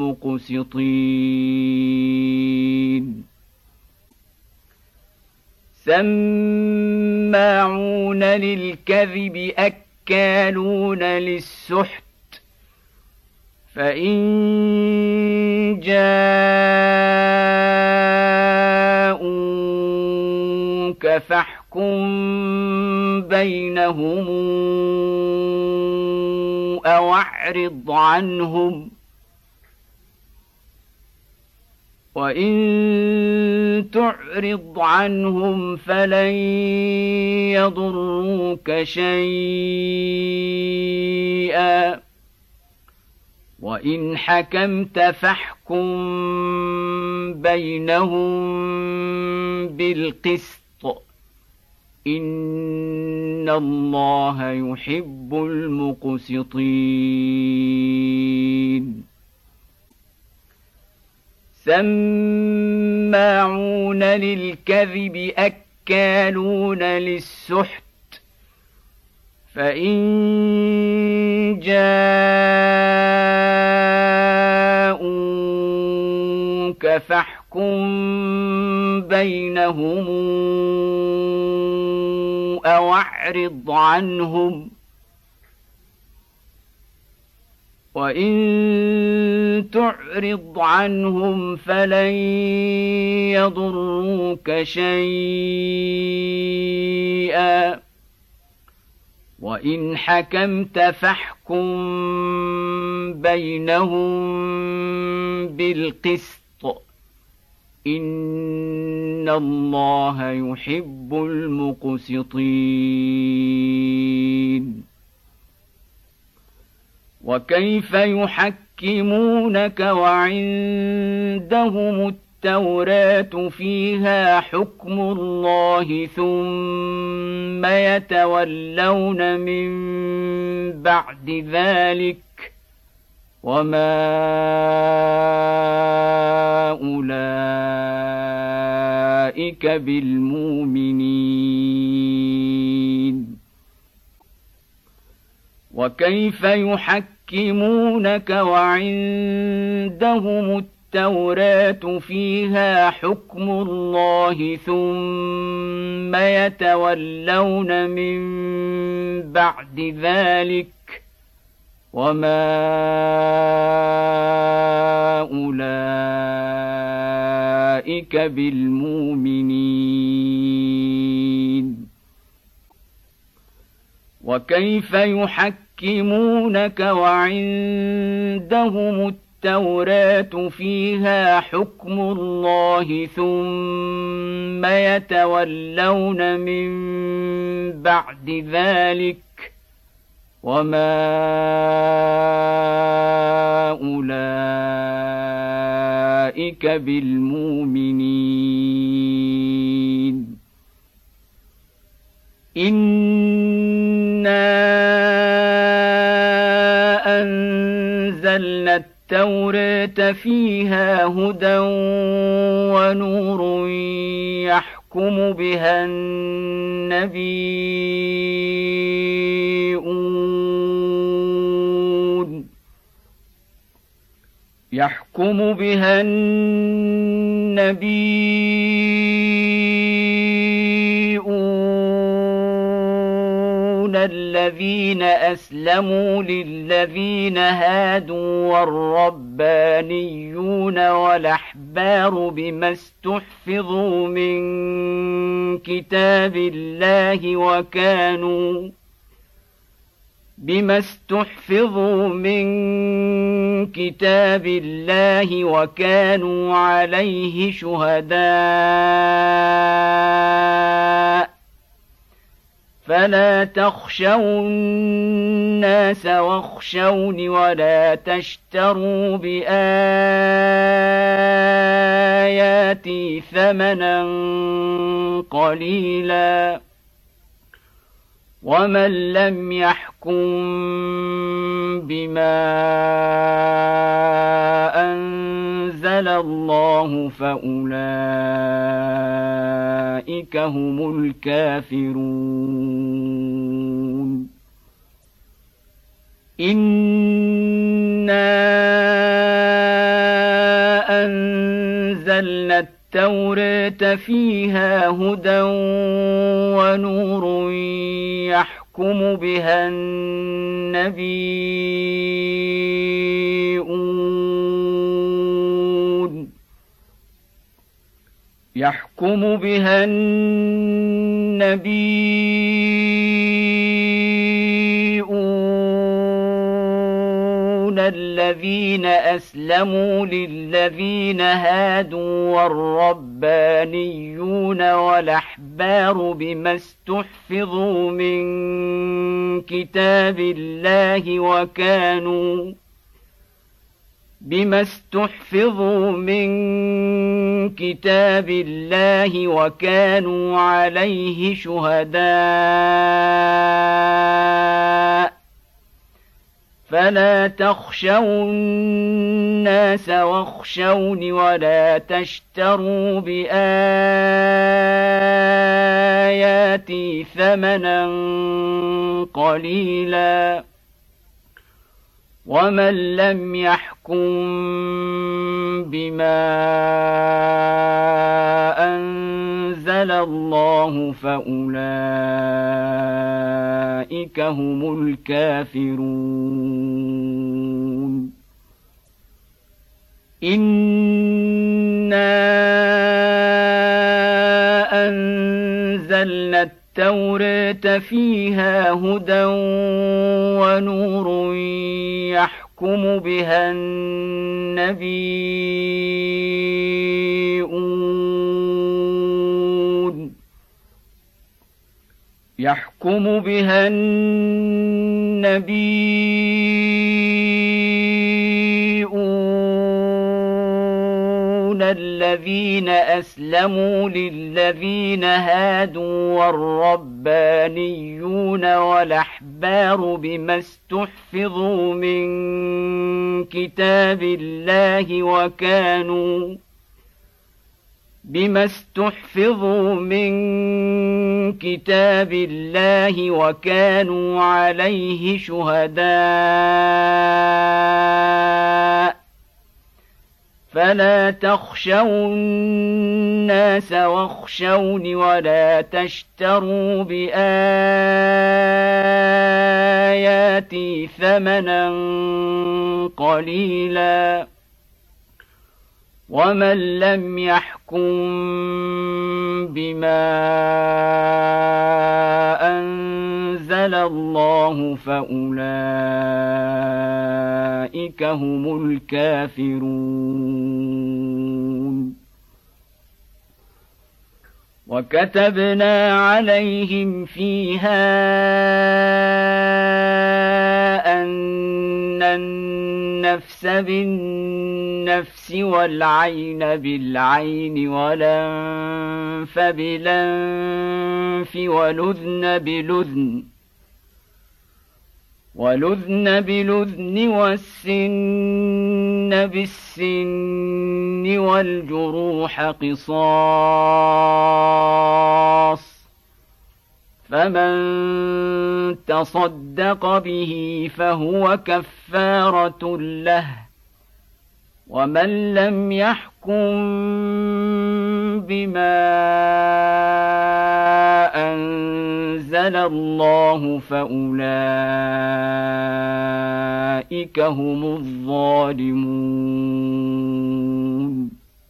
المقسطين سماعون للكذب أكالون للسحت فإن جاءوك فاحكم بينهم أو أعرض عنهم وإن تعرض عنهم فلن يضروك شيئا وإن حكمت فاحكم بينهم بالقسط إن الله يحب المقسطين سماعون للكذب أكالون للسحت فإن جاءوك فاحكم بينهم أو أعرض عنهم وإن تعرض عنهم فلن يضروك شيئا وإن حكمت فاحكم بينهم بالقسط إن الله يحب المقسطين وكيف يحكمونك وعندهم التوراة فيها حكم الله ثم يتولون من بعد ذلك وما أولئك بالمؤمنين وكيف يحكمونك وعندهم التوراة فيها حكم الله ثم يتولون من بعد ذلك وما أولئك بالمؤمنين وكيف يحكمونك وعندهم التوراة فيها حكم الله ثم يتولون من بعد ذلك وما أولئك بالمؤمنين إنا أنزلنا التوراة فيها هدى ونور يحكم بها النبيون يحكم بها النبيون الذين أسلموا للذين هادوا والربانيون والأحبار بما استحفظوا من كتاب الله وكانوا بما استحفظوا من كتاب الله وكانوا عليه شهداء فلا تخشوا الناس واخشوني ولا تشتروا بآياتي ثمنا قليلا ومن لم يحكم بما أنزل الله فأولئك هم الكافرون إنا أنزلنا التوراة فيها هدى ونور يحكم بها النبيون يحكم بها النبيون الذين أسلموا للذين هادوا والربانيون والأحبار بما استحفظوا من كتاب الله وكانوا بما استحفظوا من كتاب الله وكانوا عليه شهداء فلا تخشوا الناس واخشوني ولا تشتروا بآياتي ثمنا قليلا ومن لم يحكم بما أنزل الله فأولئك هم الكافرون إنا أنزلنا التوراة فيها هدى ونور يحكم بها النبيون يحكم بها النبيون الذين أسلموا للذين هادوا والربانيون والأحبار بما استحفظوا من كتاب الله وكانوا بما استحفظوا من كتاب الله وكانوا عليه شهداء فلا تخشوا الناس واخشوني ولا تشتروا بآياتي ثمنا قليلا ومن لم يحكم بما أنزل الله فأولئك هم الكافرون وكتبنا عليهم فيها أن النفس بالنفس والعين بالعين والأنف بالأنف والأذن بالأذن والأذن بالأذن والسن بالسن والجروح قصاص فمن تصدق به فهو كفارة له ومن لم يحكم بما أنزل الله فأولئك هم الظالمون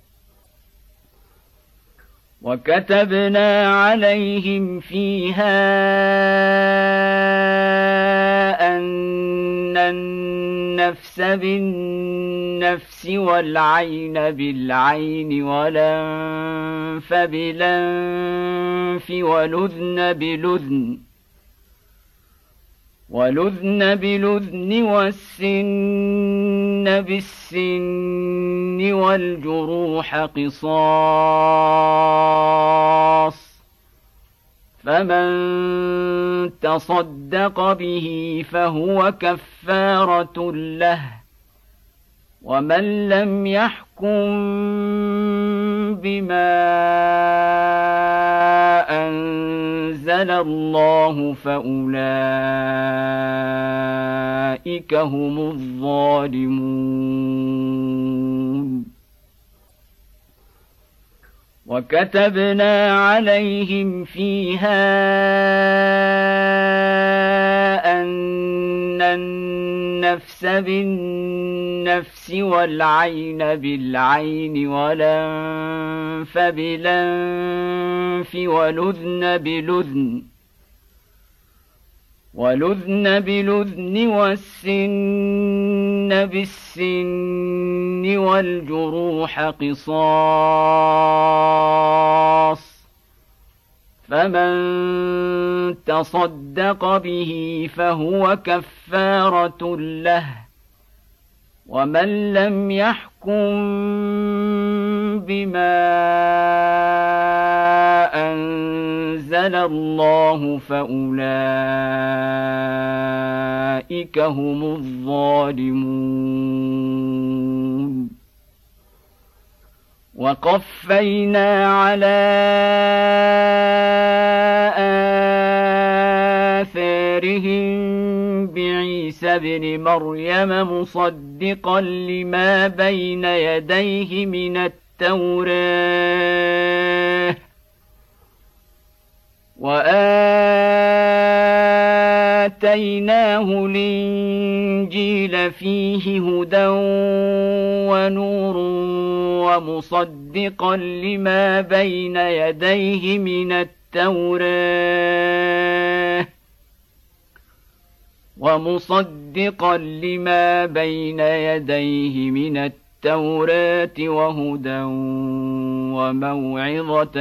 وكتبنا عليهم فيها أن النفس بالنفس والعين بالعين والأنف بالأنف والأذن بالأذن وَلُذْنَ بِلُذْنِ وَالسِّنَّ بِالسِّنِّ وَالْجُرُوحَ قِصَاصٌ فَمَن تَصَدَّقَ بِهِ فَهُوَ كَفَّارَةٌ لَّهُ وَمَن لَّمْ يَحْكُم بِمَا أَنزَلَ اللَّهُ فَأُولَٰئِكَ هُمُ الظَّالِمُونَ وَكَتَبْنَا عَلَيْهِمْ فِيهَا أَنَّ النَّفْسَ بِالنَّفْسِ وَالْعَيْنَ بِالْعَيْنِ وَالْأَنفَ بِالْأَنفِ وَالْأُذُنَ بِالْأُذُنِ وَالْأُذْنَ بِالْأُذْنِ وَالسِّنَّ بِالسِّنِّ وَالْجُرُوحَ قِصَاصٌ فَمَن تَصَدَّقَ بِهِ فَهُوَ كَفَّارَةٌ لَّهُ وَمَن لَّمْ يَحْكُم بِمَا أَنزَلَ اللَّهُ فَأُولَٰئِكَ هُمُ الظَّالِمُونَ وَقَفَّيْنَا عَلَىٰ آثَارِهِم بِعِيسَى ابْنِ مَرْيَمَ مُصَدِّقًا لِّمَا بَيْنَ يَدَيْهِ مِنَ التَّوْرَاةِ وَآتَيْنَاهُ الْإِنجِيلَ فِيهِ هُدًى وَنُورٌ وَمُصَدِّقًا لِّمَا بَيْنَ يَدَيْهِ مِنَ التَّوْرَاةِ وَمُصَدِّقًا لِّمَا بَيْنَ يَدَيْهِ مِنَ التَّوْرَاةِ وَهُدًى وَمَوْعِظَةً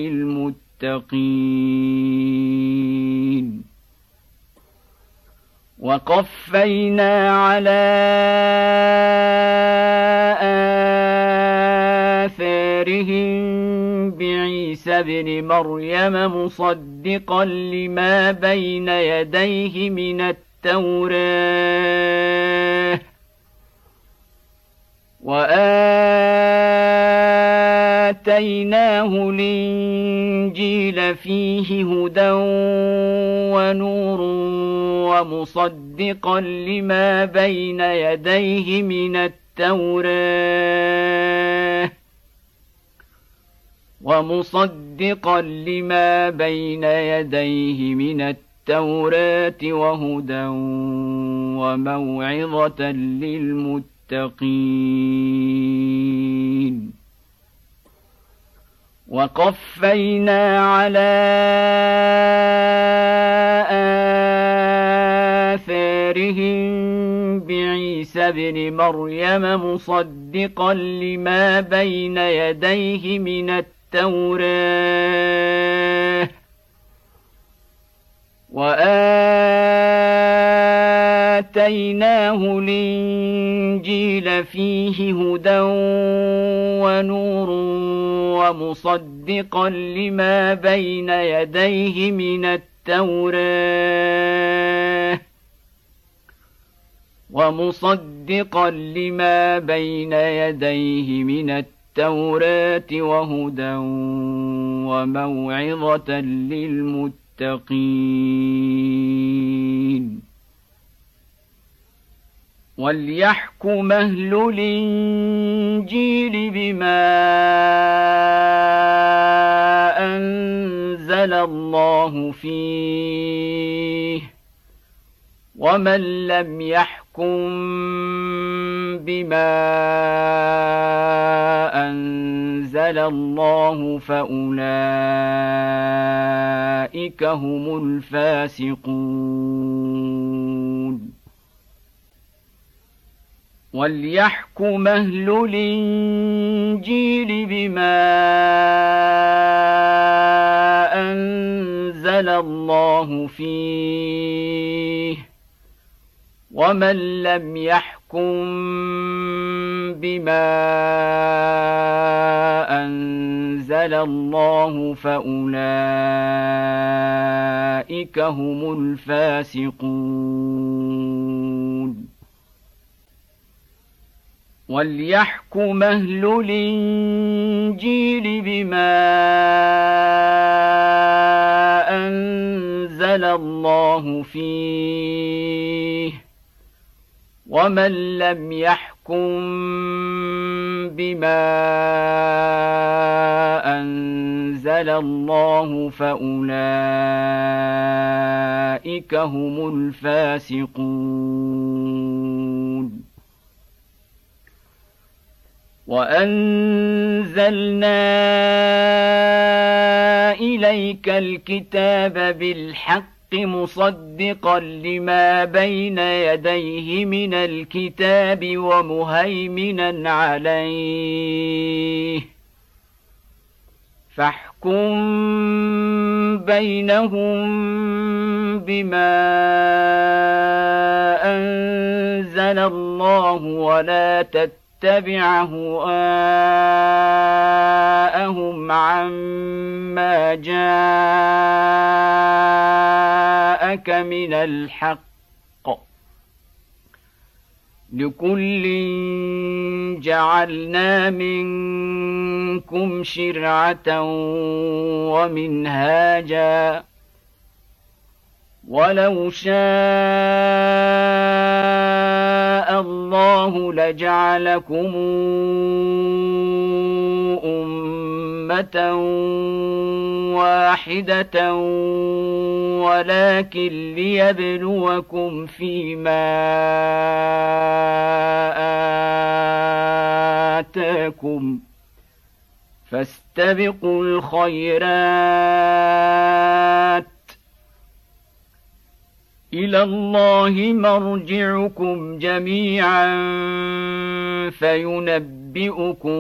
لِّلْمُتَّقِينَ وَقَفَّيْنَا عَلَىٰ آثَارِهِم بِعِيسَى ابْنِ مَرْيَمَ مُصَدِّقًا لِّمَا بَيْنَ يَدَيْهِ مِنَ التَّوْرَاةِ وَآتَيْنَاهُ الْإِنجِيلَ فِيهِ هُدًى وَنُورٌ وَمُصَدِّقًا لِّمَا بَيْنَ يَدَيْهِ مِنَ التَّوْرَاةِ وَمُصَدِّقًا لِّمَا بَيْنَ يَدَيْهِ مِنَ التَّوْرَاةِ وَهُدًى وَمَوْعِظَةً لِّلْمُتَّقِينَ وَقَفَّيْنَا عَلَىٰ آثَارِهِم بِعِيسَى ابْنِ مَرْيَمَ مُصَدِّقًا لِّمَا بَيْنَ يَدَيْهِ مِنَ التَّوْرَاةِ وَآتَيْنَاهُ الْإِنجِيلَ فِيهِ هُدًى وَنُورٌ وَمُصَدِّقًا لِّمَا بَيْنَ يَدَيْهِ مِنَ التَّوْرَاةِ وَمُصَدِّقًا لِّمَا بَيْنَ يَدَيْهِ مِنَ التَّوْرَاةِ وَهُدًى وَمَوْعِظَةً لِّلْمُتَّقِينَ وَلْيَحْكُمْ أَهْلُ الْإِنجِيلِ بِمَا أَنزَلَ اللَّهُ فِيهِ وَمَن لَّمْ يَحْكُم بِمَا أَنزَلَ اللَّهُ فَأُولَٰئِكَ هُمُ الْفَاسِقُونَ وَلْيَحْكُمْ أَهْلُ الْإِنجِيلِ بِمَا أَنزَلَ اللَّهُ فِيهِ ومن لم يحكم بما أنزل الله فأولئك هم الفاسقون وليحكم أهل الإنجيل بما أنزل الله فيه ومن لم يحكم بما أنزل الله فأولئك هم الفاسقون وأنزلنا إليك الكتاب بالحق مصدقا لما بين يديه من الكتاب ومهيمنا عليه فاحكم بينهم بما أنزل الله ولا تتبع هواءهم عما جاءك من الحق لكل جعلنا منكم شرعة ومنهاجا ولو شاء الله لجعلكم أمة واحدة ولكن ليبلوكم فيما آتاكم فاستبقوا الخيرات إلى الله مرجعكم جميعا فينبئكم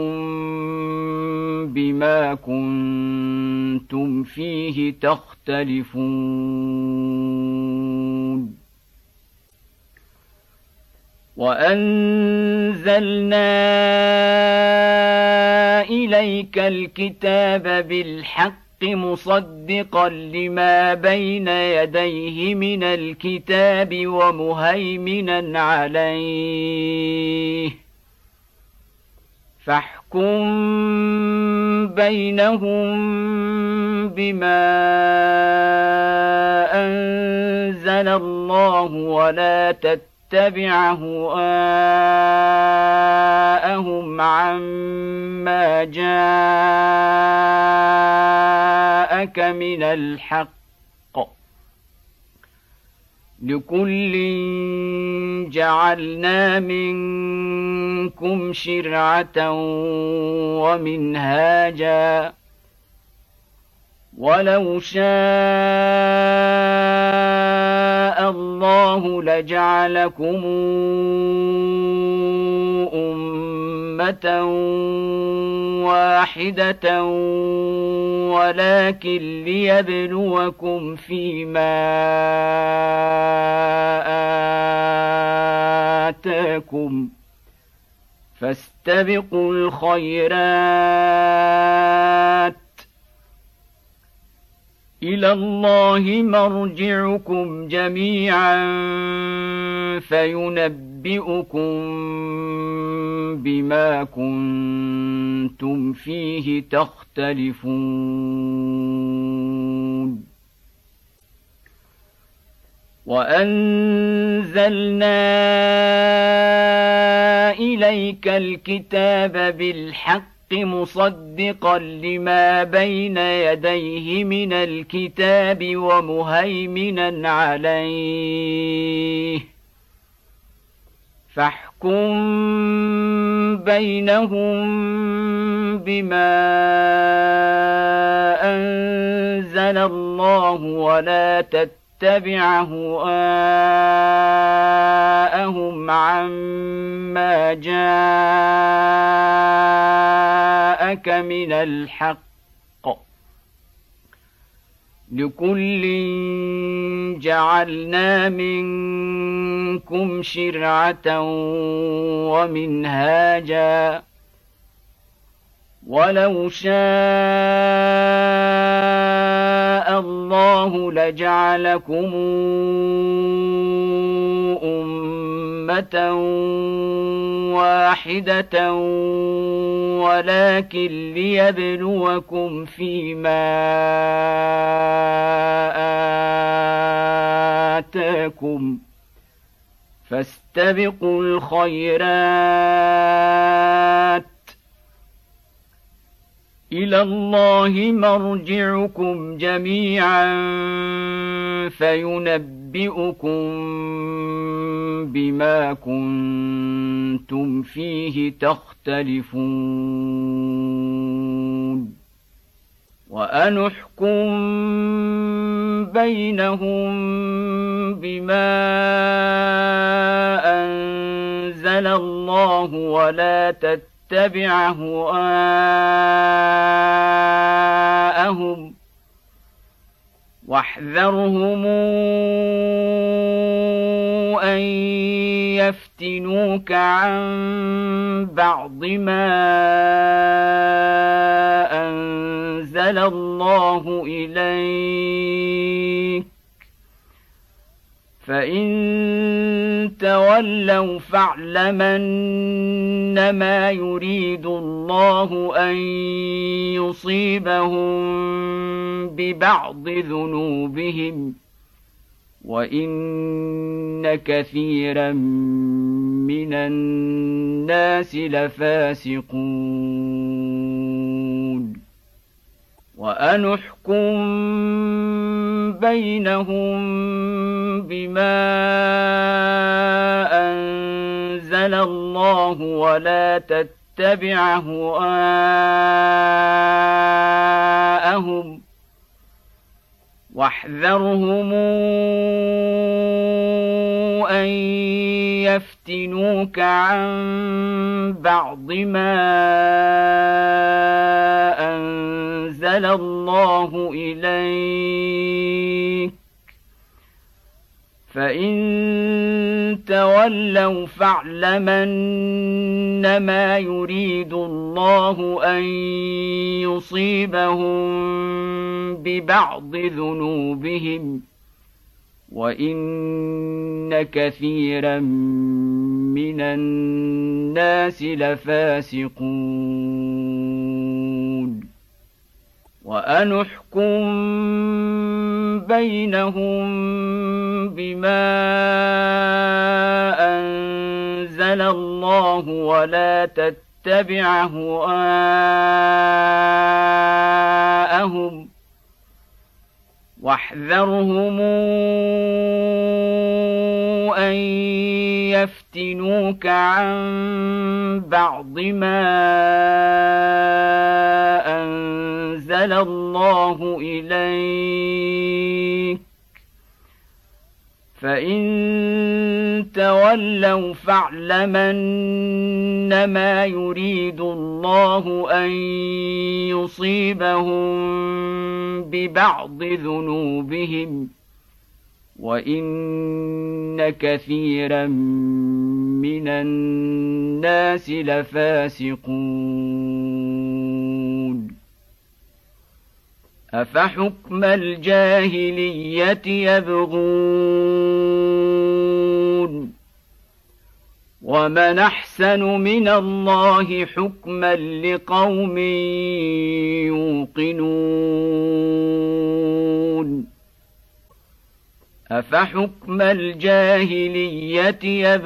بما كنتم فيه تختلفون وأنزلنا إليك الكتاب بالحق مصدقا لما بين يديه من الكتاب ومهيمنا عليه فاحكم بينهم بما أنزل الله ولا تتبع هواءهم عما جاءك من الحق لكل جعلنا منكم شرعة ومنهاجا ولو شاء الله لجعلكم أمة واحدة ولكن ليبلوكم فيما آتاكم فاستبقوا الخيرات إلى الله مرجعكم جميعا فينبئكم بما كنتم فيه تختلفون وأنزلنا إليك الكتاب بالحق مصدقا لما بين يديه من الكتاب ومهيمنا عليه فاحكم بينهم بما أنزل الله ولا تتبع هواءهم عما جاءك من الحق لكل جعلنا منكم شرعة ومنهاجا ولو شاء الله لجعلكم أمة واحدة ولكن ليبلوكم فيما آتاكم فاستبقوا الخيرات إلى الله مرجعكم جميعا فينبئكم بما كنتم فيه تختلفون وأنحكم بينهم بما أنزل الله ولا تتبعوا اتبع أهواءهم واحذرهم أن يفتنوك عن بعض ما أنزل الله إليك فإن تولوا فاعلم أنما يريد الله أن يصيبهم ببعض ذنوبهم وإن كثيرا من الناس لفاسقون وأنحكم بينهم بما أنزل الله ولا تتبع أهواءهم واحذرهم أن يفتنوك عن بعض ما أنزل الله إليك فإن تولوا فاعلم أنما يريد الله أن يصيبهم ببعض ذنوبهم وإن كثيرا من الناس لفاسقون وأنحكم بينهم بما أنزل الله ولا تتبع أهواءهم واحذرهم أن يفتنوك عن بعض ما أنزل الله إليك فإن تولوا فاعلم أنما يريد الله أن يصيبهم ببعض ذنوبهم وإن كثيرا من الناس لفاسقون أفحكم الجاهلية يبغون ومن أحسن من الله حكما لقوم يوقنون أفحكم الجاهلية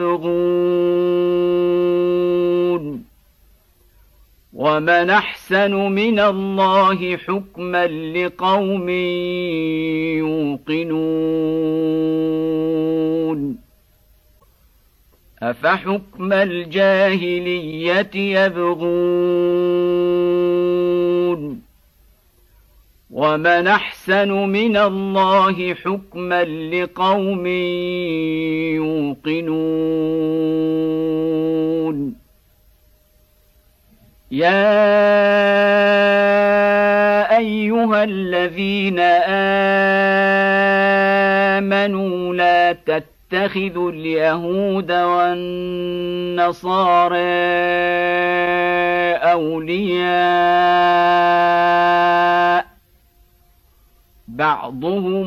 يبغون ومن أحسن من الله حكما لقوم يوقنون أفحكم الجاهلية يبغون ومن أحسن من الله حكما لقوم يوقنون يا أيها الذين آمنوا لا تتخذوا اليهود والنصارى أولياء بعضهم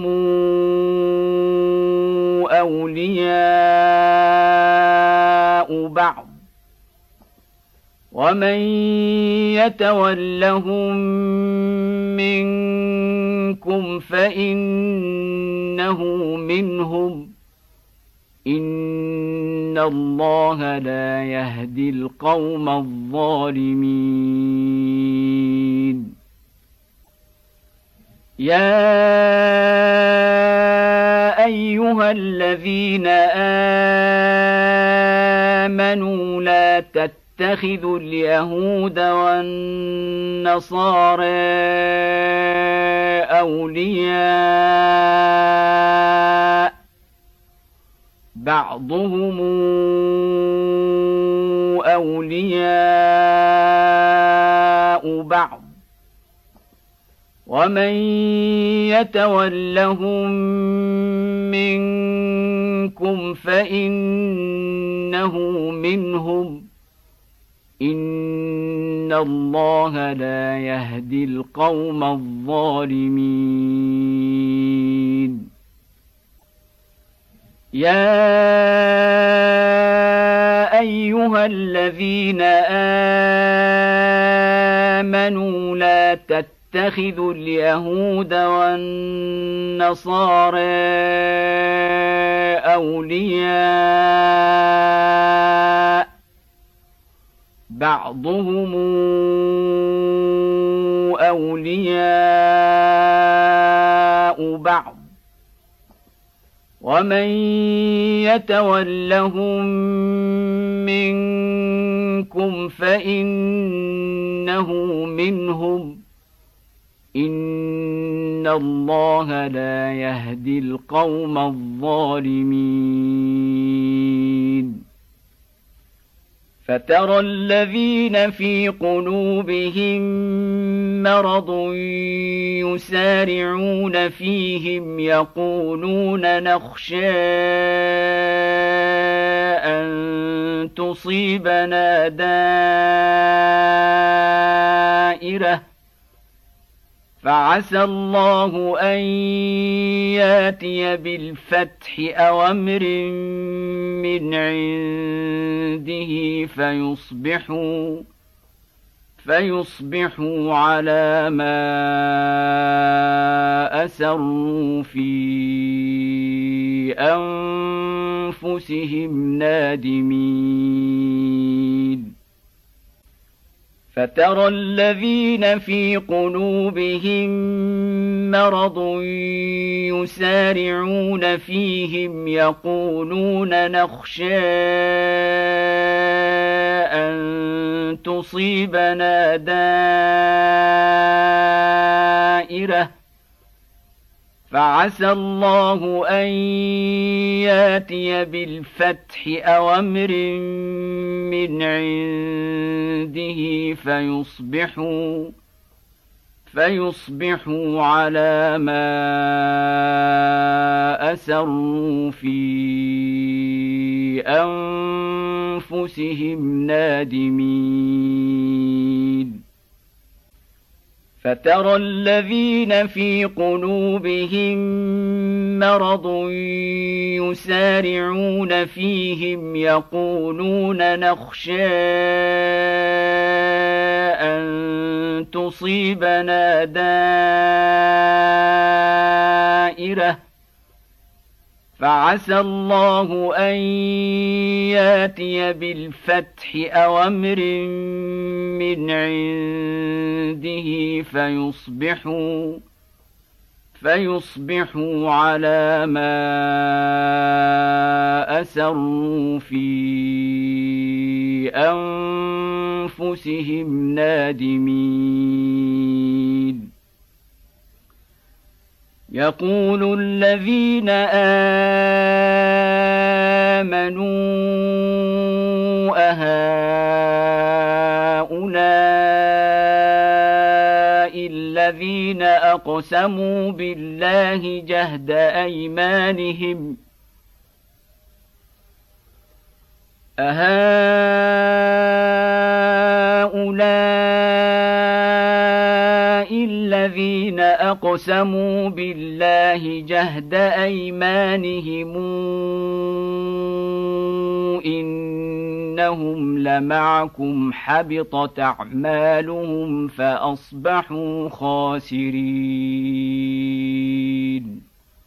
أولياء بعض ومن يتولهم منكم فإنه منهم إن الله لا يهدي القوم الظالمين يا أيها الذين آمنوا لا تتخذوا اليهود والنصارى أولياء بعضهم أولياء بعض ومن يتولهم منكم فإنه منهم إن الله لا يهدي القوم الظالمين يا أيها الذين آمنوا لا تتخذوا اليهود والنصارى أولياء بعضهم أولياء بعض ومن يتولهم منكم فإنه منهم إن الله لا يهدي القوم الظالمين فترى الذين في قلوبهم مرض يسارعون فيهم يقولون نخشى أن تصيبنا دائرة فعسى الله أن ياتي بالفتح أو أمر من عنده فيصبحوا فيصبحوا على ما أسروا في أنفسهم نادمين فترى الذين في قلوبهم مرض يسارعون فيهم يقولون نخشى أن تصيبنا دائرة فعسى الله أن ياتي بالفتح أو أمر من عنده فيصبحوا فيصبحوا على ما أسروا في أنفسهم نادمين فترى الذين في قلوبهم مرض يسارعون فيهم يقولون نخشى أن تصيبنا دائرة فعسى الله أن ياتي بالفتح أو أمر من عنده فيصبحوا فيصبحوا على ما أسروا في أنفسهم نادمين يقول الذين آمنوا أهؤلاء الذين الذين أقسموا بالله جهد أيمانهم أهؤلاء الذين أقسموا بالله جهد أيمانهم إنهم لمعكم حبطت أعمالهم فأصبحوا خاسرين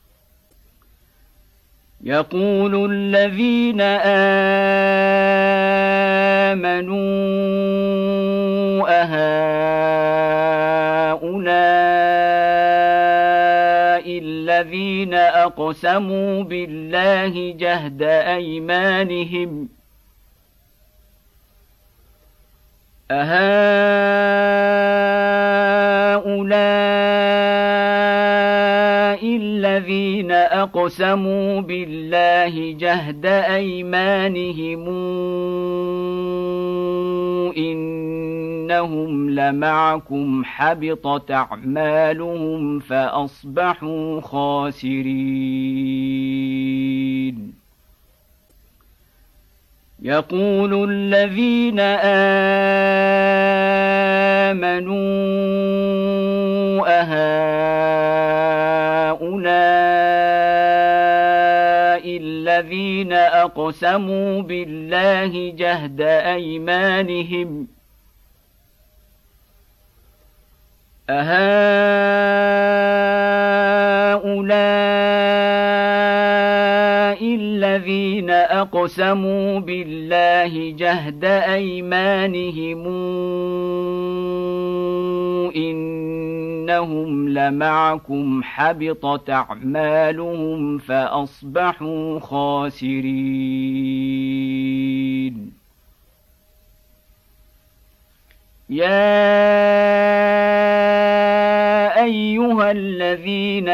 يقول الذين آمنوا أهؤلاء الذين أقسموا بالله جهد أيمانهم أهؤلاء الذين أقسموا بالله جهد أيمانهم إنهم لمعكم حبطت أعمالهم فأصبحوا خاسرين يقول الذين آمنوا أهؤلاء الذين أقسموا بالله جهد أيمانهم أهؤلاء الذين أقسموا بالله جهد أيمانهم إنهم لمعكم حبطت أعمالهم فأصبحوا خاسرين يا أيها الذين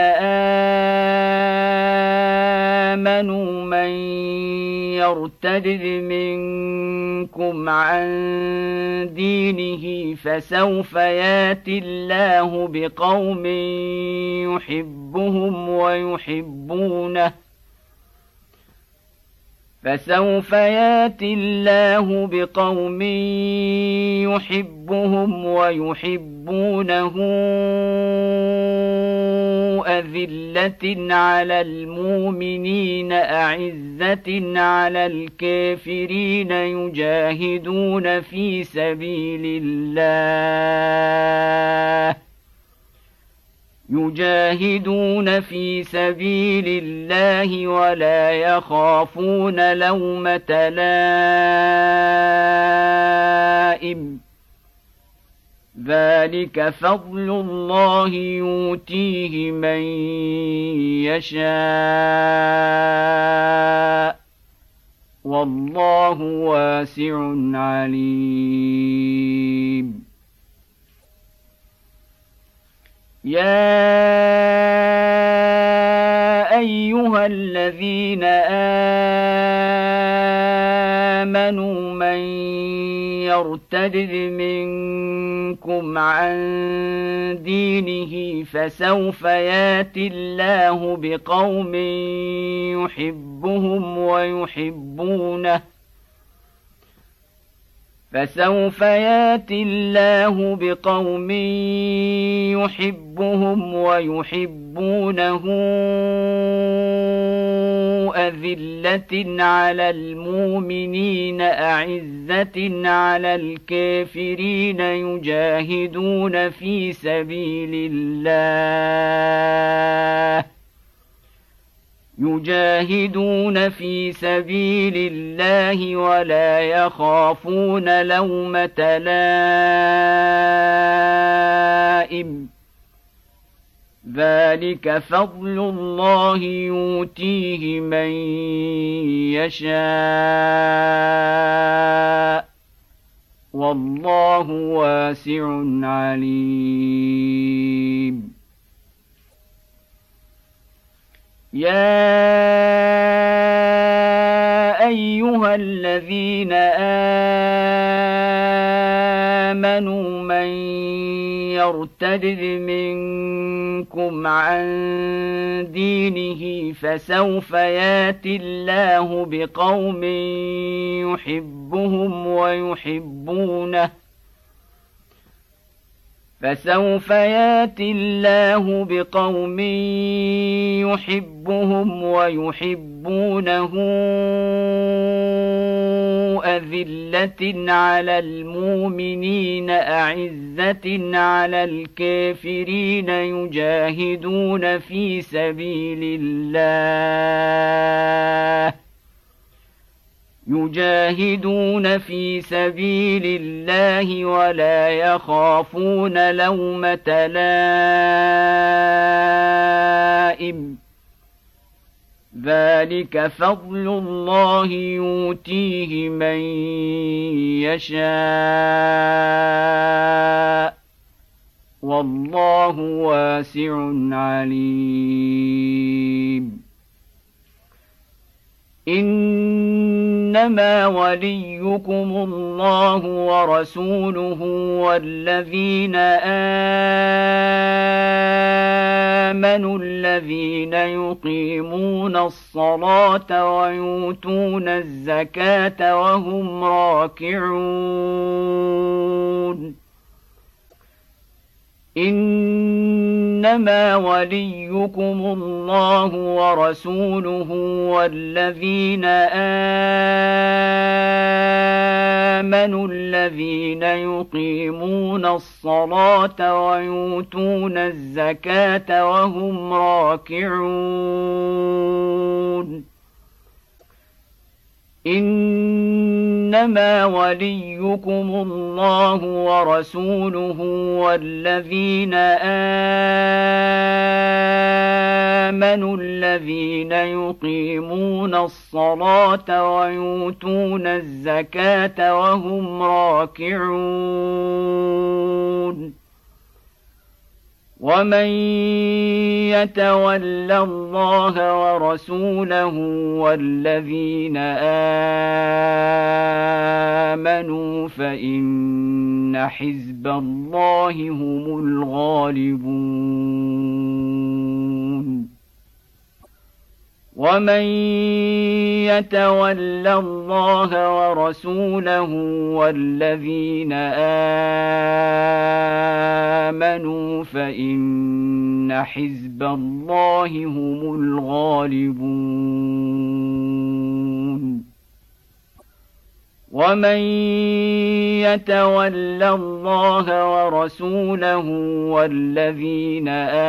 آمنوا من يرتد منكم عن دينه فسوف يأتي الله بقوم يحبهم ويحبونه فسوف يأتي الله بقوم يحبهم ويحبونه أذلة على المؤمنين أعزة على الكافرين يجاهدون في سبيل الله يجاهدون في سبيل الله ولا يخافون لومة لائم ذلك فضل الله يؤتيه من يشاء والله واسع عليم يا أيها الذين آمنوا من يرتد منكم عن دينه فسوف يأتي الله بقوم يحبهم ويحبونه فسوف يأتي الله بقوم يحبهم ويحبونه أذلة على المؤمنين أعزة على الكافرين يجاهدون في سبيل الله يجاهدون في سبيل الله ولا يخافون لومة لائم ذلك فضل الله يؤتيه من يشاء والله واسع عليم يا أيها الذين آمنوا من يرتد منكم منكم عن دينه فسوف ياتي الله بقوم يحبهم ويحبونه فسوف ياتي الله بقوم يحبهم ويحبونه أذلة على المؤمنين أعزة على الكافرين يجاهدون في سبيل الله يجاهدون في سبيل الله ولا يخافون لومة لائم ذلك فضل الله يؤتيه من يشاء والله واسع عليم إنما وليكم الله ورسوله والذين آمنوا الذين يقيمون الصلاة ويؤتون الزكاة وهم راكعون إنما وليكم الله ورسوله والذين آمنوا الذين يقيمون الصلاة ويؤتون الزكاة وهم راكعون إنما وليكم الله ورسوله والذين آمنوا الذين يقيمون الصلاة ويؤتون الزكاة وهم راكعون ومن يتول الله ورسوله والذين آمنوا فإن حزب الله هم الغالبون ومن يتول الله ورسوله والذين آمنوا فإن حزب الله هم الغالبون ومن يتول الله ورسوله والذين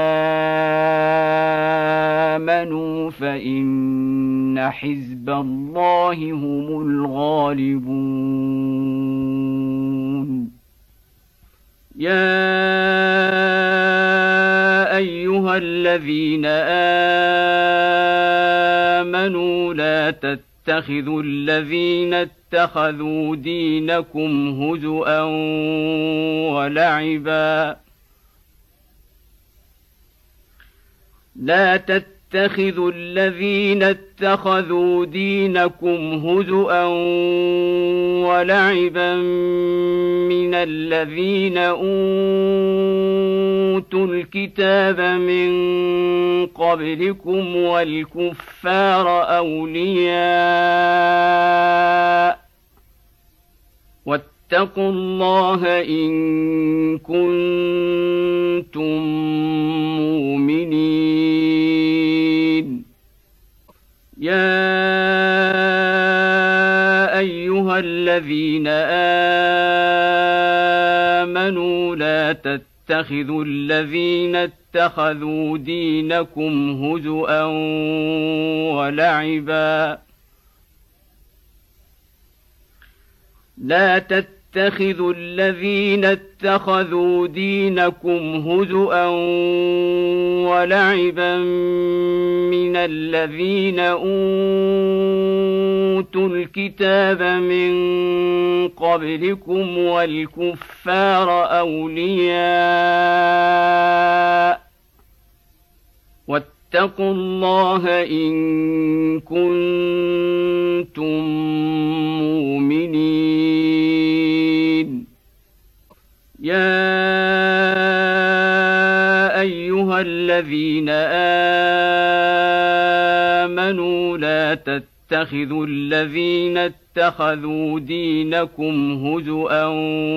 آمنوا فإن حزب الله هم الغالبون يا أيها الذين آمنوا لا تتخذوا الذين اتخذوا دينكم هزؤا ولعبا لا تتخذوا الذين اتخذوا دينكم هزؤا ولعبا من الذين أوتوا الكتاب من قبلكم والكفار أولياء واتقوا الله إن كنتم مؤمنين يا أيها الذين آمنوا لا تتخذوا الذين اتخذوا دينكم هزؤا ولعبا لا تتخذوا الذين اتخذوا دينكم هزؤا ولعبا من الذين أوتوا الكتاب من قبلكم والكفار أولياء واتقوا الله إن كنتم مؤمنين يا أيها الذين آمنوا لا تتخذوا الذين اتخذوا دينكم هزؤا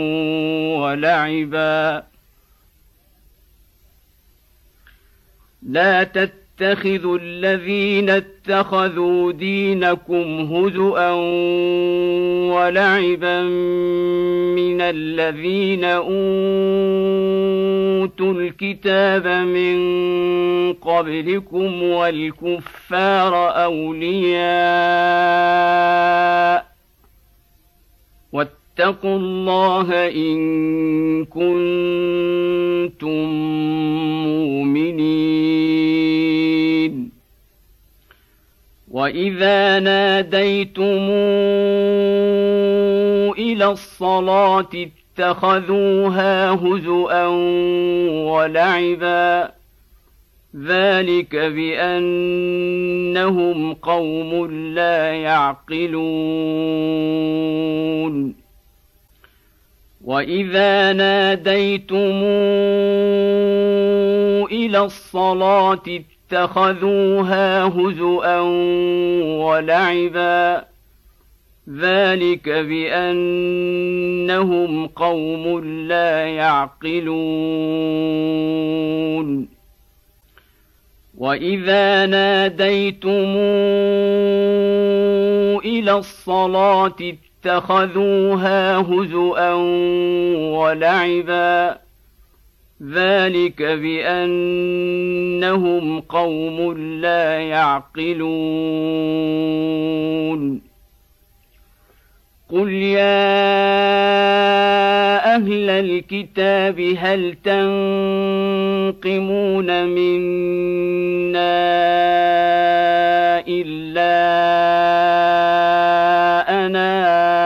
ولعبا لا تتخذوا الذين اتخذوا دينكم هزؤا ولعبا من الذين أوتوا الكتاب من قبلكم والكفار أولياء واتقوا الله إن كنتم مؤمنين. وإذا ناديتم إلى الصلاة اتخذوها هزؤا ولعبا ذلك بأنهم قوم لا يعقلون. وإذا ناديتم إلى الصلاة اتخذوها هزؤا ولعبا ذلك بأنهم قوم لا يعقلون. وإذا ناديتم إلى الصلاة اتخذوها هزؤا ولعبا ذلك بأنهم قوم لا يعقلون. قل يا أهل الكتاب هل تنقمون منا إلا أنا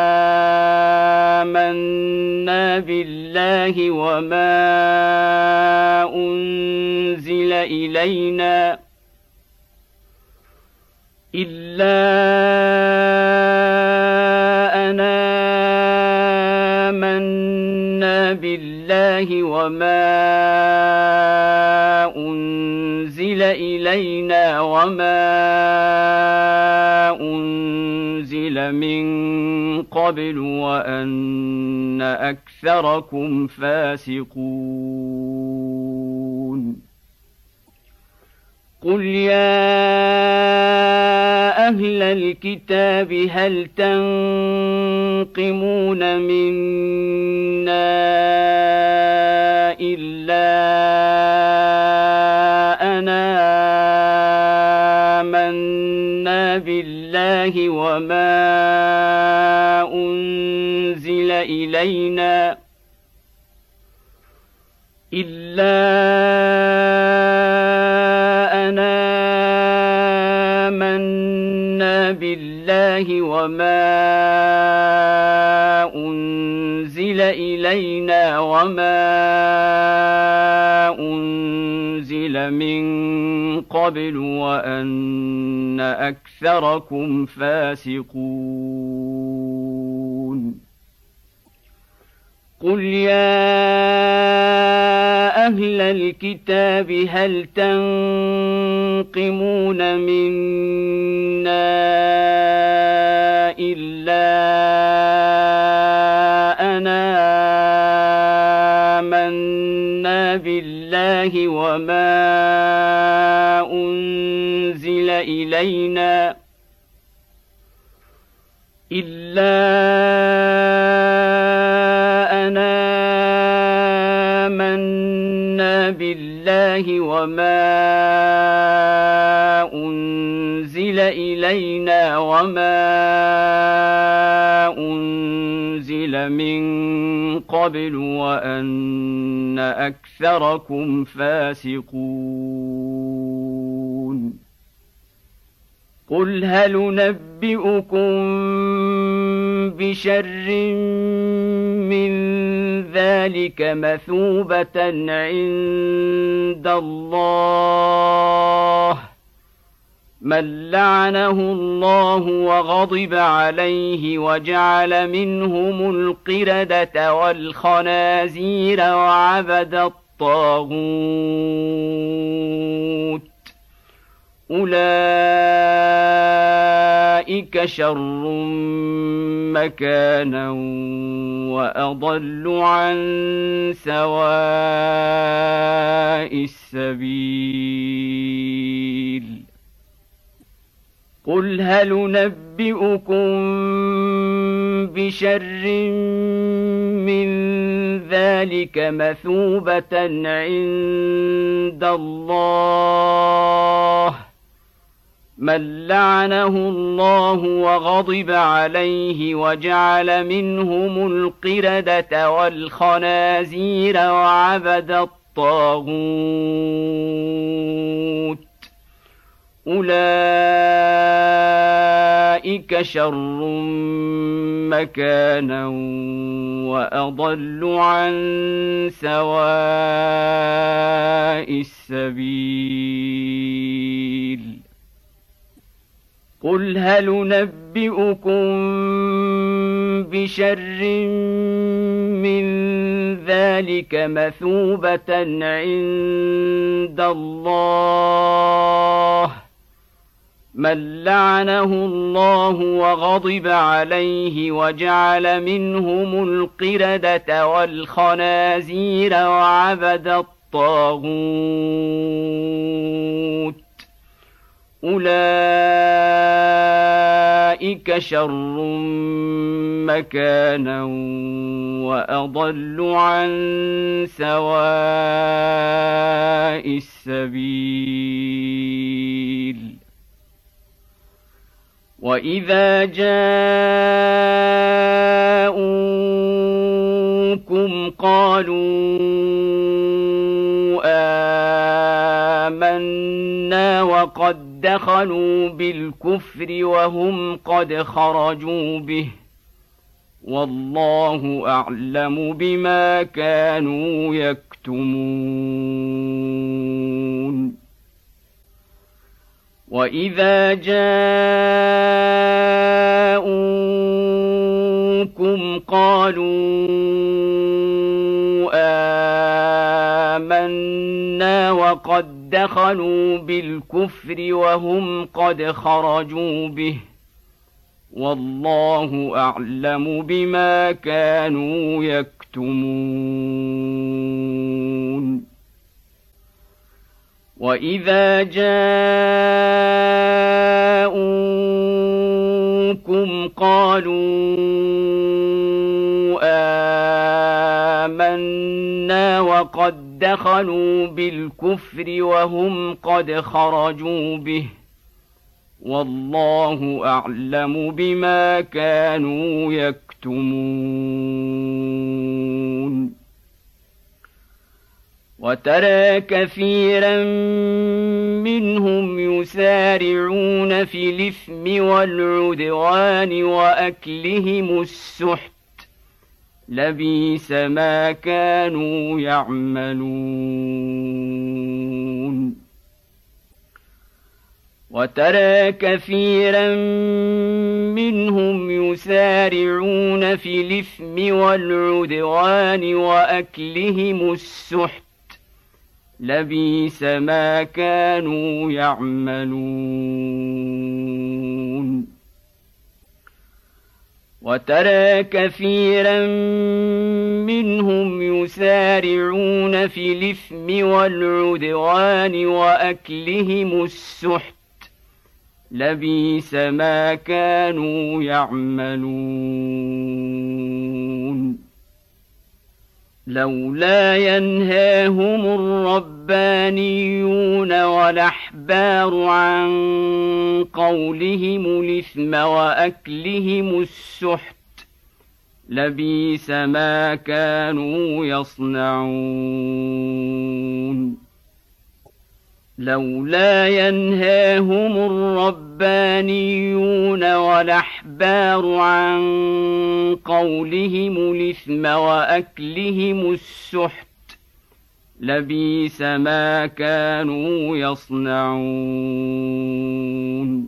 آمنا بالله وما أنزل إلينا إلا أنا آمنا بالله وما أنزل إلينا وما أنزل من قبل وأن أكثركم فاسقون. قل يا أهل الكتاب هل تنقمون منا إلا أنا آمنا بالله وما أنزل إلينا إلا أنا آمنا بالله وما أنزل إلينا وما أنزل من قبل وأن أكثركم فاسقون. قل يا أهل الكتاب هل تنقمون منا إلا أنا آمنا بالله وما أنزل إلينا إلا أنا آمنا بالله وما أنزل إلينا وما أنزل من قبل وأن أكثركم فاسقون. قل هل ننبئكم بشر من ذلك مثوبة عند الله من لعنه الله وغضب عليه وجعل منهم القردة والخنازير وعبد الطاغوت أولئك شر مكانا وأضل عن سواء السبيل قل هل ننبئكم بشر من ذلك مثوبة عند الله من لعنه الله وغضب عليه وجعل منهم القردة والخنازير وعبد الطاغوت أولئك شر مكانا وأضل عن سواء السبيل قل هل ننبئكم بشر من ذلك مثوبة عند الله من لعنه الله وغضب عليه وجعل منهم القردة والخنازير وعبد الطاغوت أولئك شر مكانا وأضل عن سواء السبيل وإذا جاءوكم قالوا آمنا وقد دخلوا بالكفر وهم قد خرجوا به والله أعلم بما كانوا يكتمون وإذا جاءوكم قالوا آمنا وقد دخلوا بالكفر وهم قد خرجوا به والله أعلم بما كانوا يكتمون وإذا جاءوكم قالوا آمنا وقد دخلوا بالكفر وهم قد خرجوا به والله أعلم بما كانوا يكتمون وترى كثيرا منهم يسارعون في الإثم والعدوان وأكلهم السحت لبئس ما كانوا يعملون وترى كثيرا منهم يسارعون في الإثم والعدوان وأكلهم السحت لبئس ما كانوا يعملون وترى كثيرا منهم يسارعون في الإثم والعدوان وأكلهم السحت لبئس ما كانوا يعملون لولا ينهاهم الربانيون والأحبار عن قولهم الإثم وأكلهم السحت لبئس ما كانوا يصنعون لولا ينهاهم الربانيون والأحبار عن قولهم الإثم وأكلهم السحت لبئس ما كانوا يصنعون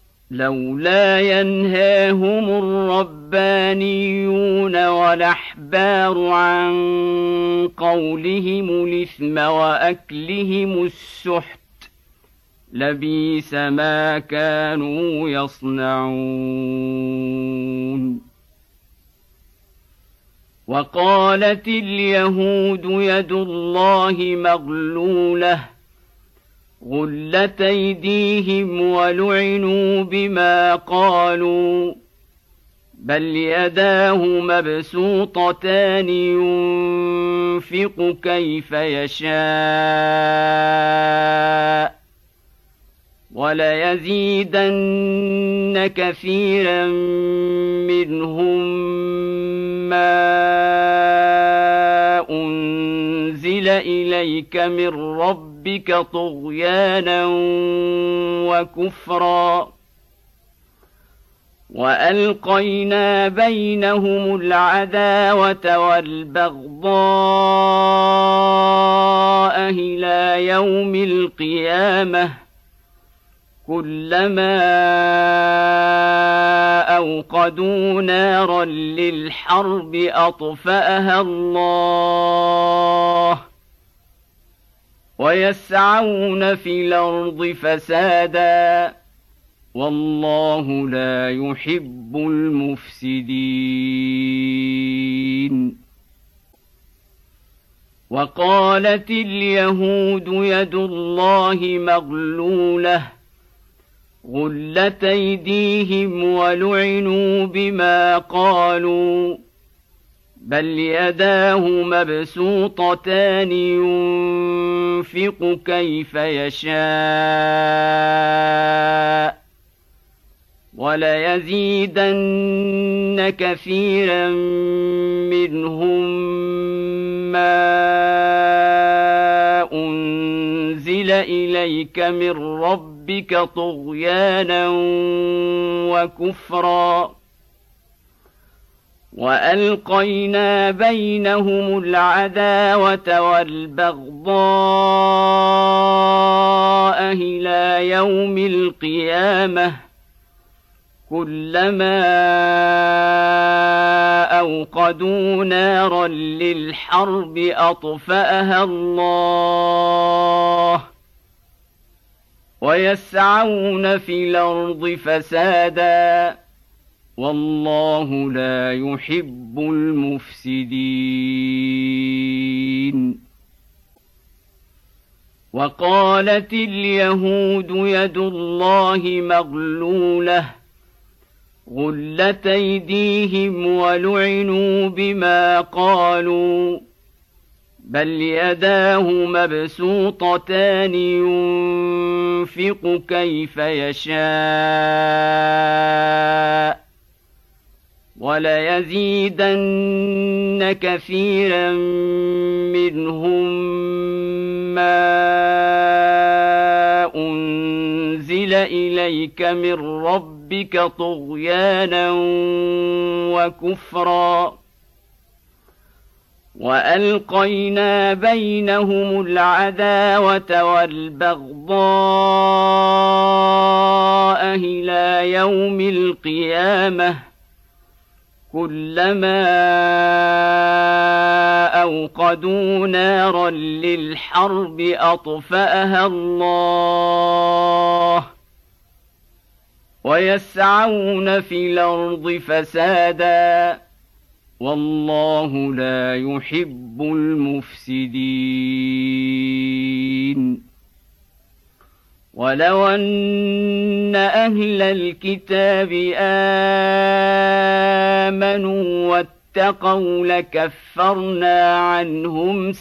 لولا ينهاهم الربانيون والأحبار الأحبار عن قولهم الإثم وأكلهم السحت لبئس ما كانوا يصنعون. وقالت اليهود يد الله مغلولة غلت أيديهم ولعنوا بما قالوا بل يداه مبسوطتان ينفق كيف يشاء وليزيدن كثيرا منهم ما أنزل إليك من ربك طغيانا وكفرا وألقينا بينهم العداوة والبغضاء إلى يوم القيامة كلما أوقدوا نارا للحرب أطفأها الله ويسعون في الأرض فسادا والله لا يحب المفسدين. وقالت اليهود يد الله مغلولة غلت أيديهم ولعنوا بما قالوا بل يداه مبسوطتان ينفق كيف يشاء وليزيدن كثيرا منهم ما أنزل إليك من ربك طغيانا وكفرا وألقينا بينهم العداوة والبغضاء إلى يوم القيامة كلما أوقدوا نارا للحرب أطفأها الله ويسعون في الأرض فسادا والله لا يحب المفسدين. وقالت اليهود يد الله مغلولة غلت أيديهم ولعنوا بما قالوا بل يداه مبسوطتان ينفق كيف يشاء وليزيدن كثيرا منهم ما أنزل إليك من ربك طغيانا وكفرا وألقينا بينهم العداوة والبغضاء إلى يوم القيامة كلما أوقدوا نارا للحرب أطفأها الله ويسعون في الأرض فسادا والله لا يحب المفسدين. ولو أن أهل الكتاب آمنوا واتقوا لكفرنا عنهم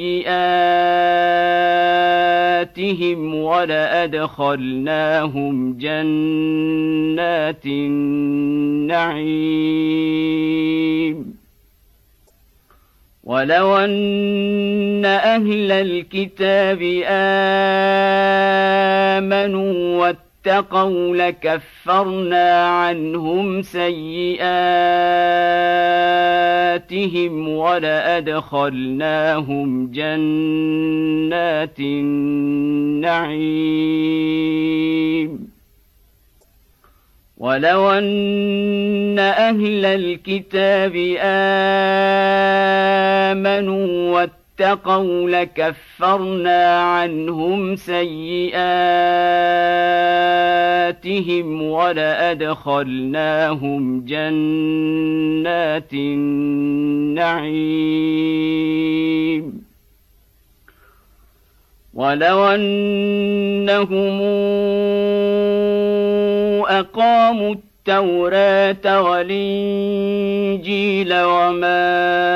سيئاتهم ولأدخلناهم جنات النعيم. ولو أن أهل الكتاب آمنوا واتقوا لكفرنا عنهم سيئاتهم ولأدخلناهم جنات النعيم. ولو أن أهل الكتاب آمنوا واتقوا لكفرنا عنهم سيئاتهم ولأدخلناهم جنات النعيم ولو أنهم أقاموا التوراة والإنجيل وما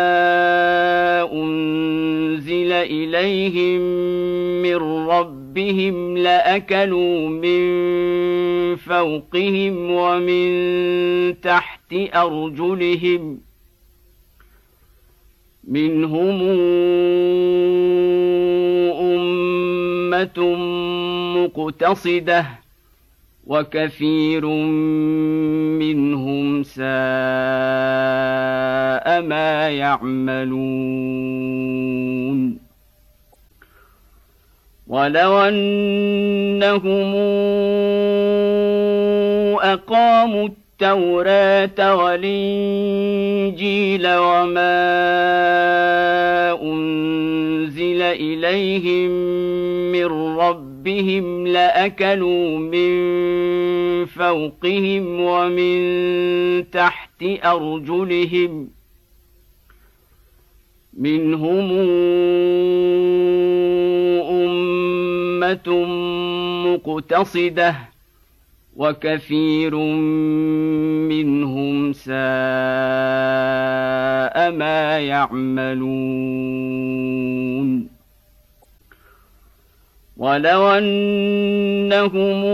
أنزل إليهم من ربهم لأكلوا من فوقهم ومن تحت أرجلهم منهم أمة مقتصدة وكثير منهم ساء ما يعملون ولو أنهم أقاموا التوراة والإنجيل وما أنزل إليهم من ربهم لأكلوا من فوقهم ومن تحت أرجلهم منهم أمة مقتصدة وكثير منهم ساء ما يعملون ولو أنهم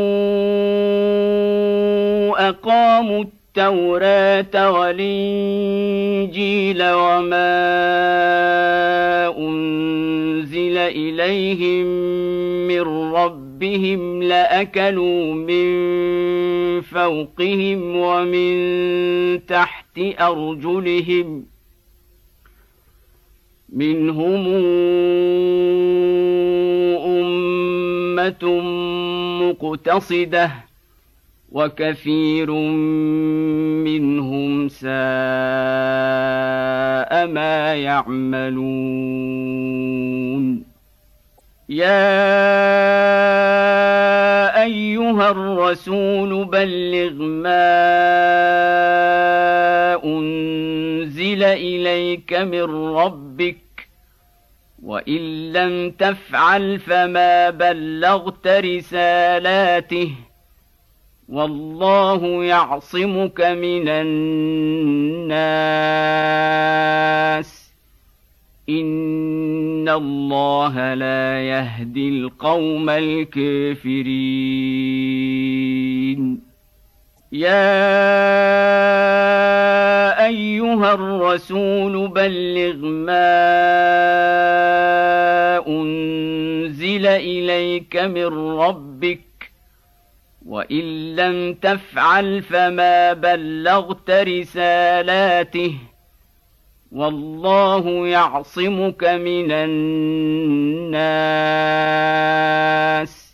أقاموا التوراة والإنجيل وما أنزل إليهم من ربهم لأكلوا من فوقهم ومن تحت أرجلهم منهم أمة مقتصدة وكثير منهم ساء ما يعملون يا أيها الرسول بلغ ما أنزل إليك من ربك وإن لم تفعل فما بلغت رسالاته والله يعصمك من الناس إن الله لا يهدي القوم الكافرين يا أيها الرسول بلغ ما أنزل إليك من ربك وإن لم تفعل فما بلغت رسالاته والله يعصمك من الناس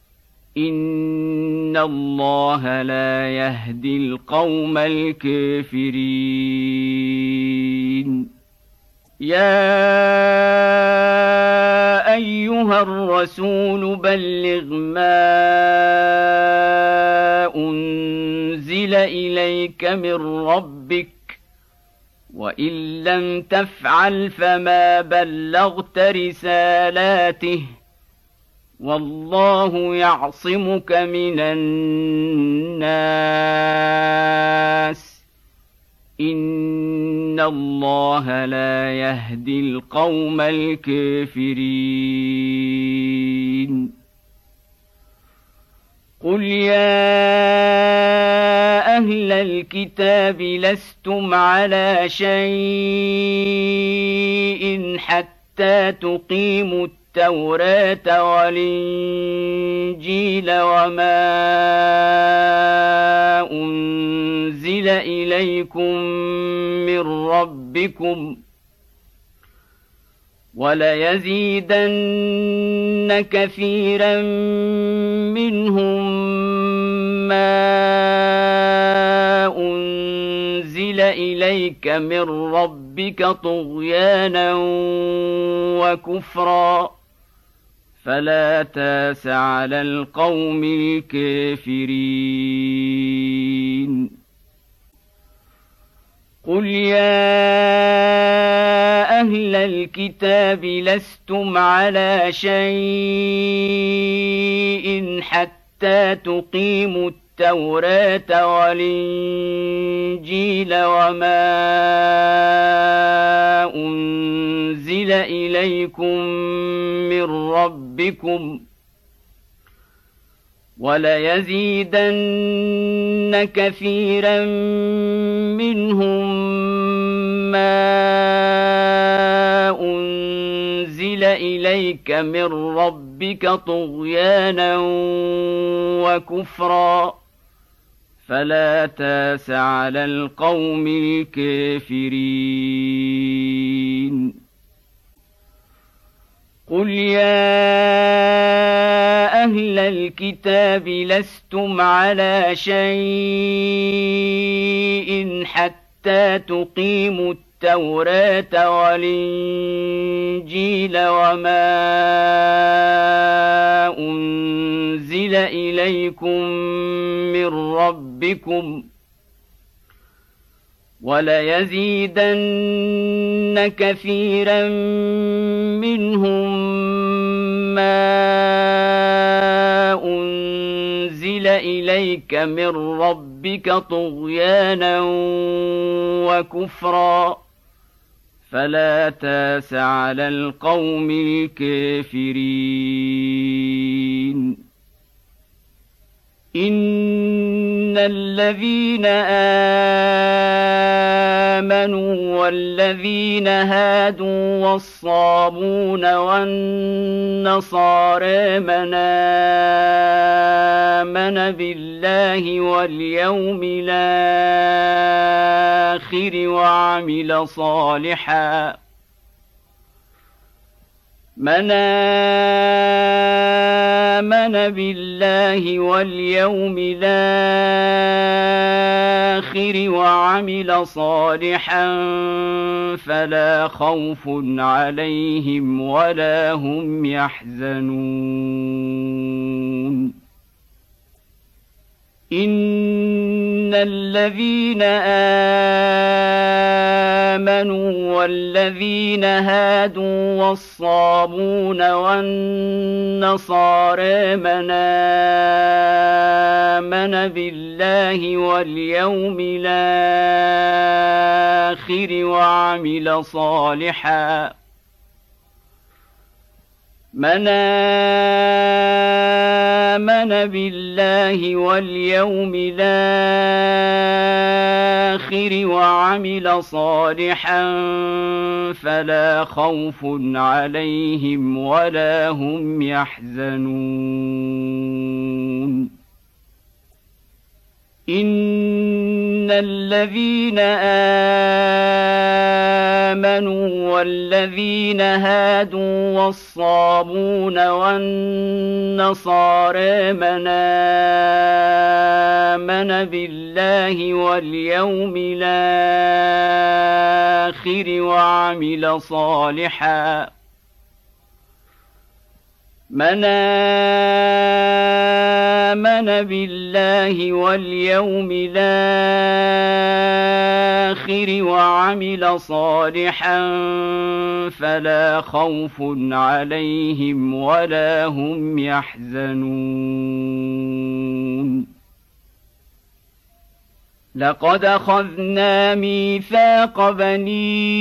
إن الله لا يهدي القوم الكافرين يا أيها الرسول بلغ ما أنزل إليك من ربك وإن لم تفعل فما بلغت رسالاته والله يعصمك من الناس إن الله لا يهدي القوم الكافرين قل يا أهل الكتاب لستم على شيء حتى تقيموا التوراة والإنجيل وما أنزل إليكم من ربكم وليزيدن كثيرا منهم ما إليك من ربك طغيانا وكفرا فلا تاس على القوم الكافرين قل يا أهل الكتاب لستم على شيء حتى تقيموا التوراة والإنجيل وما أنزل إليكم من ربكم وليزيدن كثيرا منهم ما أنزل إليك من ربك طغيانا وكفرا فلا تاس على القوم الكافرين قل يا أهل الكتاب لستم على شيء حتى تقيموا التوراة والإنجيل وما أنزل إليكم من ربكم وليزيدن كثيرا منهم ما أنزل إليك من ربك طغيانا وكفرا فلا تاس على القوم الكافرين إن الذين آمنوا والذين هادوا والصابون والنصارى من آمن بالله واليوم الآخر وعمل صالحا من آمن بالله واليوم الآخر وعمل صالحا فلا خوف عليهم ولا هم يحزنون إن الذين آمنوا والذين هادوا والصابون والنصارى من آمن بالله واليوم الآخر وعمل صالحا من آمن بالله واليوم الآخر وعمل صالحا فلا خوف عليهم ولا هم يحزنون إن الذين آمنوا والذين هادوا والصابون والنصارى من آمن بالله واليوم الآخر وعمل صالحا من آمن بالله واليوم الآخر وعمل صالحا فلا خوف عليهم ولا هم يحزنون لقد أخذنا ميثاق بني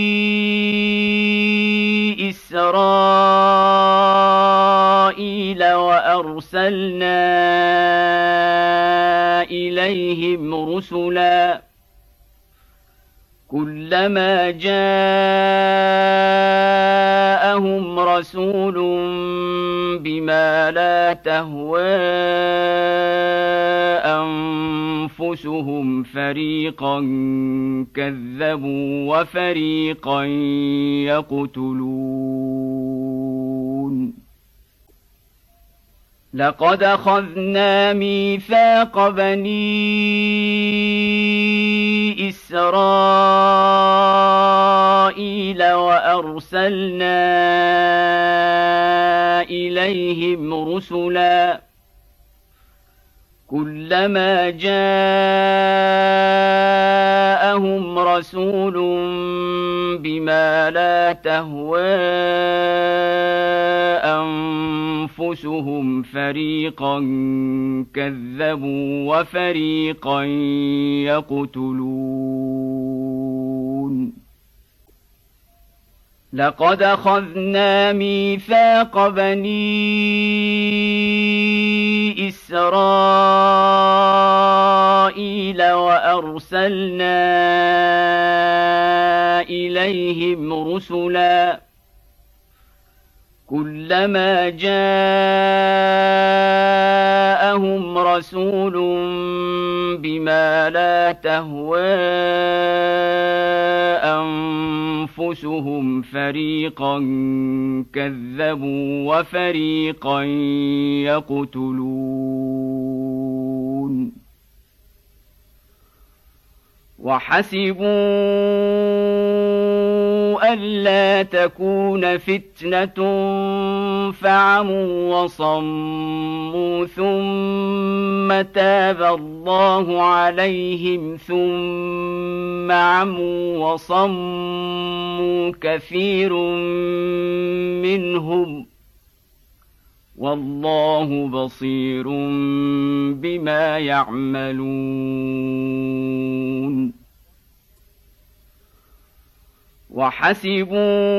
إسرائيل وأرسلنا إليهم رسلا كلما جاءهم رسول بما لا تهوى أنفسهم فريقا كذبوا وفريقا يقتلون لقد أخذنا ميثاق بني إسرائيل وأرسلنا إليهم رسلا كلما جاءهم رسول بما لا تهوى أنفسهم فريقا كذبوا وفريقا يقتلون لقد أخذنا ميثاق بني إسرائيل وأرسلنا إليهم رسلا كلما جاءهم رسول بما لا تهوى أنفسهم فريقا كذبوا وفريقا يقتلون وحسبوا ألا تكون فتنة فعموا وصموا ثم تاب الله عليهم ثم عموا وصموا كثير منهم والله بصير بما يعملون وحسبوا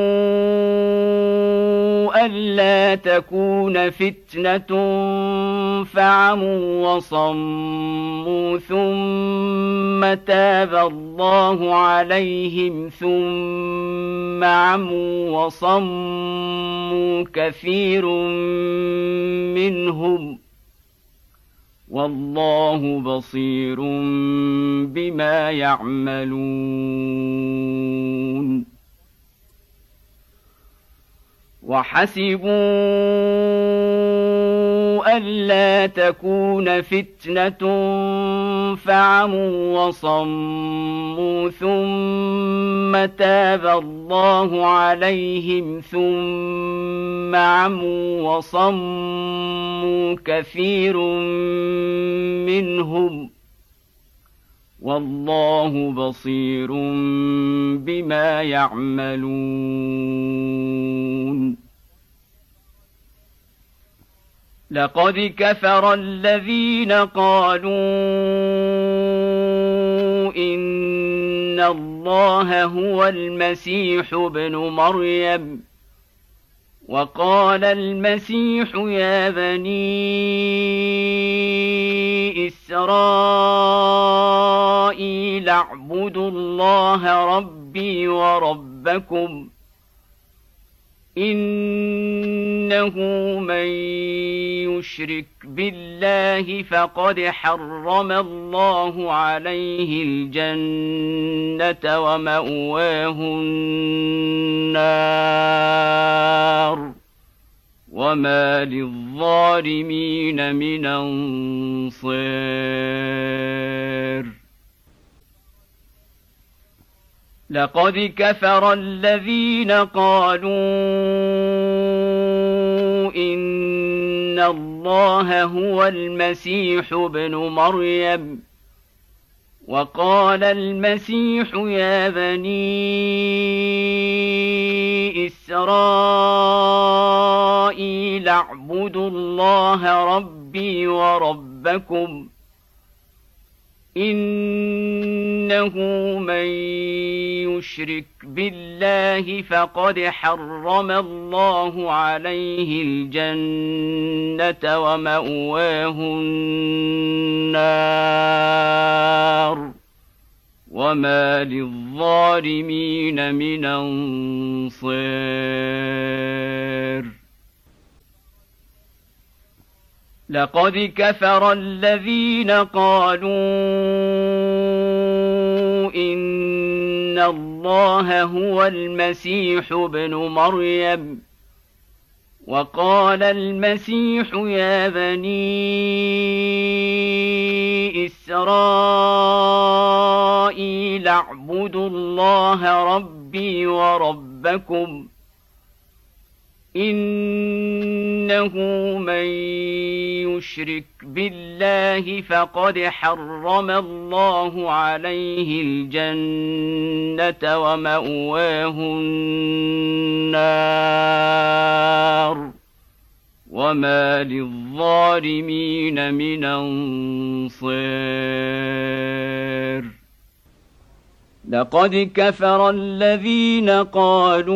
ألا تكون فتنة فعموا وصموا ثم تاب الله عليهم ثم عموا وصموا كثير منهم والله بصير بما يعملون وحسبوا ألا تكون فتنة فعموا وصموا ثم تاب الله عليهم ثم عموا وصموا كثير منهم والله بصير بما يعملون لقد كفر الذين قالوا إن الله هو المسيح ابن مريم وقال المسيح يا بني إسرائيل اعبدوا الله ربي وربكم إنه من يشرك بالله فقد حرم الله عليه الجنة ومأواه النار وما للظالمين من أنصار لقد كفر الذين قالوا إن الله هو المسيح ابن مريم وقال المسيح يا بني إسرائيل اعبدوا الله ربي وربكم إنه من يشرك بالله فقد حرم الله عليه الجنة ومأواه النار وما للظالمين من أنصار لقد كفر الذين قالوا إن الله هو المسيح ابن مريم وقال المسيح يا بني إسرائيل اعبدوا الله ربي وربكم إنه من يشرك بالله فقد حرم الله عليه الجنة ومأواه النار وما للظالمين من أنصير لقد كفر الذين قالوا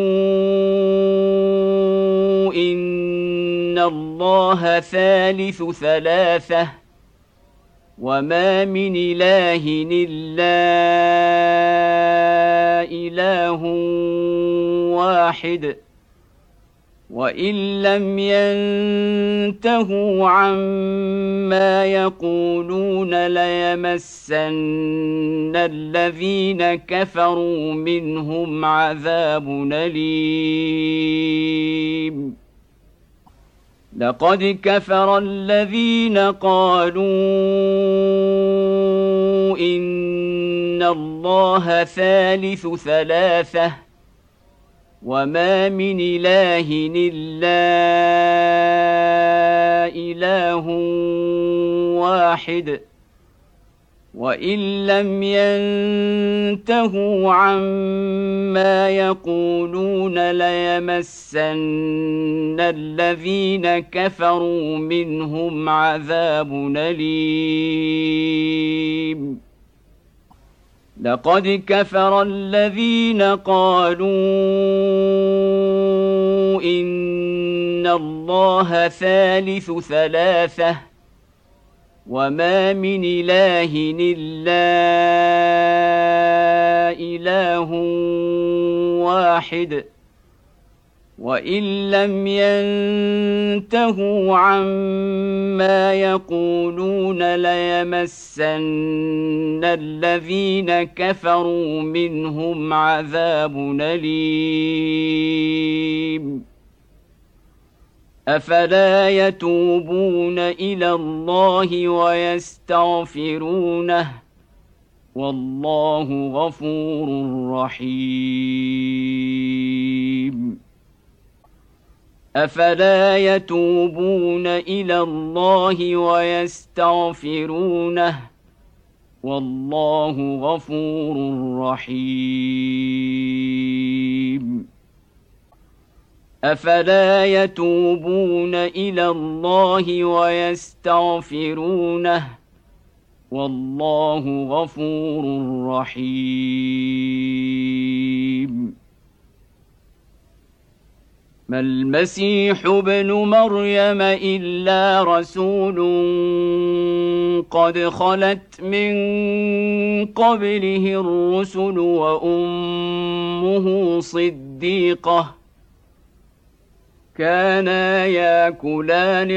إن الله ثالث ثلاثة وما من إله إلا إله واحد وإن لم ينتهوا عما يقولون ليمسن الذين كفروا منهم عذاب أليم لقد كفر الذين قالوا إن الله ثالث ثلاثة وما من إله إلا إله واحد وإن لم ينتهوا عما يقولون ليمسن الذين كفروا منهم عذاب أليم لقد كفر الذين قالوا إن الله ثالث ثلاثة وما من إله إلا إله واحد وإن لم ينتهوا عما يقولون ليمسن الذين كفروا منهم عذاب أليم أفلا يتوبون إلى الله ويستغفرونه والله غفور رحيم أفلا يتوبون إلى الله ويستغفرونه والله غفور رحيم أفلا يتوبون إلى الله ويستغفرونه والله غفور رحيم ما المسيح ابن مريم إلا رسول قد خلت من قبله الرسل وأمه صديقة كانا ياكلان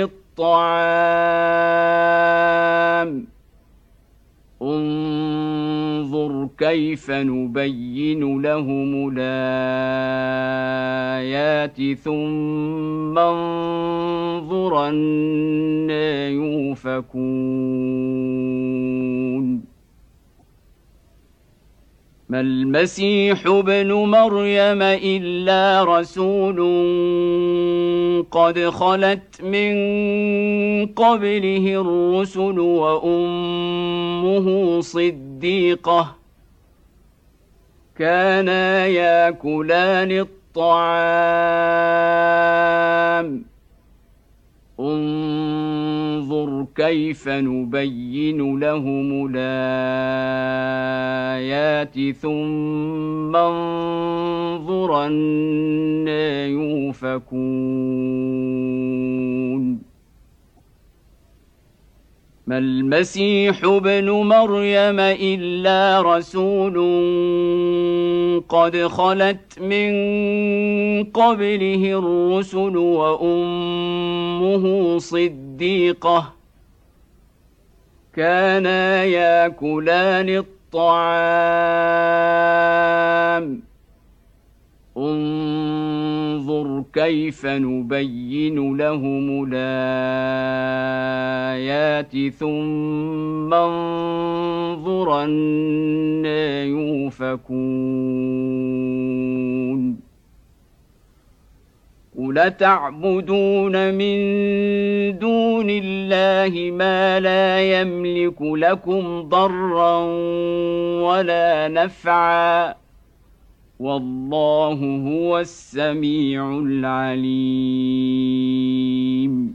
الطعام انظر كيف نبين لهم الآيات ثم انظر أنى يؤفكون ما المسيح ابن مريم إلا رسول قد خلت من قبله الرسل وأمه صديقة كانا ياكلان الطعام انظر كيف نبين لهم الآيات ثم انظر أنى يؤفكون ما المسيح ابن مريم إلا رسول قد خلت من قبله الرسل وأمه صديقة كانا ياكلان الطعام انظر انظر كيف نبين لهم الآيات ثم انظر أنى يؤفكون قل تعبدون من دون الله ما لا يملك لكم ضرا ولا نفعا والله هو السميع العليم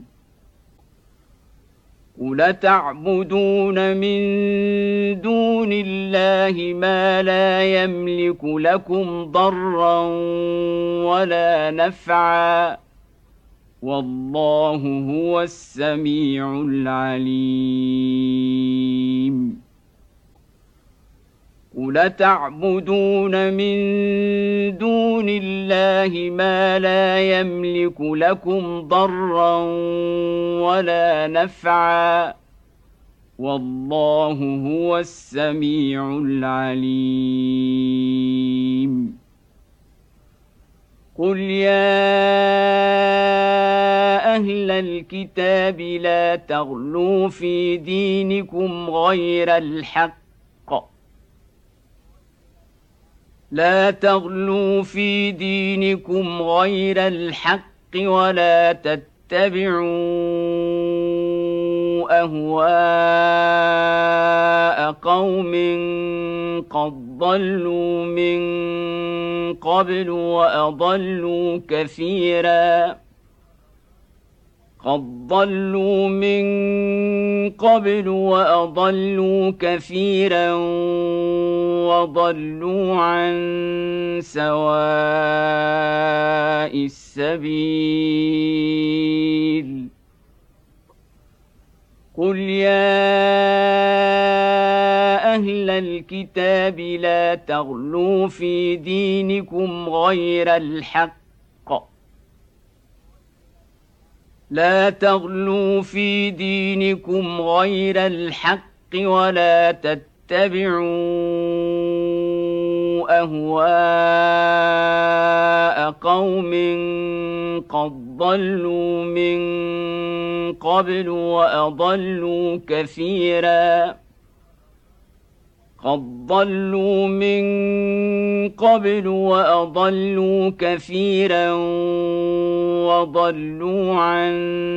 قل تعبدون من دون الله ما لا يملك لكم ضرا ولا نفعا والله هو السميع العليم قل تعبدون من دون الله ما لا يملك لكم ضرا ولا نفعا والله هو السميع العليم قل يا أهل الكتاب لا تغلوا في دينكم غير الحق لا تغلوا في دينكم غير الحق ولا تتبعوا أهواء قوم قد ضلوا من قبل وأضلوا كثيرا قد ضلوا من قبل وأضلوا كثيرا وضلوا عن سواء السبيل قل يا أهل الكتاب لا تغلوا في دينكم غير الحق لا تغلوا في دينكم غير الحق ولا تتبعوا أهواء قوم قد ضلوا من قبل وأضلوا كثيرا قد ضلوا من قبل وأضلوا كثيرا وضلوا عن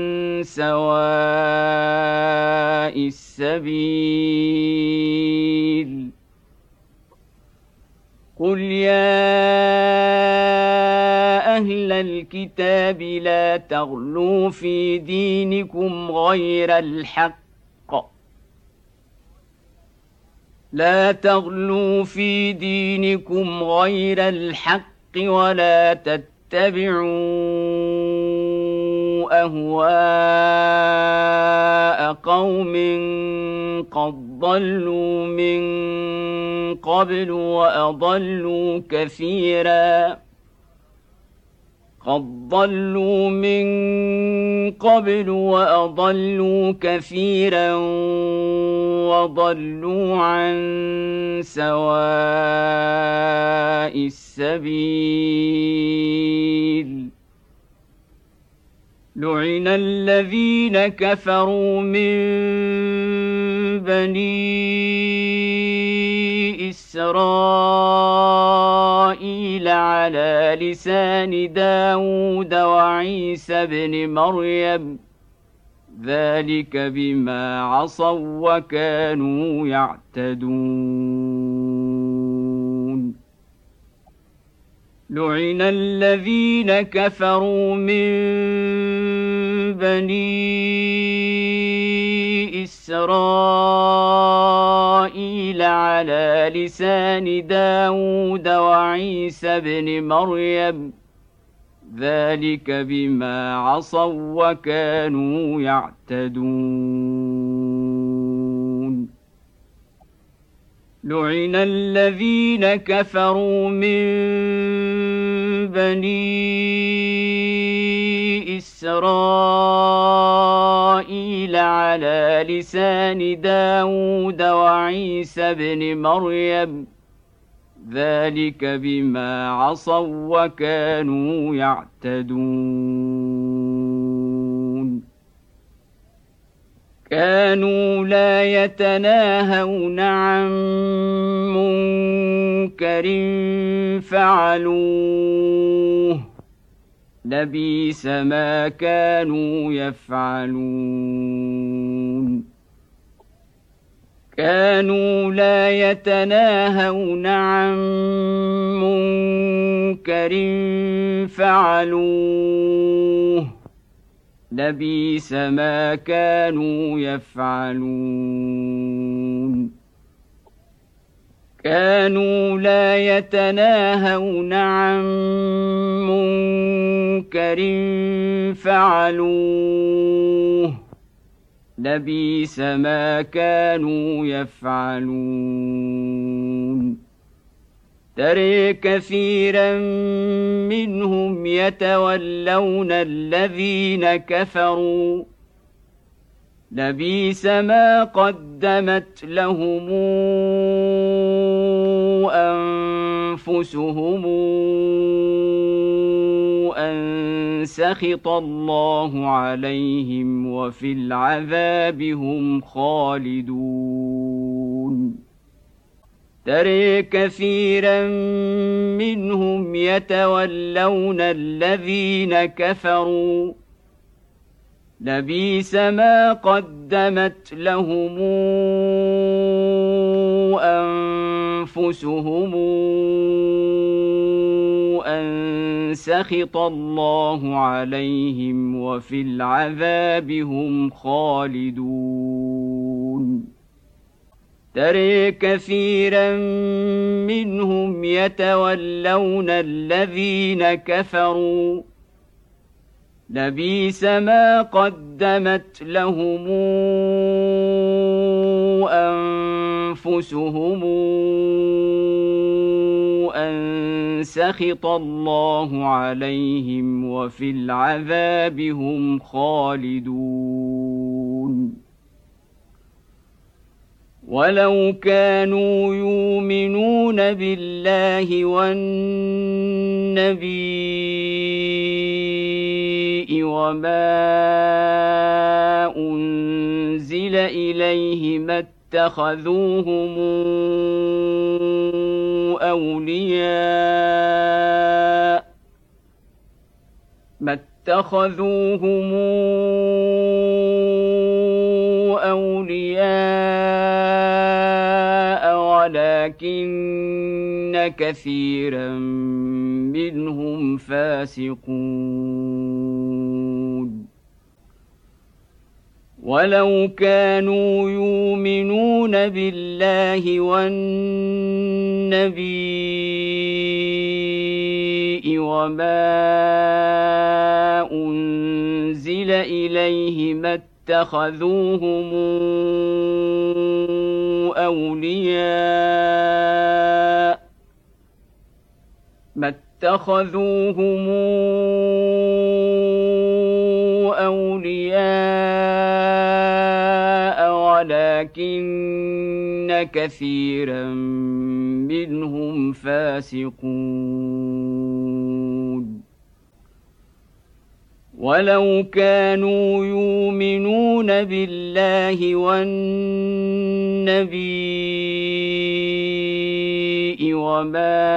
سواء السبيل قل يا أهل الكتاب لا تغلوا في دينكم غير الحق لا تغلوا في دينكم غير الحق ولا تتبعوا أهواء قوم قد ضلوا من قبل وأضلوا كثيرا قد ضلوا من قبل وأضلوا كثيرا وضلوا عن سواء السبيل لعن الذين كفروا من بني إسرائيل على لسان داود وعيسى بن مريم ذلك بما عصوا وكانوا يعتدون لعن الذين كفروا من بني إسرائيل على لسان داود وعيسى بن مريم ذلك بما عصوا وكانوا يعتدون لعن الذين كفروا من بني إسرائيل على لسان داود وعيسى بن مريم ذلك بما عصوا وكانوا يعتدون كانوا لا يتناهون عن منكر فعلوه لبئس ما كانوا يفعلون كانوا لا يتناهون عن منكر فعلوه لبئس ما كانوا يفعلون كانوا لا يتناهون عن منكر فعلوه لبئس ما كانوا يفعلون ترى كثيرا منهم يتولون الذين كفروا لبئس ما قدمت لهم أنفسهم أن سخط الله عليهم وفي العذاب هم خالدون ترى كثيرا منهم يتولون الذين كفروا لبئس ما قدمت لهم أنفسهم أن سخط الله عليهم وفي العذاب هم خالدون ترى كثيرا منهم يتولون الذين كفروا لبئس ما قدمت لهم أنفسهم أن سخط الله عليهم وفي العذاب هم خالدون ولو كانوا يؤمنون بالله والنبي وما أنزل إليه ما اتخذوهم أولياء ما اتخذوهم أولياء ولكن كثيرا منهم فاسقون ولو كانوا يؤمنون بالله والنبي وما أنزل إليه ما اتخذوهم أولياء ما اتخذوهم أولياء ولكن كثيرا منهم فاسقون ولو كانوا يؤمنون بالله والنبي وما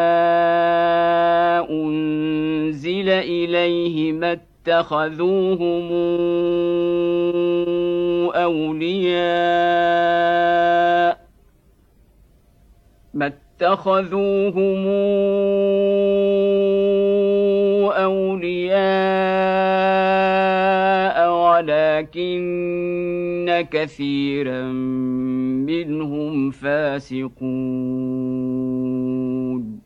أنزل إليه ما اتخذوهم أولياء ما اتخذوهم أولياء ولكن كثيرا منهم فاسقون